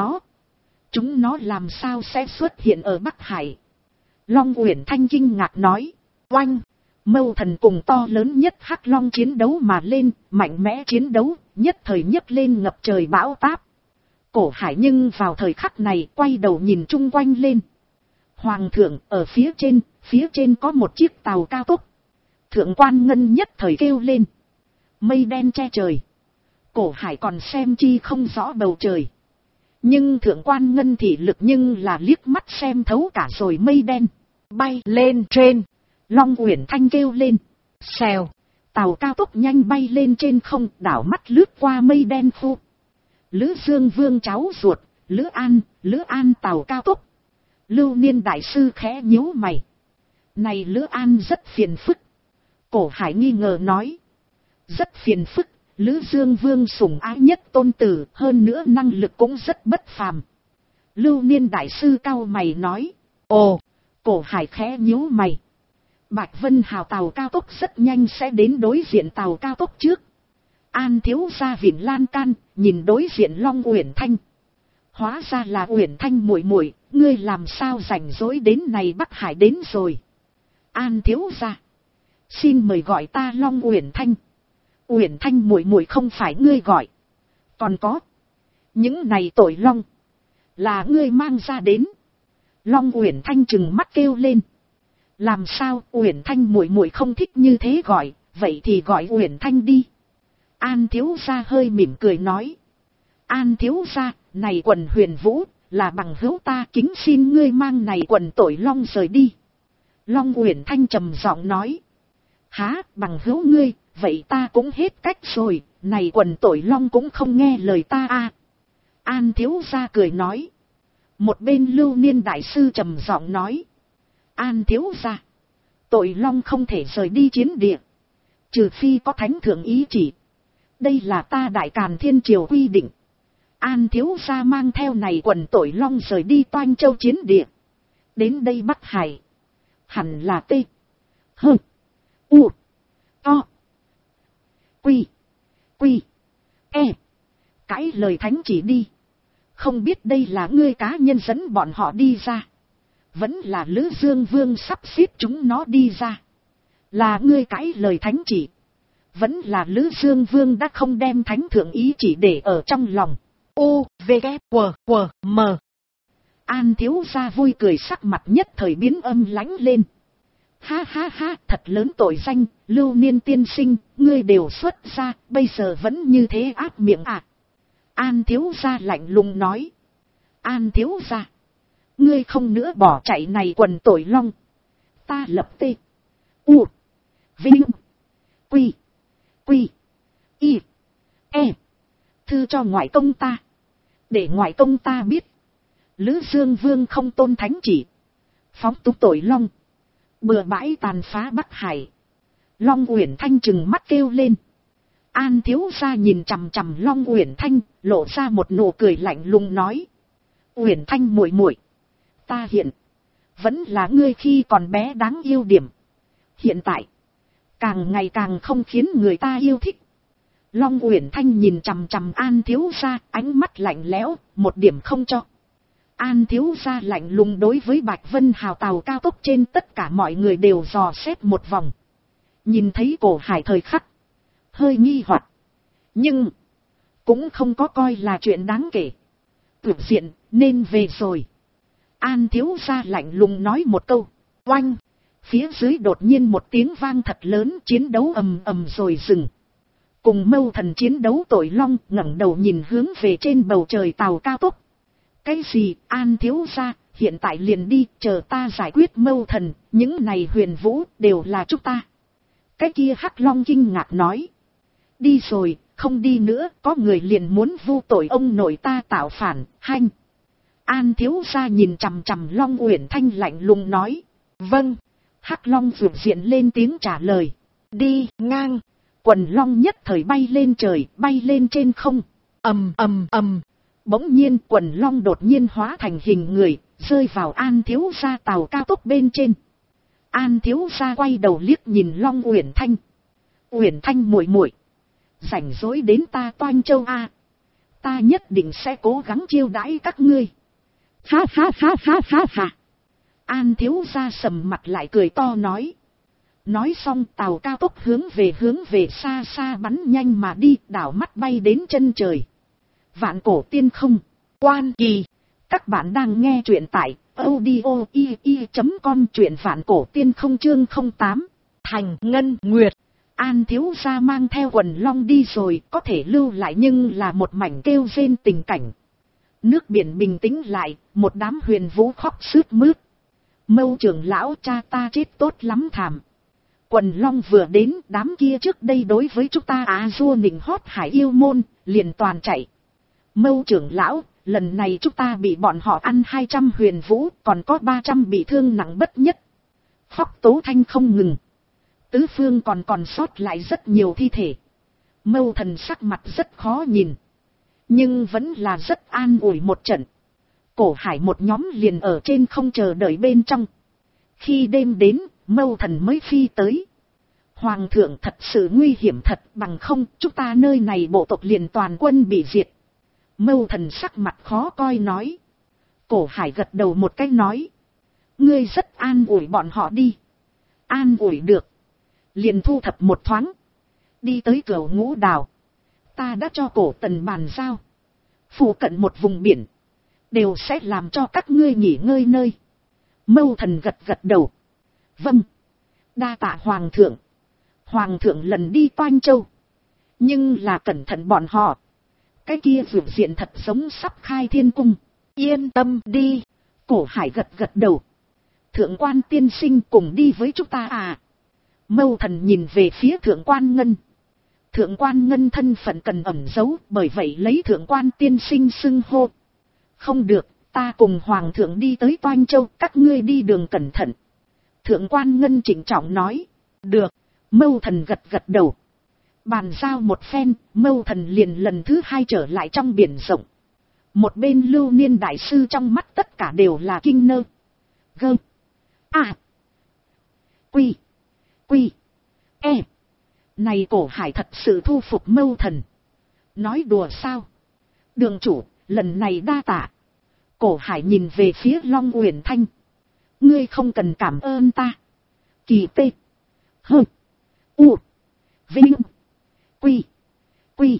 nó làm sao sẽ xuất hiện ở Bắc Hải? Long Uyển Thanh kinh ngạc nói. Oanh, Mâu Thần cùng to lớn nhất Hắc Long chiến đấu mà lên, mạnh mẽ chiến đấu, nhất thời nhấc lên ngập trời bão táp. Cổ Hải nhưng vào thời khắc này quay đầu nhìn chung quanh lên. Hoàng thượng, ở phía trên có một chiếc tàu cao tốc. Thượng quan Ngân nhất thời kêu lên. Mây đen che trời. Cổ Hải còn xem chi không rõ bầu trời. Nhưng thượng quan Ngân thị lực nhưng là liếc mắt xem thấu cả rồi mây đen. Bay lên trên. Long Uyển Thanh kêu lên. Xèo. Tàu cao tốc nhanh bay lên trên không, đảo mắt lướt qua mây đen khu. Lữ Dương Vương cháu ruột, Lữ An tàu cao tốc. Lưu Niên đại sư khẽ nhíu mày. Này Lữ An rất phiền phức. Cổ Hải nghi ngờ nói. Rất phiền phức. Lữ Dương Vương sủng ái nhất tôn tử, hơn nữa năng lực cũng rất bất phàm. Lưu Niên đại sư cau mày nói. Ồ, Cổ Hải khẽ nhíu mày. Bạch Vân Hào tàu cao tốc rất nhanh sẽ đến đối diện tàu cao tốc trước. An thiếu gia vịn lan can, nhìn đối diện Long Uyển Thanh. Hóa ra là Uyển Thanh muội muội, ngươi làm sao rảnh rỗi đến này Bắc Hải đến rồi. An thiếu gia, xin mời gọi ta Long Uyển Thanh. Uyển Thanh muội muội không phải ngươi gọi. Còn có, những này tội long là ngươi mang ra đến. Long Uyển Thanh trừng mắt kêu lên. Làm sao Uyển Thanh muội muội không thích như thế gọi, vậy thì gọi Uyển Thanh đi. An thiếu gia hơi mỉm cười nói. An thiếu gia, này quần Huyền Vũ, là bằng hữu ta, kính xin ngươi mang này quần tội long rời đi. Long Uyển Thanh trầm giọng nói. Há, bằng hữu ngươi, vậy ta cũng hết cách rồi, này quần tội long cũng không nghe lời ta a. An thiếu gia cười nói. Một bên Lưu Niên đại sư trầm giọng nói. An thiếu gia, tội long không thể rời đi chiến địa, trừ phi có thánh thượng ý chỉ. Đây là ta Đại Càn Thiên Triều quy định. An thiếu gia mang theo này quần tội long rời đi Toanh Châu chiến địa, đến đây Bắc Hải, hẳn là T H U O Quy E. Cãi lời thánh chỉ đi. Không biết đây là ngươi cá nhân dẫn bọn họ đi ra, vẫn là Lữ Dương Vương sắp xếp chúng nó đi ra. Là ngươi cãi lời thánh chỉ, vẫn là Lữ Dương Vương đã không đem thánh thượng ý chỉ để ở trong lòng. U, V, K, W, M. An thiếu gia vui cười, sắc mặt nhất thời biến âm lãnh lên. Ha ha ha, thật lớn tội danh, Lưu Niên tiên sinh, ngươi đều xuất ra, bây giờ vẫn như thế áp miệng à. An thiếu gia lạnh lùng nói. An thiếu gia, ngươi không nữa bỏ chạy này quần tội long, ta lập T U Vinh Quy Y E thư cho ngoại công ta, để ngoại công ta biết Lữ Dương Vương không tôn thánh chỉ, phóng túng tội long, bừa bãi tàn phá Bắc Hải. Long Uyển Thanh trừng mắt kêu lên. An thiếu gia nhìn chằm chằm Long Uyển Thanh, lộ ra một nụ cười lạnh lùng nói. Uyển Thanh muội muội, ta hiện vẫn là ngươi khi còn bé đáng yêu điểm, hiện tại càng ngày càng không khiến người ta yêu thích. Long Uyển Thanh nhìn chằm chằm An thiếu gia, ánh mắt lạnh lẽo, một điểm không cho. An thiếu gia lạnh lùng đối với Bạch Vân Hào tàu cao tốc trên tất cả mọi người đều dò xét một vòng. Nhìn thấy Cổ Hải thời khắc hơi nghi hoặc, nhưng cũng không có coi là chuyện đáng kể. Tuyệt diện, nên về rồi. An thiếu gia lạnh lùng nói một câu. Oanh! Phía dưới đột nhiên một tiếng vang thật lớn, chiến đấu ầm ầm rồi dừng. Cùng Mâu Thần chiến đấu tội long ngẩng đầu nhìn hướng về trên bầu trời tàu cao tốc. Cái gì? An thiếu gia, hiện tại liền đi, chờ ta giải quyết Mâu Thần, những này huyền vũ đều là chúng ta. Cái kia Hắc Long kinh ngạc nói. Đi rồi, không đi nữa, có người liền muốn vu tội ông nội ta tạo phản, hanh. An thiếu gia nhìn chằm chằm Long Uyển Thanh lạnh lùng nói. Vâng. Hắc Long vượt diện lên tiếng trả lời. Đi ngang. Quần long nhất thời bay lên trời, bay lên trên không. Ầm ầm ầm. Bỗng nhiên quần long đột nhiên hóa thành hình người, rơi vào An thiếu gia tàu cao tốc bên trên. An thiếu gia quay đầu liếc nhìn Long Uyển Thanh. Uyển Thanh muội muội, rảnh rỗi đến ta Toanh Châu a, ta nhất định sẽ cố gắng chiêu đãi các ngươi. Ha ha ha ha ha ha. An thiếu gia sầm mặt lại cười to nói. Nói xong tàu cao tốc hướng về xa xa bắn nhanh mà đi, đảo mắt bay đến chân trời. Vạn Cổ Tiên Không, Quan Kỳ. Các bạn đang nghe truyện tại audio.com, truyện Vạn Cổ Tiên Không chương 08. Thành Ngân Nguyệt. An thiếu gia mang theo quần long đi rồi, có thể lưu lại nhưng là một mảnh kêu rên tình cảnh. Nước biển bình tĩnh lại, một đám huyền vũ khóc sướt mướt. Mâu trưởng lão, cha ta chết tốt lắm thảm. Quần long vừa đến, đám kia trước đây đối với chúng ta vua nịnh hót hải yêu môn, liền toàn chạy. Mâu trưởng lão, lần này chúng ta bị bọn họ ăn 200 huyền vũ, còn có 300 bị thương nặng bất nhất. Khóc tố thanh không ngừng. Tứ phương còn sót lại rất nhiều thi thể. Mâu Thần sắc mặt rất khó nhìn, nhưng vẫn là rất an ủi một trận. Cổ Hải một nhóm liền ở trên không chờ đợi bên trong. Khi đêm đến, Mâu Thần mới phi tới. Hoàng thượng, thật sự nguy hiểm thật, bằng không chúng ta nơi này bộ tộc liền toàn quân bị diệt. Mâu Thần sắc mặt khó coi nói. Cổ Hải gật đầu một cái nói. Ngươi rất an ủi bọn họ đi. An ủi được, liền thu thập một thoáng, đi tới Cửu Ngũ Đảo. Ta đã cho Cổ Tần bàn giao, phụ cận một vùng biển đều sẽ làm cho các ngươi nghỉ ngơi nơi. Mâu Thần gật gật đầu. Vâng, đa tạ Hoàng thượng. Hoàng thượng lần đi Toanh Châu, nhưng là cẩn thận bọn họ. Cái kia vượt diện thật giống sắp khai thiên cung. Yên tâm đi. Cổ Hải gật gật đầu. Thượng quan tiên sinh cùng đi với chúng ta à? Mâu Thần nhìn về phía Thượng quan Ngân. Thượng quan Ngân thân phận cần ẩn giấu, bởi vậy lấy Thượng quan tiên sinh xưng hô. Không được, ta cùng Hoàng thượng đi tới Toanh Châu, các ngươi đi đường cẩn thận. Thượng quan Ngân trịnh trọng nói. Được. Mâu Thần gật gật đầu. Bàn giao một phen, Mâu Thần liền lần thứ hai trở lại trong biển rộng. Một bên Lưu Niên đại sư trong mắt tất cả đều là kinh nơ. Gơ. À. Quy. Quy. E. Này Cổ Hải thật sự thu phục Mâu Thần. Nói đùa sao? Đường chủ, lần này đa tạ. Cổ Hải nhìn về phía Long Uyển Thanh. Ngươi không cần cảm ơn ta. Kỳ tê. Hơ. U. Vinh. Quy. Quy.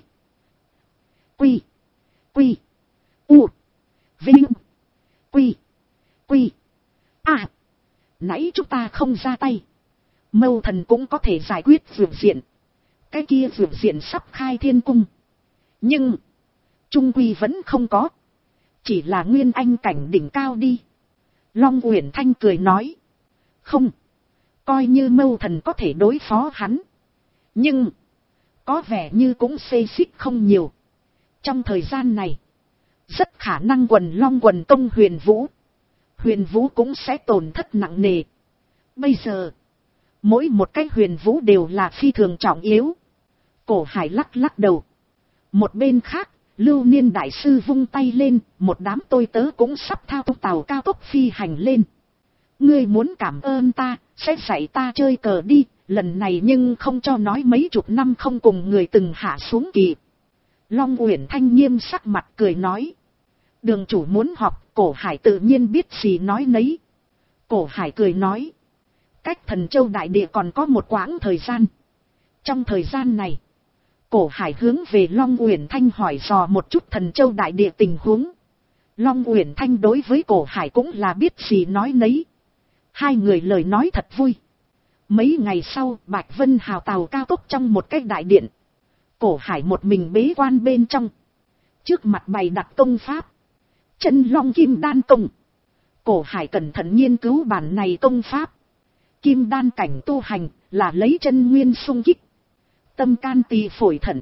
Quy. Quy. U. Vinh. Quy. Quy. À. Nãy chúng ta không ra tay, Mâu Thần cũng có thể giải quyết vượt diện. Cái kia vượt diện sắp khai thiên cung, nhưng trung quy vẫn không có. Chỉ là nguyên anh cảnh đỉnh cao đi. Long Uyển Thanh cười nói. Không. Coi như Mâu Thần có thể đối phó hắn, nhưng có vẻ như cũng xê xích không nhiều. Trong thời gian này, rất khả năng quần long quần công huyền vũ. Huyền vũ cũng sẽ tổn thất nặng nề. Bây giờ, mỗi một cái huyền vũ đều là phi thường trọng yếu. Cổ Hải lắc lắc đầu. Một bên khác, Lưu Niên đại sư vung tay lên, một đám tôi tớ cũng sắp thao túng tàu cao tốc phi hành lên. Ngươi muốn cảm ơn ta, sẽ dạy ta chơi cờ đi, lần này nhưng không cho nói mấy chục năm không cùng người từng hạ xuống kỳ. Long Uyển Thanh nghiêm sắc mặt cười nói. Đường chủ muốn học, Cổ Hải tự nhiên biết gì nói nấy. Cổ Hải cười nói. Cách Thần Châu đại địa còn có một quãng thời gian. Trong thời gian này, Cổ Hải hướng về Long Uyển Thanh hỏi dò một chút Thần Châu đại địa tình huống. Long Uyển Thanh đối với Cổ Hải cũng là biết gì nói nấy. Hai người lời nói thật vui. Mấy ngày sau, Bạch Vân hào tàu cao tốc trong một cái đại điện. Cổ Hải một mình bế quan bên trong. Trước mặt bày đặt công pháp. Chân Long Kim Đan Công. Cổ Hải cẩn thận nghiên cứu bản này công pháp. Kim đan cảnh tu hành là lấy chân nguyên xung kích. Tâm can tỳ phổi thận.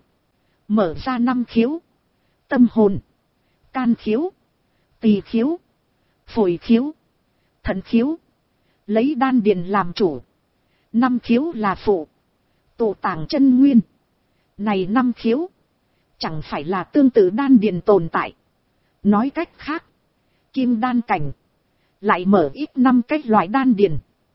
Mở ra 5 khiếu. Tâm hồn. Can khiếu. Tỳ khiếu. Phổi khiếu. Thận khiếu. Lấy đan điền làm chủ. 5 khiếu là phụ. Tụ tàng chân nguyên. Này 5 khiếu. Chẳng phải là tương tự đan điền tồn tại. Nói cách khác. Kim đan cảnh. Lại mở ít 5 cái loại đan điền.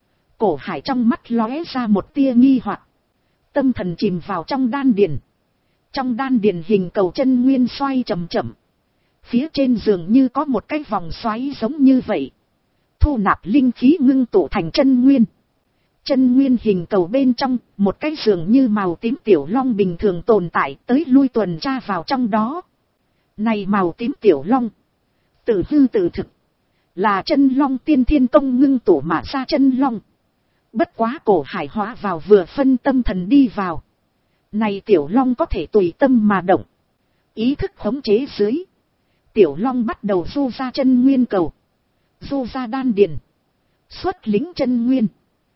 Cổ Hải trong mắt lóe ra một tia nghi hoặc. Tâm thần chìm vào trong đan điền. Trong đan điền hình cầu chân nguyên xoay chậm chậm. Phía trên giường như có một cái vòng xoáy giống như vậy. Thu nạp linh khí ngưng tụ thành chân nguyên. Chân nguyên hình cầu bên trong, một cái giường như màu tím tiểu long bình thường tồn tại tới lui tuần tra vào trong đó. Này màu tím tiểu long. Tự hư tự thực. Là chân long tiên thiên công ngưng tụ mà ra chân long. Bất quá Cổ Hải hóa vào vừa phân tâm thần đi vào. Này tiểu long có thể tùy tâm mà động. Ý thức khống chế dưới. Tiểu long bắt đầu du ra chân nguyên cầu. Du ra đan điền. Xuất lính chân nguyên.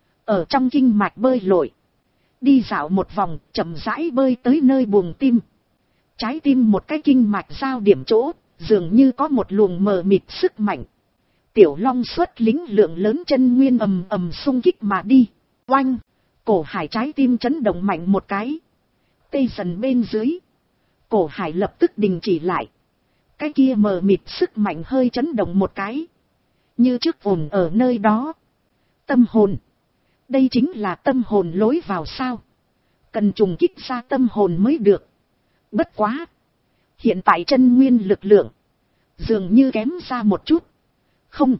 Ở trong kinh mạch bơi lội. Đi dạo một vòng, chậm rãi bơi tới nơi buồng tim. Trái tim một cái kinh mạch giao điểm chỗ, dường như có một luồng mờ mịt sức mạnh. Tiểu long xuất lính lượng lớn chân nguyên ầm ầm xung kích mà đi. Oanh! Cổ Hải trái tim chấn động mạnh một cái. Tê dần bên dưới. Cổ Hải lập tức đình chỉ lại. Cái kia mờ mịt sức mạnh hơi chấn động một cái. Như trước ổn ở nơi đó. Tâm hồn. Đây chính là tâm hồn lối vào sao. Cần trùng kích ra tâm hồn mới được. Bất quá. Hiện tại chân nguyên lực lượng. Dường như kém ra một chút. Không.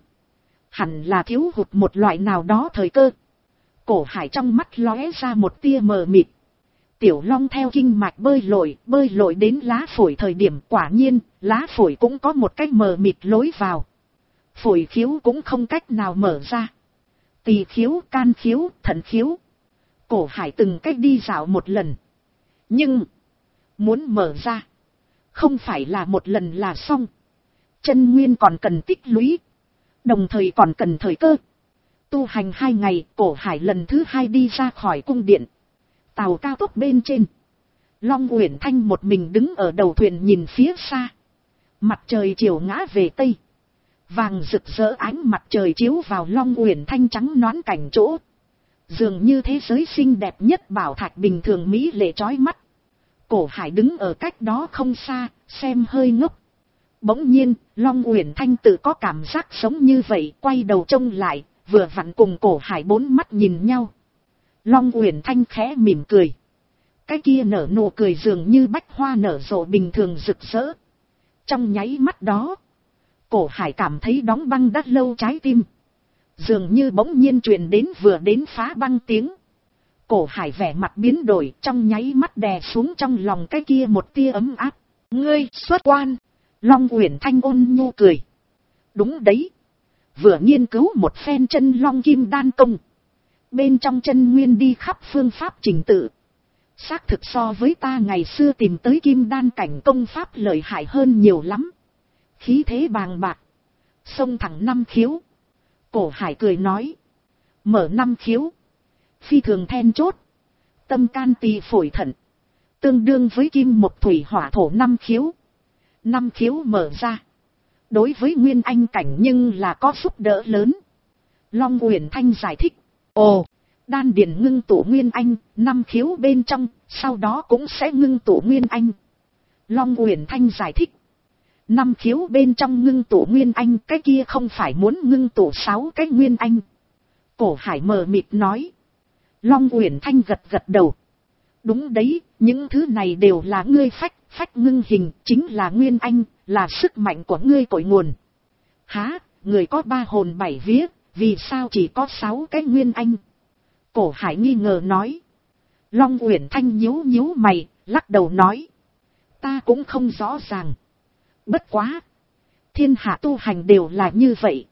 Hẳn là thiếu hụt một loại nào đó thời cơ. Cổ Hải trong mắt lóe ra một tia mờ mịt. Tiểu long theo kinh mạch bơi lội đến lá phổi thời điểm quả nhiên, lá phổi cũng có một cái mờ mịt lối vào. Phổi khiếu cũng không cách nào mở ra. Tỳ khiếu, can khiếu, thận khiếu. Cổ Hải từng cách đi dạo một lần. Nhưng, muốn mở ra, không phải là một lần là xong. Chân nguyên còn cần tích lũy. Đồng thời còn cần thời cơ. Tu hành 2 ngày, Cổ Hải lần thứ 2 đi ra khỏi cung điện. Tàu cao tốc bên trên. Long Uyển Thanh một mình đứng ở đầu thuyền nhìn phía xa. Mặt trời chiều ngã về tây. Vàng rực rỡ ánh mặt trời chiếu vào Long Uyển Thanh trắng nõn cảnh chỗ. Dường như thế giới xinh đẹp nhất bảo thạch bình thường mỹ lệ chói mắt. Cổ Hải đứng ở cách đó không xa, xem hơi ngốc. Bỗng nhiên, Long Uyển Thanh tự có cảm giác sống như vậy, quay đầu trông lại, vừa vặn cùng Cổ Hải 4 mắt nhìn nhau. Long Uyển Thanh khẽ mỉm cười. Cái kia nở nụ cười dường như bách hoa nở rộ bình thường rực rỡ. Trong nháy mắt đó, Cổ Hải cảm thấy đóng băng đã lâu trái tim. Dường như bỗng nhiên truyền đến vừa đến phá băng tiếng. Cổ Hải vẻ mặt biến đổi, trong nháy mắt đè xuống trong lòng cái kia một tia ấm áp. Ngươi xuất quan. Long Uyển Thanh ôn nhu cười. Đúng đấy. Vừa nghiên cứu một phen chân long kim đan công. Bên trong chân nguyên đi khắp phương pháp trình tự. Xác thực so với ta ngày xưa tìm tới kim đan cảnh công pháp lợi hại hơn nhiều lắm. Khí thế bàng bạc. Xông thẳng 5 khiếu. Cổ Hải cười nói. Mở 5 khiếu. Phi thường then chốt. Tâm can tỳ phổi thận. Tương đương với kim mộc thủy hỏa thổ 5 khiếu. 5 khiếu mở ra. Đối với Nguyên Anh cảnh nhưng là có giúp đỡ lớn. Long Uyển Thanh giải thích. Ồ, đan điền ngưng tụ Nguyên Anh, 5 khiếu bên trong, sau đó cũng sẽ ngưng tụ Nguyên Anh. Long Uyển Thanh giải thích. 5 khiếu bên trong ngưng tụ Nguyên Anh, cái kia không phải muốn ngưng tụ 6 cái Nguyên Anh. Cổ Hải mờ mịt nói. Long Uyển Thanh gật gật đầu. Đúng đấy, những thứ này đều là ngươi phách ngưng hình, chính là Nguyên Anh, là sức mạnh của ngươi cội nguồn. Hả, người có 3 hồn 7 vía, vì sao chỉ có 6 cái Nguyên Anh? Cổ Hải nghi ngờ nói. Long Uyển Thanh nhíu nhíu mày, lắc đầu nói. Ta cũng không rõ ràng. Bất quá. Thiên hạ tu hành đều là như vậy.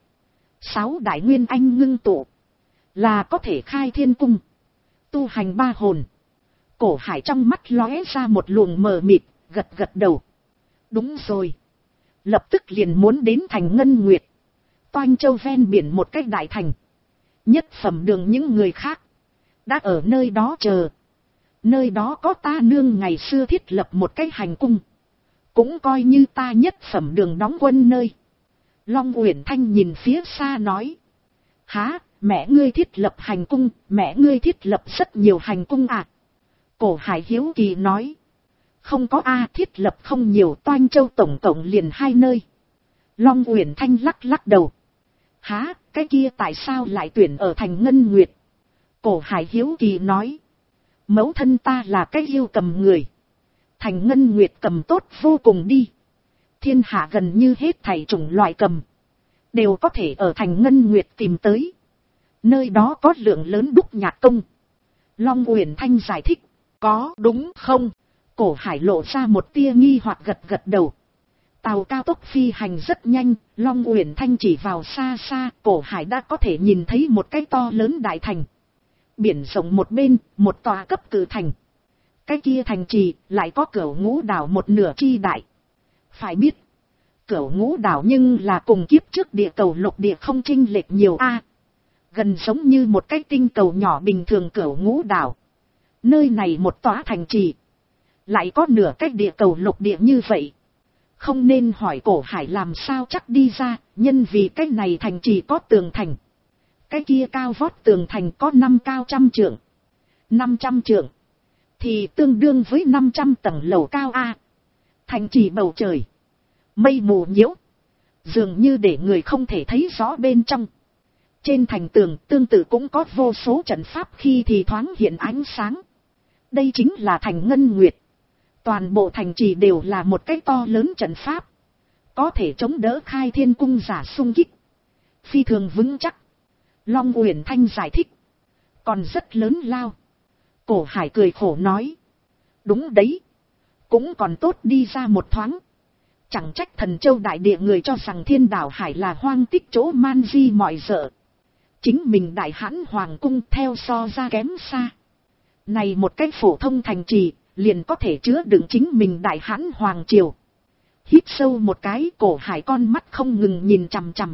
6 đại Nguyên Anh ngưng tụ. Là có thể khai thiên cung. Tu hành 3 hồn. Cổ Hải trong mắt lóe ra một luồng mờ mịt, gật gật đầu. Đúng rồi. Lập tức liền muốn đến thành Ngân Nguyệt. Toanh Châu ven biển một cách đại thành. Nhất phẩm đường những người khác đã ở nơi đó chờ. Nơi đó có ta nương ngày xưa thiết lập một cái hành cung, cũng coi như ta nhất phẩm đường đóng quân nơi. Long Uyển Thanh nhìn phía xa nói. Há, mẹ ngươi thiết lập hành cung, mẹ ngươi thiết lập rất nhiều hành cung à? Cổ Hải hiếu kỳ nói. Không có a, thiết lập không nhiều, Toanh Châu tổng cộng liền 2 nơi. Long Uyển Thanh lắc lắc đầu. Há, cái kia tại sao lại tuyển ở thành Ngân Nguyệt? Cổ Hải hiếu kỳ nói. Mẫu thân ta là cái yêu cầm người. Thành Ngân Nguyệt cầm tốt vô cùng đi. Thiên hạ gần như hết thảy chủng loại cầm đều có thể ở thành Ngân Nguyệt tìm tới. Nơi đó có lượng lớn đúc nhạc công. Long Uyển Thanh giải thích. Có đúng không? Cổ Hải lộ ra một tia nghi hoặc gật gật đầu. Tàu cao tốc phi hành rất nhanh, Long Uyển Thanh chỉ vào xa xa, Cổ Hải đã có thể nhìn thấy một cái to lớn đại thành. Biển rộng một bên, một tòa cấp cử thành. Cái kia thành trì, lại có Cửu Ngũ đảo một nửa chi đại. Phải biết, Cửu Ngũ đảo nhưng là cùng kiếp trước địa cầu lục địa không chênh lệch nhiều a. Gần giống như một cái tinh cầu nhỏ bình thường Cửu Ngũ đảo. Nơi này một tòa thành trì, lại có nửa cái địa cầu lục địa như vậy. Không nên hỏi Cổ Hải làm sao chắc đi ra, nhân vì cái này thành trì có tường thành. Cái kia cao vót tường thành có 5 cao 100 trượng. 500 trượng thì tương đương với 500 tầng lầu cao a. Thành trì bầu trời mây mù nhiễu, dường như để người không thể thấy rõ bên trong. Trên thành tường tương tự cũng có vô số trận pháp khi thì thoáng hiện ánh sáng. Đây chính là thành Ngân Nguyệt. Toàn bộ thành trì đều là một cái to lớn trận pháp, có thể chống đỡ Khai Thiên cung giả xung kích, phi thường vững chắc. Long Uyển Thanh giải thích. Còn rất lớn lao. Cổ Hải cười khổ nói. Đúng đấy, cũng còn tốt đi ra một thoáng. Chẳng trách Thần Châu đại địa người cho rằng Thiên Đảo Hải là hoang tích chỗ man di mọi dợ. Chính mình Đại Hãn Hoàng cung theo so ra kém xa. Này một cái phổ thông thành trì liền có thể chứa đựng chính mình Đại Hãn Hoàng triều. Hít sâu một cái, Cổ Hải con mắt không ngừng nhìn chằm chằm.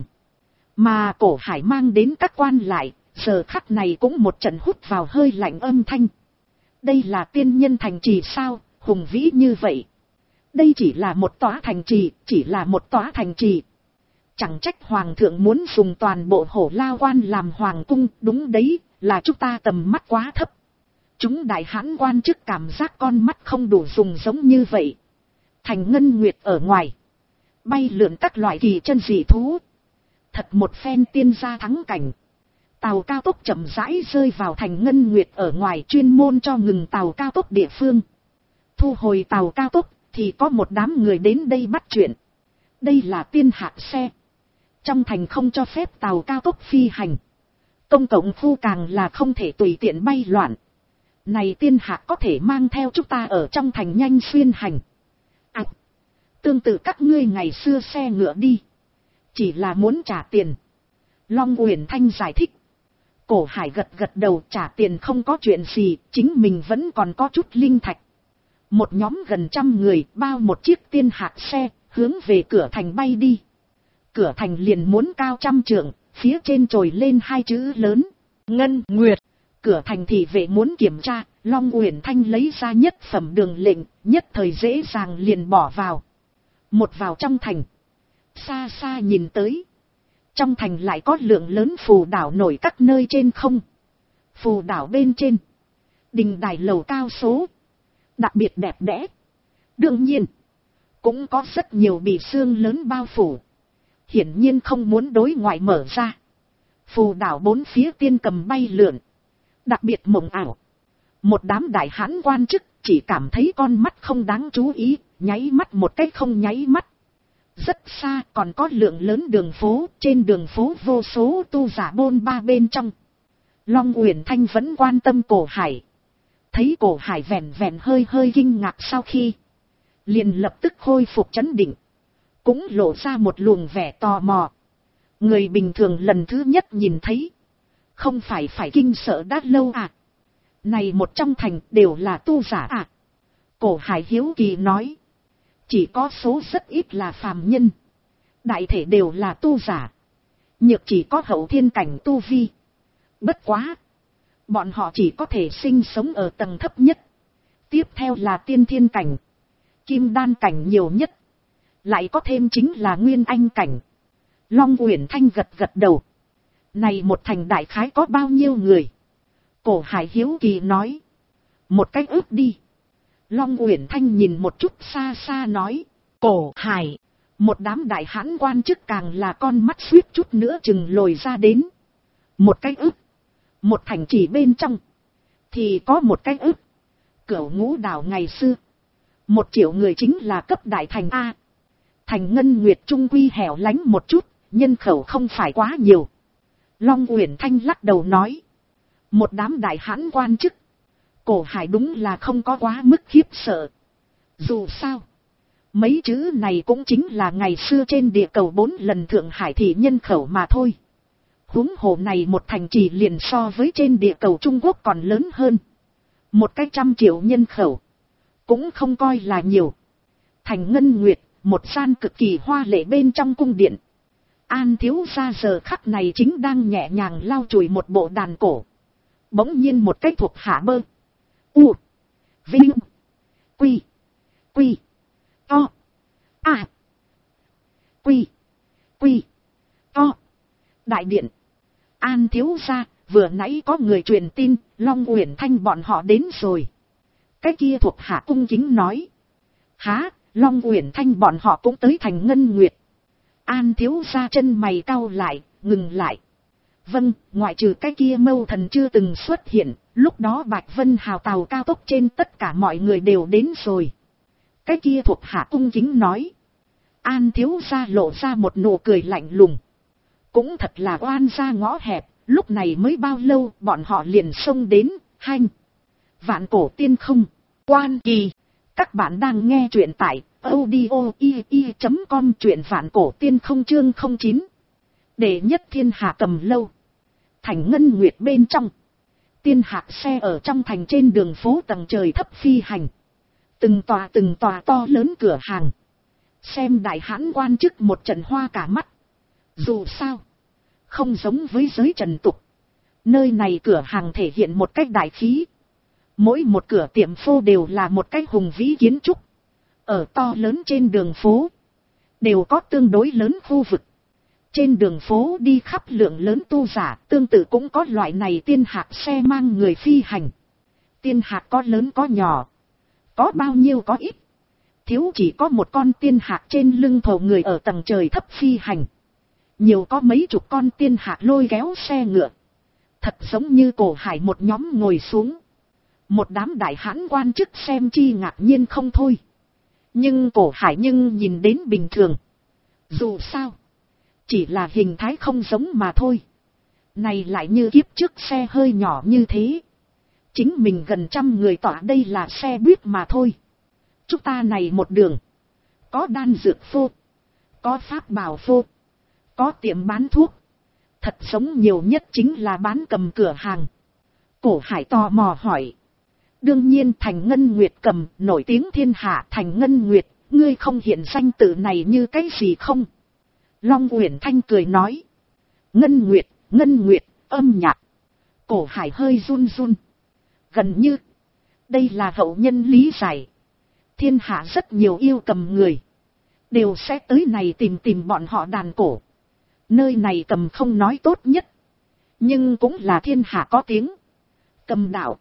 Mà Cổ Hải mang đến các quan lại, giờ khắc này cũng một trận hút vào hơi lạnh âm thanh. Đây là tiên nhân thành trì sao, hùng vĩ như vậy. Đây chỉ là một tòa thành trì, chỉ là một tòa thành trì. Chẳng trách Hoàng thượng muốn dùng toàn bộ Hổ La Quan làm Hoàng cung, đúng đấy, là chúng ta tầm mắt quá thấp. Chúng Đại Hãn quan chức cảm giác con mắt không đủ dùng giống như vậy. Thành Ngân Nguyệt ở ngoài, bay lượn các loại kỳ chân dị thú. Thật một phen tiên gia thắng cảnh. Tàu cao tốc chậm rãi rơi vào thành Ngân Nguyệt ở ngoài, chuyên môn cho ngừng tàu cao tốc địa phương. Thu hồi tàu cao tốc thì có một đám người đến đây bắt chuyện. Đây là tiên hạc xe. Trong thành không cho phép tàu cao tốc phi hành. Công cộng khu càng là không thể tùy tiện bay loạn. Này tiên hạc có thể mang theo chúng ta ở trong thành nhanh xuyên hành. À, tương tự các ngươi ngày xưa xe ngựa đi. Chỉ là muốn trả tiền. Long Uyển Thanh giải thích. Cổ Hải gật gật đầu, trả tiền không có chuyện gì, chính mình vẫn còn có chút linh thạch. Một nhóm gần 100 người bao một chiếc tiên hạc xe, hướng về cửa thành bay đi. Cửa thành liền muốn cao 100 trượng, phía trên trồi lên 2 chữ lớn, Ngân Nguyệt. Cửa thành thị vệ muốn kiểm tra, Long Uyển Thanh lấy ra nhất phẩm đường lệnh, nhất thời dễ dàng liền bỏ vào. Một vào trong thành, xa xa nhìn tới, trong thành lại có lượng lớn phù đảo nổi các nơi trên không. Phù đảo bên trên, đình đài lầu cao số, đặc biệt đẹp đẽ. Đương nhiên, cũng có rất nhiều bị sương lớn bao phủ, hiển nhiên không muốn đối ngoại mở ra. Phù đảo bốn phía tiên cầm bay lượn, đặc biệt mộng ảo. Một đám Đại Hãn quan chức chỉ cảm thấy con mắt không đáng chú ý, nháy mắt một cách không nháy mắt. Rất xa còn có lượng lớn đường phố, trên đường phố vô số tu giả bôn ba bên trong. Long Uyển Thanh vẫn quan tâm Cổ Hải. Thấy Cổ Hải vẹn vẹn hơi hơi kinh ngạc sau khi, liền lập tức khôi phục trấn định, cũng lộ ra một luồng vẻ tò mò. Người bình thường lần thứ nhất nhìn thấy, không phải kinh sợ đã lâu à? Này một trong thành đều là tu giả à? Cổ Hải hiếu kỳ nói. Chỉ có số rất ít là phàm nhân, đại thể đều là tu giả. nhược chỉ có hậu thiên cảnh tu vi. Bất quá, bọn họ chỉ có thể sinh sống ở tầng thấp nhất. Tiếp theo là tiên thiên cảnh, kim đan cảnh nhiều nhất, lại có thêm chính là nguyên anh cảnh. Long Uyển Thanh gật gật đầu. Này một thành đại khái có bao nhiêu người? Cổ Hải hiếu kỳ nói. Một cách ước đi. Long Uyển Thanh nhìn một chút xa xa nói. Cổ Hải, một đám đại hãn quan chức càng là con mắt suýt chút nữa chừng lồi ra đến. Một cách ước, một thành chỉ bên trong, thì có một cách ước. Cửu Ngũ Đảo ngày xưa, 1 triệu người chính là cấp đại thành A. Thành Ngân Nguyệt trung quy hẻo lánh một chút, nhân khẩu không phải quá nhiều. Long Uyển Thanh lắc đầu nói. Một đám đại hãn quan chức. Cổ Hải đúng là không có quá mức khiếp sợ. Dù sao, mấy chữ này cũng chính là ngày xưa trên địa cầu 4 lần Thượng Hải thị nhân khẩu mà thôi. Huống hồ này một thành trì liền so với trên địa cầu Trung Quốc còn lớn hơn. 100 triệu nhân khẩu, cũng không coi là nhiều. Thành Ngân Nguyệt, một gian cực kỳ hoa lệ bên trong cung điện. An thiếu gia giờ khắc này chính đang nhẹ nhàng lau chùi một bộ đàn cổ. Bỗng nhiên một cái thuộc hạ bơ. U. Vinh. Quy. Quy. To. À. Quy. Quy. To. Đại điện. An thiếu gia, vừa nãy có người truyền tin, Long Uyển Thanh bọn họ đến rồi. Cái kia thuộc hạ cung kính nói. Há, Long Uyển Thanh bọn họ cũng tới Thành Ngân Nguyệt. An thiếu gia chân mày cau lại, ngừng lại. Vâng, ngoại trừ cái kia Mâu Thần chưa từng xuất hiện, lúc đó Bạch Vân Hào tàu cao tốc trên tất cả mọi người đều đến rồi. Cái kia thuộc hạ cung kính nói. An thiếu gia lộ ra một nụ cười lạnh lùng. Cũng thật là oan gia ngõ hẹp, lúc này mới bao lâu bọn họ liền xông đến, hanh. Vạn Cổ Tiên Không, Quan Kỳ. Các bạn đang nghe truyện tại audio.com, truyện Vạn Cổ Tiên Không chương 09. Đệ nhất thiên hạ cầm lâu. Thành Ngân Nguyệt bên trong. Tiên hạc xe ở trong thành trên đường phố tầng trời thấp phi hành. Từng tòa to lớn cửa hàng. Xem đại hãn quan chức một trận hoa cả mắt. Dù sao, không giống với giới trần tục. Nơi này cửa hàng thể hiện một cách đại khí. Mỗi một cửa tiệm phô đều là một cái hùng vĩ kiến trúc. Ở to lớn trên đường phố, đều có tương đối lớn khu vực. Trên đường phố đi khắp lượng lớn tu giả, tương tự cũng có loại này tiên hạc xe mang người phi hành. Tiên hạc có lớn có nhỏ, có bao nhiêu có ít. Thiếu chỉ có một con tiên hạc trên lưng thầu người ở tầng trời thấp phi hành. Nhiều có mấy chục con tiên hạc lôi kéo xe ngựa. Thật giống như Cổ Hải một nhóm ngồi xuống. Một đám đại hãn quan chức xem chi ngạc nhiên không thôi. Nhưng Cổ Hải nhưng nhìn đến bình thường. Dù sao, chỉ là hình thái không giống mà thôi. Này lại như kiếp trước xe hơi nhỏ như thế. Chính mình gần 100 người tỏa đây là xe buýt mà thôi. Chúng ta này một đường. Có đan dược phô. Có pháp bảo phô. Có tiệm bán thuốc. Thật giống nhiều nhất chính là bán cầm cửa hàng. Cổ Hải tò mò hỏi. Đương nhiên Thành Ngân Nguyệt cầm nổi tiếng thiên hạ. Thành Ngân Nguyệt, ngươi không hiện danh tự này như cái gì không? Long Uyển Thanh cười nói. Ngân Nguyệt, âm nhạc. Cổ Hải hơi run run. Gần như, đây là hậu nhân lý giải. Thiên hạ rất nhiều yêu cầm người. Đều sẽ tới này tìm bọn họ đàn cổ. Nơi này cầm không nói tốt nhất. Nhưng cũng là thiên hạ có tiếng. Cầm đạo.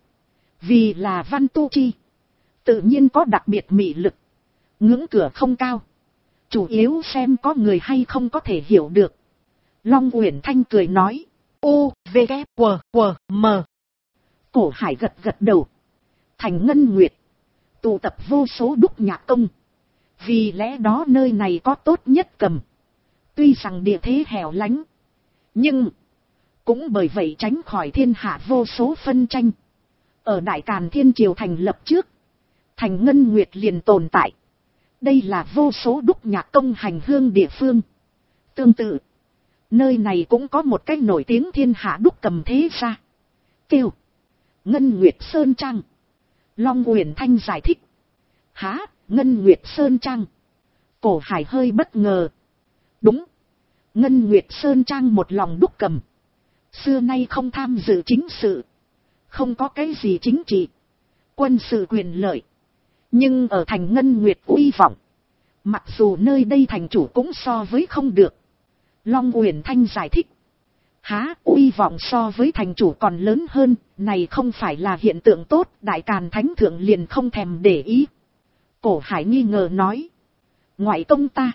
Vì là văn tu chi. Tự nhiên có đặc biệt mị lực. Ngưỡng cửa không cao. Chủ yếu xem có người hay không có thể hiểu được. Long Uyển Thanh cười nói. U, V, K, W, M. Cổ Hải gật gật đầu. Thành Ngân Nguyệt. Tụ tập vô số đúc nhạc công. Vì lẽ đó nơi này có tốt nhất cầm. Tuy rằng địa thế hẻo lánh. Nhưng cũng bởi vậy tránh khỏi thiên hạ vô số phân tranh. Ở Đại Càn Thiên Triều thành lập trước. Thành Ngân Nguyệt liền tồn tại. Đây là vô số đúc nhạc công hành hương địa phương. Tương tự, nơi này cũng có một cách nổi tiếng thiên hạ đúc cầm thế gia. Kêu Ngân Nguyệt Sơn Trang. Long Uyển Thanh giải thích. Hả, Ngân Nguyệt Sơn Trang? Cổ Hải hơi bất ngờ. Đúng. Ngân Nguyệt Sơn Trang một lòng đúc cầm. Xưa nay không tham dự chính sự. Không có cái gì chính trị, quân sự quyền lợi. Nhưng ở thành Ngân Nguyệt uy vọng. Mặc dù nơi đây thành chủ cũng so với không được. Long Uyển Thanh giải thích. Há, uy vọng so với thành chủ còn lớn hơn, này không phải là hiện tượng tốt, Đại Càn Thánh Thượng liền không thèm để ý. Cổ Hải nghi ngờ nói. Ngoại công ta.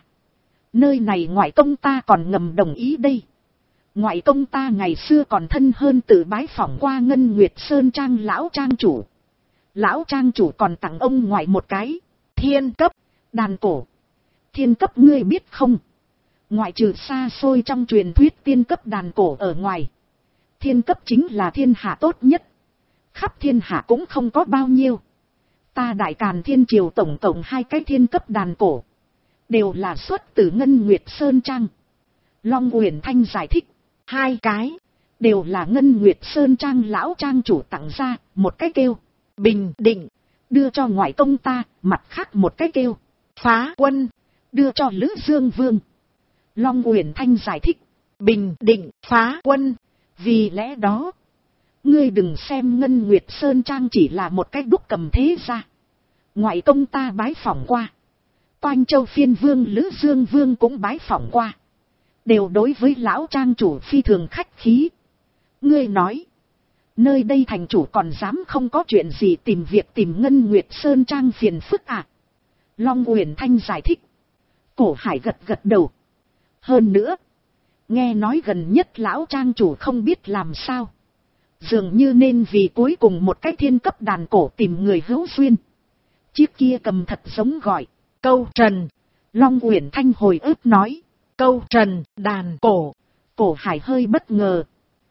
Nơi này ngoại công ta còn ngầm đồng ý đây. Ngoại công ta ngày xưa còn thân hơn tự bái phỏng qua Ngân Nguyệt Sơn Trang lão trang chủ. Lão trang chủ còn tặng ông ngoại một cái thiên cấp đàn cổ. Thiên cấp ngươi biết không? Ngoại trừ xa xôi trong truyền thuyết tiên cấp đàn cổ ở ngoài. Thiên cấp chính là thiên hạ tốt nhất. Khắp thiên hạ cũng không có bao nhiêu. Ta Đại Càn Thiên Triều tổng cộng 2 cái thiên cấp đàn cổ. Đều là xuất từ Ngân Nguyệt Sơn Trang. Long Uyển Thanh giải thích. 2 cái. Đều là Ngân Nguyệt Sơn Trang lão trang chủ tặng ra. Một cái kêu Bình Định. Đưa cho ngoại công ta. Mặt khác một cái kêu Phá Quân. Đưa cho Lữ Dương Vương. Long Uyển Thanh giải thích. Bình Định, Phá Quân. Vì lẽ đó, ngươi đừng xem Ngân Nguyệt Sơn Trang chỉ là một cái đúc cầm thế gia. Ngoại công ta bái phỏng qua. Toanh Châu Phiên Vương Lữ Dương Vương cũng bái phỏng qua. Đều đối với lão trang chủ phi thường khách khí. Ngươi nói, nơi đây thành chủ còn dám không có chuyện gì tìm việc tìm Ngân Nguyệt Sơn Trang phiền phức à? Long Uyển Thanh giải thích. Cổ Hải gật gật đầu. Hơn nữa, nghe nói gần nhất lão trang chủ không biết làm sao. Dường như nên vì cuối cùng một cái thiên cấp đàn cổ tìm người hữu duyên. Chiếc kia cầm thật giống gọi, câu trần. Long Uyển Thanh hồi ức nói, câu trần, đàn cổ. Cổ Hải hơi bất ngờ.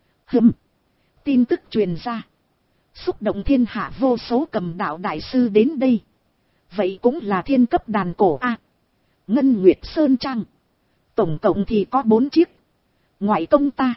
Tin tức truyền ra. Xúc động thiên hạ vô số cầm đạo đại sư đến đây. Vậy cũng là thiên cấp đàn cổ a. Ngân Nguyệt Sơn Trang. Tổng cộng thì có 4 chiếc. Ngoại công ta.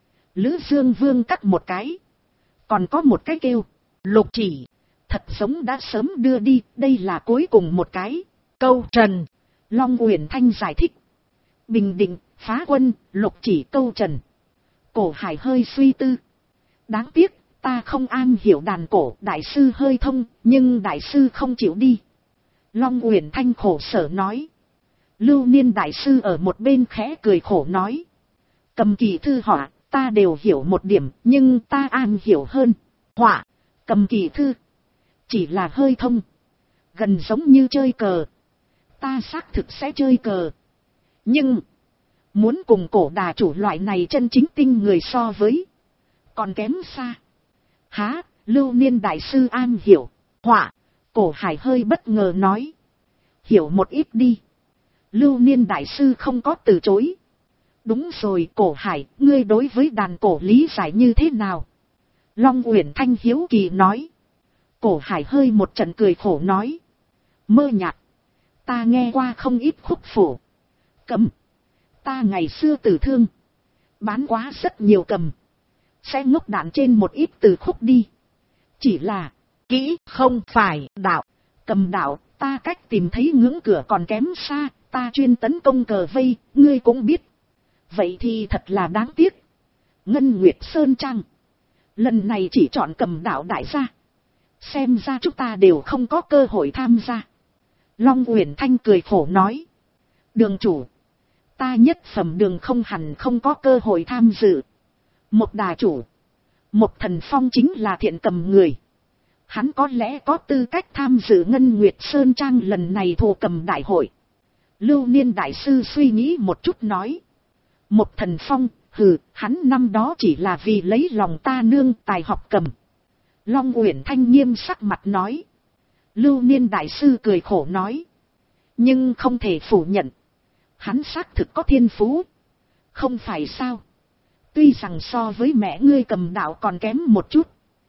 Lữ Dương Vương cắt một cái. Còn có một cái kêu Lục Chỉ. Thật giống đã sớm đưa đi. Đây là cuối cùng một cái. Câu trần. Long Uyển Thanh giải thích. Bình Định, Phá Quân, Lục Chỉ, câu trần. Cổ Hải hơi suy tư. Đáng tiếc, ta không am hiểu đàn cổ. Đại sư hơi thông, nhưng đại sư không chịu đi. Long Uyển Thanh khổ sở nói. Lưu Niên đại sư ở một bên khẽ cười khổ nói. Cầm kỳ thư họa, ta đều hiểu một điểm, nhưng ta am hiểu hơn. Họa, cầm kỳ thư, chỉ là hơi thông. Gần giống như chơi cờ. Ta xác thực sẽ chơi cờ. Nhưng, muốn cùng cổ đà chủ loại này chân chính tinh người so với, còn kém xa. Há, Lưu Niên đại sư am hiểu. Họa, Cổ Hải hơi bất ngờ nói. Hiểu một ít đi. Lưu Niên đại sư không có từ chối. Đúng rồi Cổ Hải, ngươi đối với đàn cổ lý giải như thế nào? Long Uyển Thanh hiếu kỳ nói. Cổ Hải hơi một trận cười khổ nói. Mơ nhạc. Ta nghe qua không ít khúc phổ. Cầm. Ta ngày xưa tử thương. Bán quá rất nhiều cầm. Sẽ ngốc đạn trên một ít từ khúc đi. Chỉ là kỹ không phải đạo. Cầm đạo, ta cách tìm thấy ngưỡng cửa còn kém xa. Ta chuyên tấn công cờ vây, ngươi cũng biết. Vậy thì thật là đáng tiếc. Ngân Nguyệt Sơn Trang. Lần này chỉ chọn cầm đạo đại gia. Xem ra chúng ta đều không có cơ hội tham gia. Long Uyển Thanh cười khổ nói. Đường chủ. Ta nhất phẩm đường không hẳn không có cơ hội tham dự. Một đà chủ. Một thần phong chính là thiện cầm người. Hắn có lẽ có tư cách tham dự Ngân Nguyệt Sơn Trang lần này thù cầm đại hội. Lưu Niên đại sư suy nghĩ một chút nói. Một thần phong, hắn năm đó chỉ là vì lấy lòng ta nương tài học cầm. Long Uyển Thanh nghiêm sắc mặt nói. Lưu Niên đại sư cười khổ nói. Nhưng không thể phủ nhận. Hắn xác thực có thiên phú. Không phải sao. Tuy rằng so với mẹ ngươi cầm đạo còn kém một chút.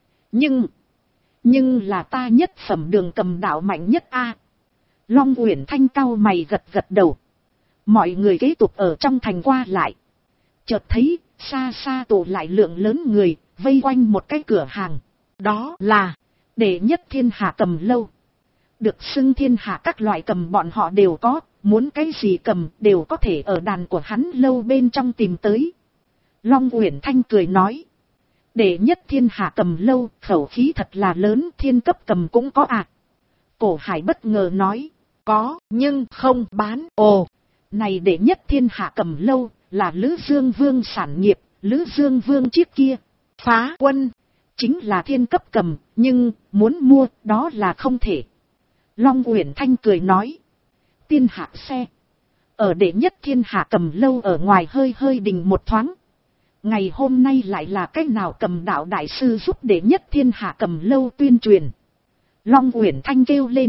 Nhưng là ta nhất phẩm đường cầm đạo mạnh nhất a. Long Uyển Thanh cau mày gật gật đầu. Mọi người kế tục ở trong thành qua lại. Chợt thấy, xa xa tụ lại lượng lớn người, vây quanh một cái cửa hàng. Đó là, đệ nhất thiên hạ cầm lâu. Được xưng thiên hạ các loại cầm bọn họ đều có, muốn cái gì cầm đều có thể ở đàn của hắn lâu bên trong tìm tới. Long Uyển Thanh cười nói. Đệ nhất thiên hạ cầm lâu, khẩu khí thật là lớn, thiên cấp cầm cũng có à. Cổ Hải bất ngờ nói. Có, nhưng không bán. Ồ, này đệ nhất thiên hạ cầm lâu, là Lữ Dương Vương sản nghiệp, Lữ Dương Vương trước kia. Phá quân, chính là thiên cấp cầm, nhưng muốn mua, đó là không thể. Long Uyển Thanh cười nói. Tiên hạ xe. Ở đệ nhất thiên hạ cầm lâu ở ngoài hơi hơi đình một thoáng. Ngày hôm nay lại là cách nào cầm đạo đại sư giúp đệ nhất thiên hạ cầm lâu tuyên truyền. Long Uyển Thanh kêu lên.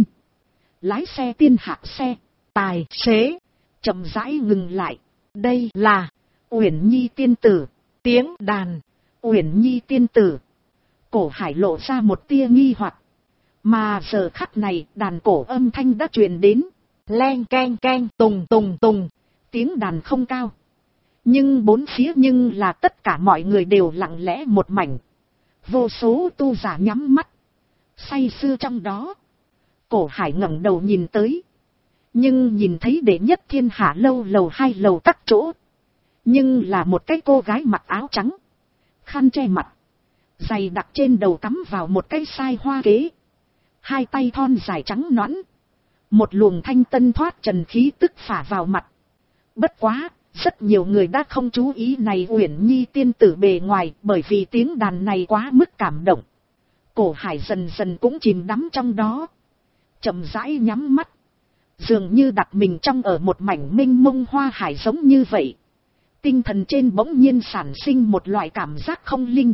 Lái xe tiên hạ xe, tài xế, chậm rãi ngừng lại. Đây là Uyển Nhi tiên tử, tiếng đàn, Uyển Nhi tiên tử. Cổ Hải lộ ra một tia nghi hoặc. Mà giờ khắc này đàn cổ âm thanh đã truyền đến. Len keng keng tùng tùng tùng. Tiếng đàn không cao. Nhưng bốn phía nhưng là tất cả mọi người đều lặng lẽ một mảnh. Vô số tu giả nhắm mắt. Say sưa trong đó. Cổ Hải ngẩng đầu nhìn tới. Nhưng nhìn thấy đệ nhất thiên hạ lâu lầu 2 lầu các chỗ. Nhưng là một cái cô gái mặc áo trắng. Khăn che mặt. Giày đặt trên đầu cắm vào một cái sai hoa kế. Hai tay thon dài trắng nõn. Một luồng thanh tân thoát trần khí tức phả vào mặt. Bất quá, rất nhiều người đã không chú ý này Uyển Nhi tiên tử bề ngoài bởi vì tiếng đàn này quá mức cảm động. Cổ Hải dần dần cũng chìm đắm trong đó. Chậm rãi nhắm mắt. Dường như đặt mình trong ở một mảnh mênh mông hoa hải giống như vậy. Tinh thần trên bỗng nhiên sản sinh một loại cảm giác không linh.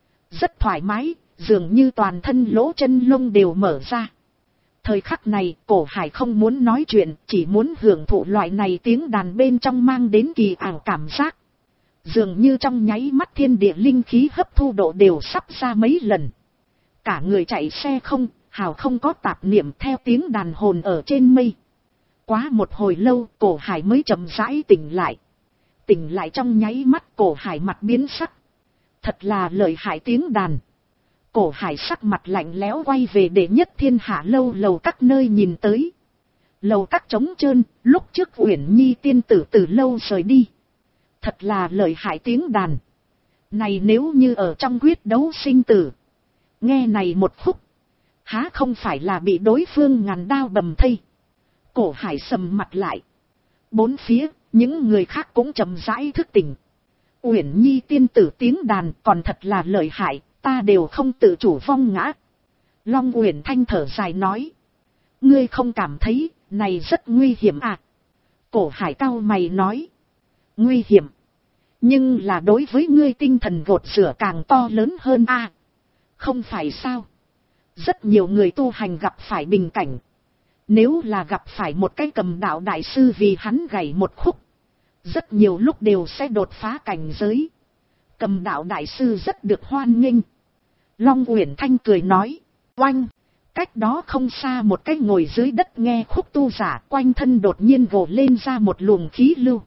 Rất thoải mái, dường như toàn thân lỗ chân lông đều mở ra. Thời khắc này, Cổ Hải không muốn nói chuyện, chỉ muốn hưởng thụ loại này tiếng đàn bên trong mang đến kỳ ảo cảm giác. Dường như trong nháy mắt thiên địa linh khí hấp thu độ đều sắp ra mấy lần. Cả người chạy xe không, hào không có tạp niệm theo tiếng đàn hồn ở trên mây. Quá một hồi lâu, Cổ Hải mới chậm rãi tỉnh lại. Tỉnh lại trong nháy mắt, Cổ Hải mặt biến sắc. Thật là lợi hại tiếng đàn. Cổ Hải sắc mặt lạnh lẽo quay về đệ nhất thiên hạ lâu lầu các nơi nhìn tới. Lầu các trống trơn, lúc trước Uyển Nhi tiên tử từ lâu rời đi. Thật là lợi hại tiếng đàn. Này nếu như ở trong quyết đấu sinh tử. Nghe này một khúc. Há không phải là bị đối phương ngàn đao bầm thây. Cổ Hải sầm mặt lại. Bốn phía, những người khác cũng chậm rãi thức tỉnh. Uyển Nhi tiên tử tiếng đàn còn thật là lợi hại. Ta đều không tự chủ vong ngã. Long Uyển Thanh thở dài nói. Ngươi không cảm thấy, này rất nguy hiểm à? Cổ Hải cau mày nói. Nguy hiểm. Nhưng là đối với ngươi tinh thần gột rửa càng to lớn hơn à? Không phải sao? Rất nhiều người tu hành gặp phải bình cảnh. Nếu là gặp phải một cái cầm đạo đại sư vì hắn gảy một khúc. Rất nhiều lúc đều sẽ đột phá cảnh giới. Cầm đạo đại sư rất được hoan nghênh. Long Uyển Thanh cười nói. Oanh! Cách đó không xa một cái ngồi dưới đất nghe khúc tu giả quanh thân đột nhiên gồ lên ra một luồng khí lưu.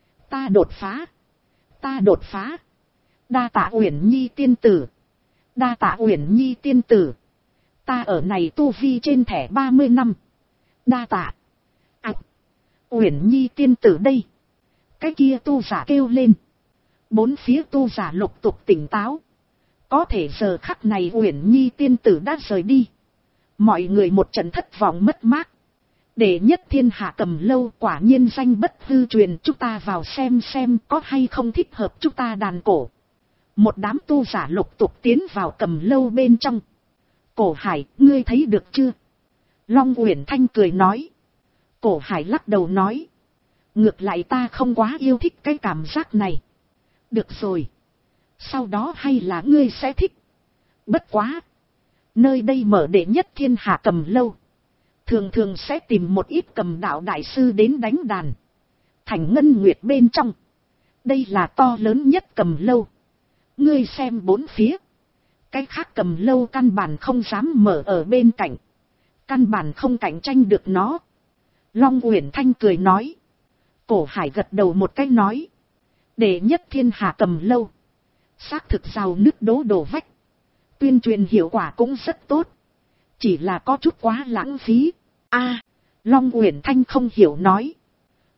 Ta đột phá! Ta đột phá! Đa tạ Uyển Nhi tiên tử! Đa tạ Uyển Nhi tiên tử! Ta ở này tu vi trên thẻ 30 năm. Đa tạ! Uyển Nhi tiên tử đây! Cái kia tu giả kêu lên. Bốn phía tu giả lục tục tỉnh táo. Có thể giờ khắc này Uyển Nhi tiên tử đã rời đi. Mọi người một trận thất vọng mất mát. Đệ nhất thiên hạ cầm lâu quả nhiên danh bất hư truyền. Chúng ta vào xem có hay không thích hợp chúng ta đàn cổ. Một đám tu giả lục tục tiến vào cầm lâu bên trong. Cổ Hải, ngươi thấy được chưa? Long Uyển Thanh cười nói. Cổ Hải lắc đầu nói. Ngược lại ta không quá yêu thích cái cảm giác này. Được rồi. Sau đó hay là ngươi sẽ thích. Bất quá. Nơi đây mở đệ nhất thiên hạ cầm lâu. Thường thường sẽ tìm một ít cầm đạo đại sư đến đánh đàn. Thành Ngân Nguyệt bên trong. Đây là to lớn nhất cầm lâu. Ngươi xem bốn phía. Cái khác cầm lâu căn bản không dám mở ở bên cạnh. Căn bản không cạnh tranh được nó. Long Uyển Thanh cười nói. Cổ Hải gật đầu một cái nói. Đệ nhất thiên hạ cầm lâu. Xác thực rào nứt đổ vách. Tuyên truyền hiệu quả cũng rất tốt. Chỉ là có chút quá lãng phí. Long Uyển Thanh không hiểu nói.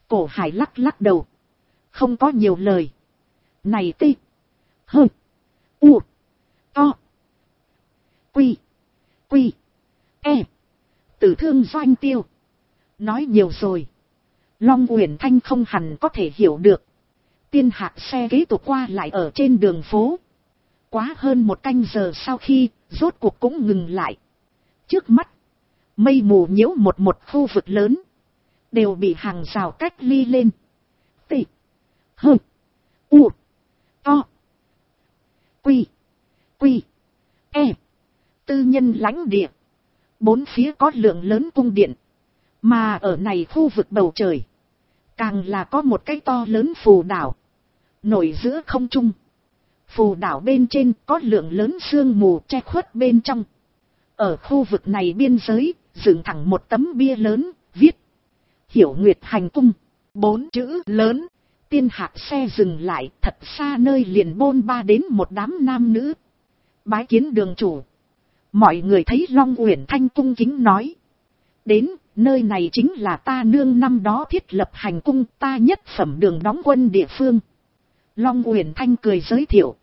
Cổ Hải lắc lắc đầu. Không có nhiều lời. Này tê. Hơ. U. To. Quy. Quy. E. Tử thương Doanh Tiêu. Nói nhiều rồi. Long Uyển Thanh không hẳn có thể hiểu được. Tiên Hạc xe kế tục qua lại ở trên đường phố. Quá hơn 1 canh giờ sau khi, rốt cuộc cũng ngừng lại. Trước mắt, mây mù nhiễu một khu vực lớn. Đều bị hàng rào cách ly lên. T. H. U. To. Quy. Quy. E. Tư nhân lãnh địa. 4 phía có lượng lớn cung điện. Mà ở này khu vực bầu trời. Càng là có một cái to lớn phù đảo. Nổi giữa không trung. Phù đảo bên trên có lượng lớn sương mù che khuất bên trong. Ở khu vực này biên giới, dựng thẳng một tấm bia lớn, viết. Hiểu Nguyệt Hành Cung. 4 chữ lớn. Tiên Hạc xe dừng lại, thật xa nơi liền bôn ba đến một đám nam nữ. Bái kiến đường chủ. Mọi người thấy Long Uyển Thanh cung kính nói. Đến, nơi này chính là ta nương năm đó thiết lập hành cung, ta nhất phẩm đường đóng quân địa phương. Long Uyển Thanh cười giới thiệu.